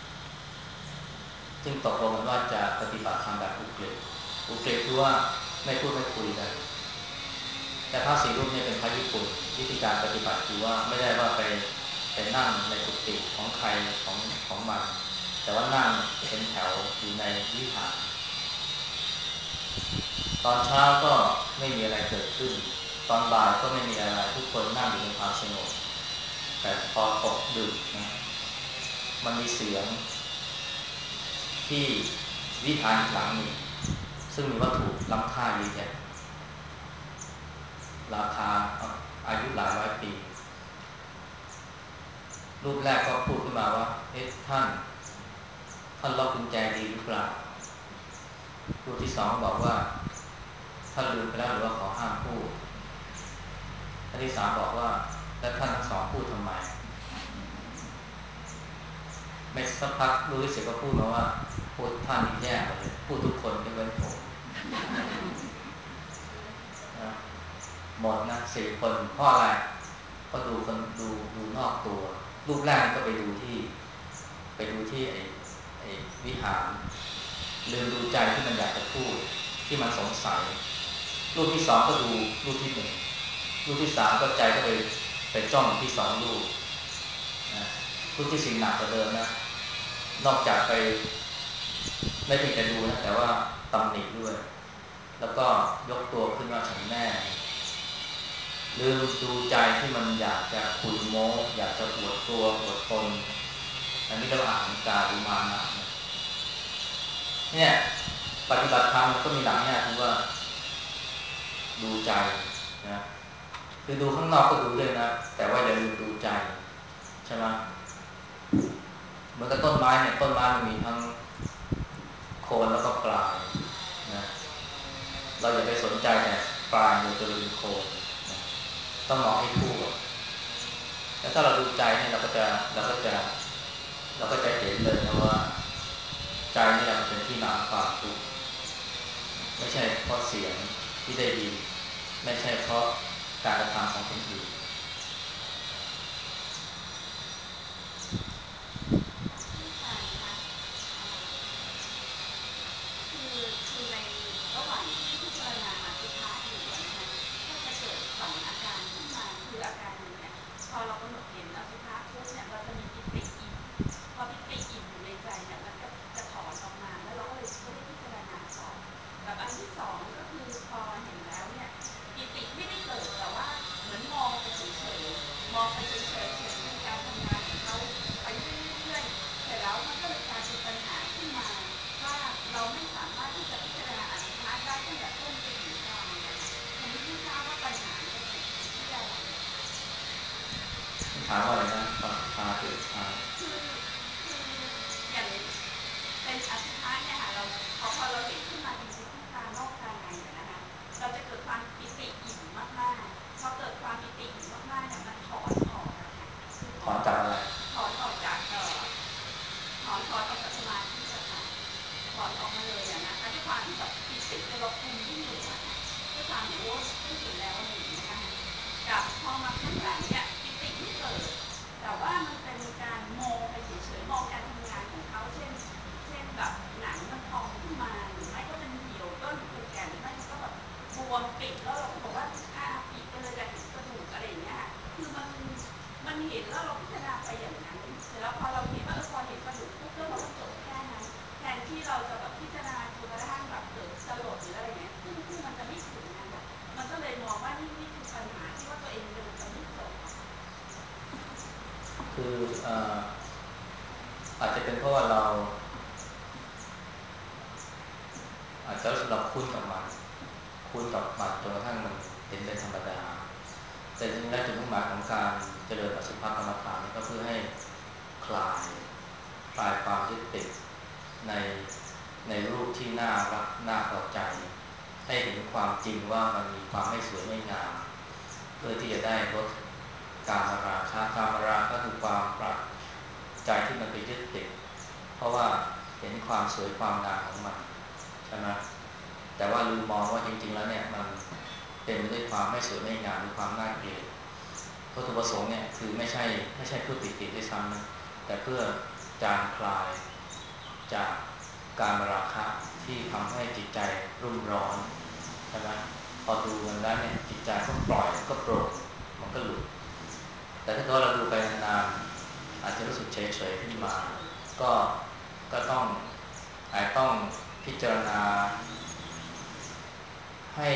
ซึ่งตกลงกันว่าจะปฏิบัติธรรมแบบอุกฤษอุกฤษคือว่าไม่พูดไม่คุยกันแต่พระสี่รูปเนี่ยเป็นพระญี่ปุ่นวิธีการปฏิบัติคือว่าไม่ได้ว่าไปไปนั่งในกุฏิของใครของของมันแต่ว่านั่งเป็นแถวอยู่ในวิหารตอนเช้าก็ไม่มีอะไรเกิดขึ้นตอนบ่ายก็ไม่มีอะไรทุกคนนั่งอยู่ในความสงบแต่พอตกดึกนะมันมีเสียงที่วิหารหลังหนึ่งซึ่งมีวัตถุล้ำค่าเยอะแยะราคาอายุหลายร้อยปีรูปแรกก็พูดขึ้นมาว่าเอ๊ะท่านท่านล็อกกุญแจดีหรือเปล่ารูปที่สองบอกว่าท่านลืมไปแล้วหรือว่าขอห้ามพูดอันที่สามบอกว่าแล้วท่านทั้งสองพูดทำไมไม่สักพักรู้ที่เสียก็พูดมาว่าพูดท่านนี่แย่เลยพูดทุกคนยกเว้นผมนะหมดนะสี่คนเพราะอะไรก็ดูคนดูดูนอกตัวรูปแรกก็ไปดูที่ไปดูที่ไอ้ไอ้วิหารลืมดูใจที่มันอยากจะพูดที่มันสงสัยรูปที่สองก็ดูรูปที่หนึ่งรูปที่สามก็ใจก็ไปไปจ้องที่สองรูปนะรูปที่สี่หนักกว่าเดิมนะนอกจากไปไม่เพียงแต่ดูนะแต่ว่าตำหนิด้วยแล้วก็ยกตัวขึ้นมาฉันแน่ลืมดูใจที่มันอยากจะคุยโม้อยากจะอวดตัวอวดตนอันนี้เรียกว่าอาหารการหรือมานะเนี่ยปฏิบัติธรรมก็มีหลักเนี่ยคือว่าดูใจนะคือดูข้างนอกก็ดูด้วยนะแต่ว่าอย่าลืมดูใจใช่ไหมเหมือนกับต้นไม้เนี่ยต้นไม้มันมีทั้งโคนแล้วก็ปลายนะเราอย่าไปสนใจแต่ปลายโดยจะลืมโคนนะต้องมองให้ทั่วแล้วถ้าเราดูใจเนี่ยเราก็จะเราก็จะเราก็จะเห็นเลยนะว่าใจนี่แหละมันเป็นที่มาของความทุกข์ไม่ใช่เพราะเสียงที่ได้ยินไม่ใช่เพราะการกระทำของคนอื่นคือคือในระหว่างที่พิจารณาอสุภะอยู่นะคะก็จะเกิดสองอาการขึ้นมาคืออาการหนึ่งเนี่ยพอเรากำหนดเห็นอสุภะปุ๊บเนี่ยเราจะมีปิติอิ่มพอปิติอิ่มอยู่ในใจเนี่ยมันก็จะถอนออกมาแล้วเราก็เลยไม่ได้พิจารณาต่อกับอันที่สองก็คือพอเห็นแล้วเนี่ยปิติไม่ได้เกิดแต่ว่าเหมือนมองไปเฉยๆมองไปเฉยๆเห็นเป็นการทำงานของเขาไปเรื่อยๆเสร็จแล้วมันก็เลยกลายเป็นปัญหาขึ้นมาว่าเราไม่สามารถที่จะพิจารณาอสุภะได้ตั้งแต่ต้นไปถึงกลางเลยทีนี้ไม่ทราบว่าปัญหาเนี่ยติดที่อะไรถามว่าอะไรนะตอนพาคือพาคือคืออย่างเป็นอสุภะเนี่ยค่ะเราพอพอเราเห็นขึ้นมาจริงๆที่ตานอกตาในเนี่ยนะคะเราจะเกิดความปิติอิ่มมากๆพอเกิดความปิติอิ่มมากๆเนี่ยมันถอนออกอะค่ะคือถถอนอนจากอะไรถอนออกจากเอ่อถอนถอนออกจากสมาธิอะค่ะถอนออกมาเลยอะนะคะด้วยความที่แบบปิติเนี่ยเราคุมไม่อยู่อะค่ะด้วยความที่โอ้ได้เห็นแล้วอะไรอย่างเงี้ยนะคะกับพอมาข้างหลังเนี่ยปิติไม่เกิดแต่ว่ามันเป็นการมองไปเฉยๆมองการทำงานของเขาเช่นเช่นแบบหนังมันพองขึ้นมาหรือไม่ก็เป็นเหี่ยวย่นปูแก่หรือไม่ก็แบบบวมปิดแล้วเราก็บอกว่าอ่าปิดไปเลยจะเห็นกระดูกอะไรอย่างเงี้ยค่ะคือมันมันเห็นแล้วเราพิจารณาไปอย่างนั้นเสร็จแล้วพอเราเห็นว่าเออพอเห็นกระดูกปุ๊บแล้วเราก็จบแค่นั้นแทนที่เราจะแบบพิจารณาจนกระทั่งแบบเกิดสลดหรืออะไรเงี้ยซึ่งซึ่งมันจะไม่ถึงนะคะมันก็เลยมองว่านี่นี่คือปัญหาที่ว่าตัวเองเดินจะไม่จบคืออ่าอาจจะเป็นเพราะว่าเราอาจจะรู้สึกเราคุ้นกับมันคุ้นกับมันจนกระทั่งมันเห็นเป็นธรรมดาแต่จริงๆแล้วจุดมุ่งหมายของการเจริญอสุภกรรมฐานนี่ก็เพื่อให้คลายคลายความยึดติดในในรูปที่น่ารักน่าพอใจให้เห็นความจริงว่ามันมีความไม่สวยไม่งามเพื่อที่จะได้ลดกามราคะกามราคะก็คือความปรักใจที่มันไปยึดติดเพราะว่าเห็นความสวยความงามของมันใช่ไหมแต่ว่าลืมมองว่าจริงๆแล้วเนี่ยมันเต็มไปด้วยความไม่สวยไม่งามหรือความน่าเกลียดวัตถุประสงค์เนี่ยคือไม่ใช่ไม่ใช่เพื่อปิติด้วยซ้ำนะแต่เพื่อจางคลายจากการมราคะที่ทำให้จิตใจรุ่มร้อนใช่ไหมพอดูมันแล้วเนี่ยจิตใจก็ปล่อยก็โปร่งมันก็หลุดแต่ถ้าเราดูไปนานๆอาจจะรู้สึกเฉยๆขึ้นมาก็ก็ต้องอาจต้องพิจารณาให้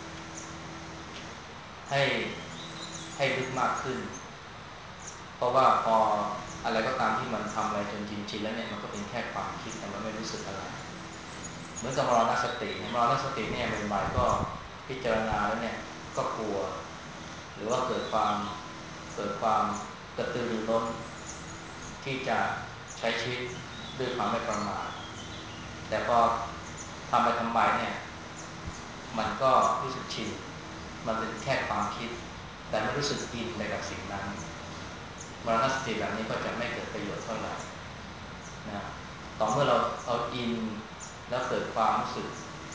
ให้ให้ลึกมากขึ้นเพราะว่าพออะไรก็ตามที่มันทำอะไรจนชินๆแล้วเนี่ยมันก็เป็นแค่ความคิดแต่มันไม่รู้สึกอะไรเหมือนกับมรณสติมรณสติเนี่ยใหม่ๆก็พิจารณาแล้วเนี่ยก็กลัวหรือว่าเกิดความเกิดความกระตือรือร้นที่จะใช้ชีวิตด้วยความไม่ประมาทแต่พอทำไปทำไปเนี่ยมันก็รู้สึกชินมันเป็นแค่ความคิดแต่ไม่รู้สึกอินไปกับสิ่งนั้นมรณสติแบบนี้ก็จะไม่เกิดประโยชน์เท่าไหร่นะต่อเมื่อเราเอาอินแล้วเกิดความรู้สึก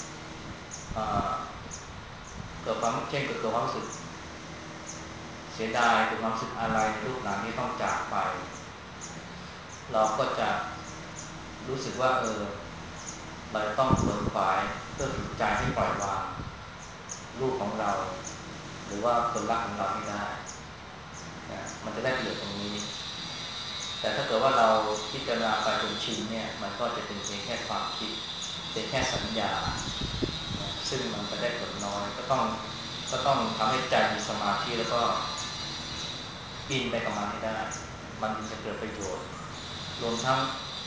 เกิดความเช่นเกิดความรู้สึกเสียดายเกิดความรู้สึกอะไรในลูกหลานที่ต้องจากไปเราก็จะรู้สึกว่าเออเราต้องขวนขวายเพื่อฝึกใจให้ปล่อยวางลูกของเราหรือว่าคนรักของเราให้ได้นะมันจะได้ประโยชน์ตรงนี้แต่ถ้าเกิดว่าเราพิจารณาไปจนชินเนี่ยมันก็จะเป็นเพียงแค่ความคิดเป็นแค่สัญญานะซึ่งมันจะได้ผลน้อยก็ต้องก็ต้องทำให้ใจมีสมาธิแล้วก็อินไปกับมันให้ได้มันจะเกิดประโยชน์รวมทั้ง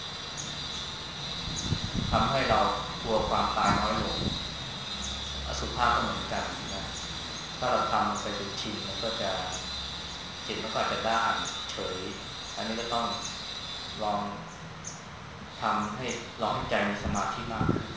ทำให้เรากลัวความตายน้อยลงอสุภะก็เหมือนกันนะถ้าเราทำไปจนชินมันก็จะจิตมันก็จะด้านเฉยอันนี้ก็ต้องลองทำให้ลองให้ใจมีสมาธิมากขึ้น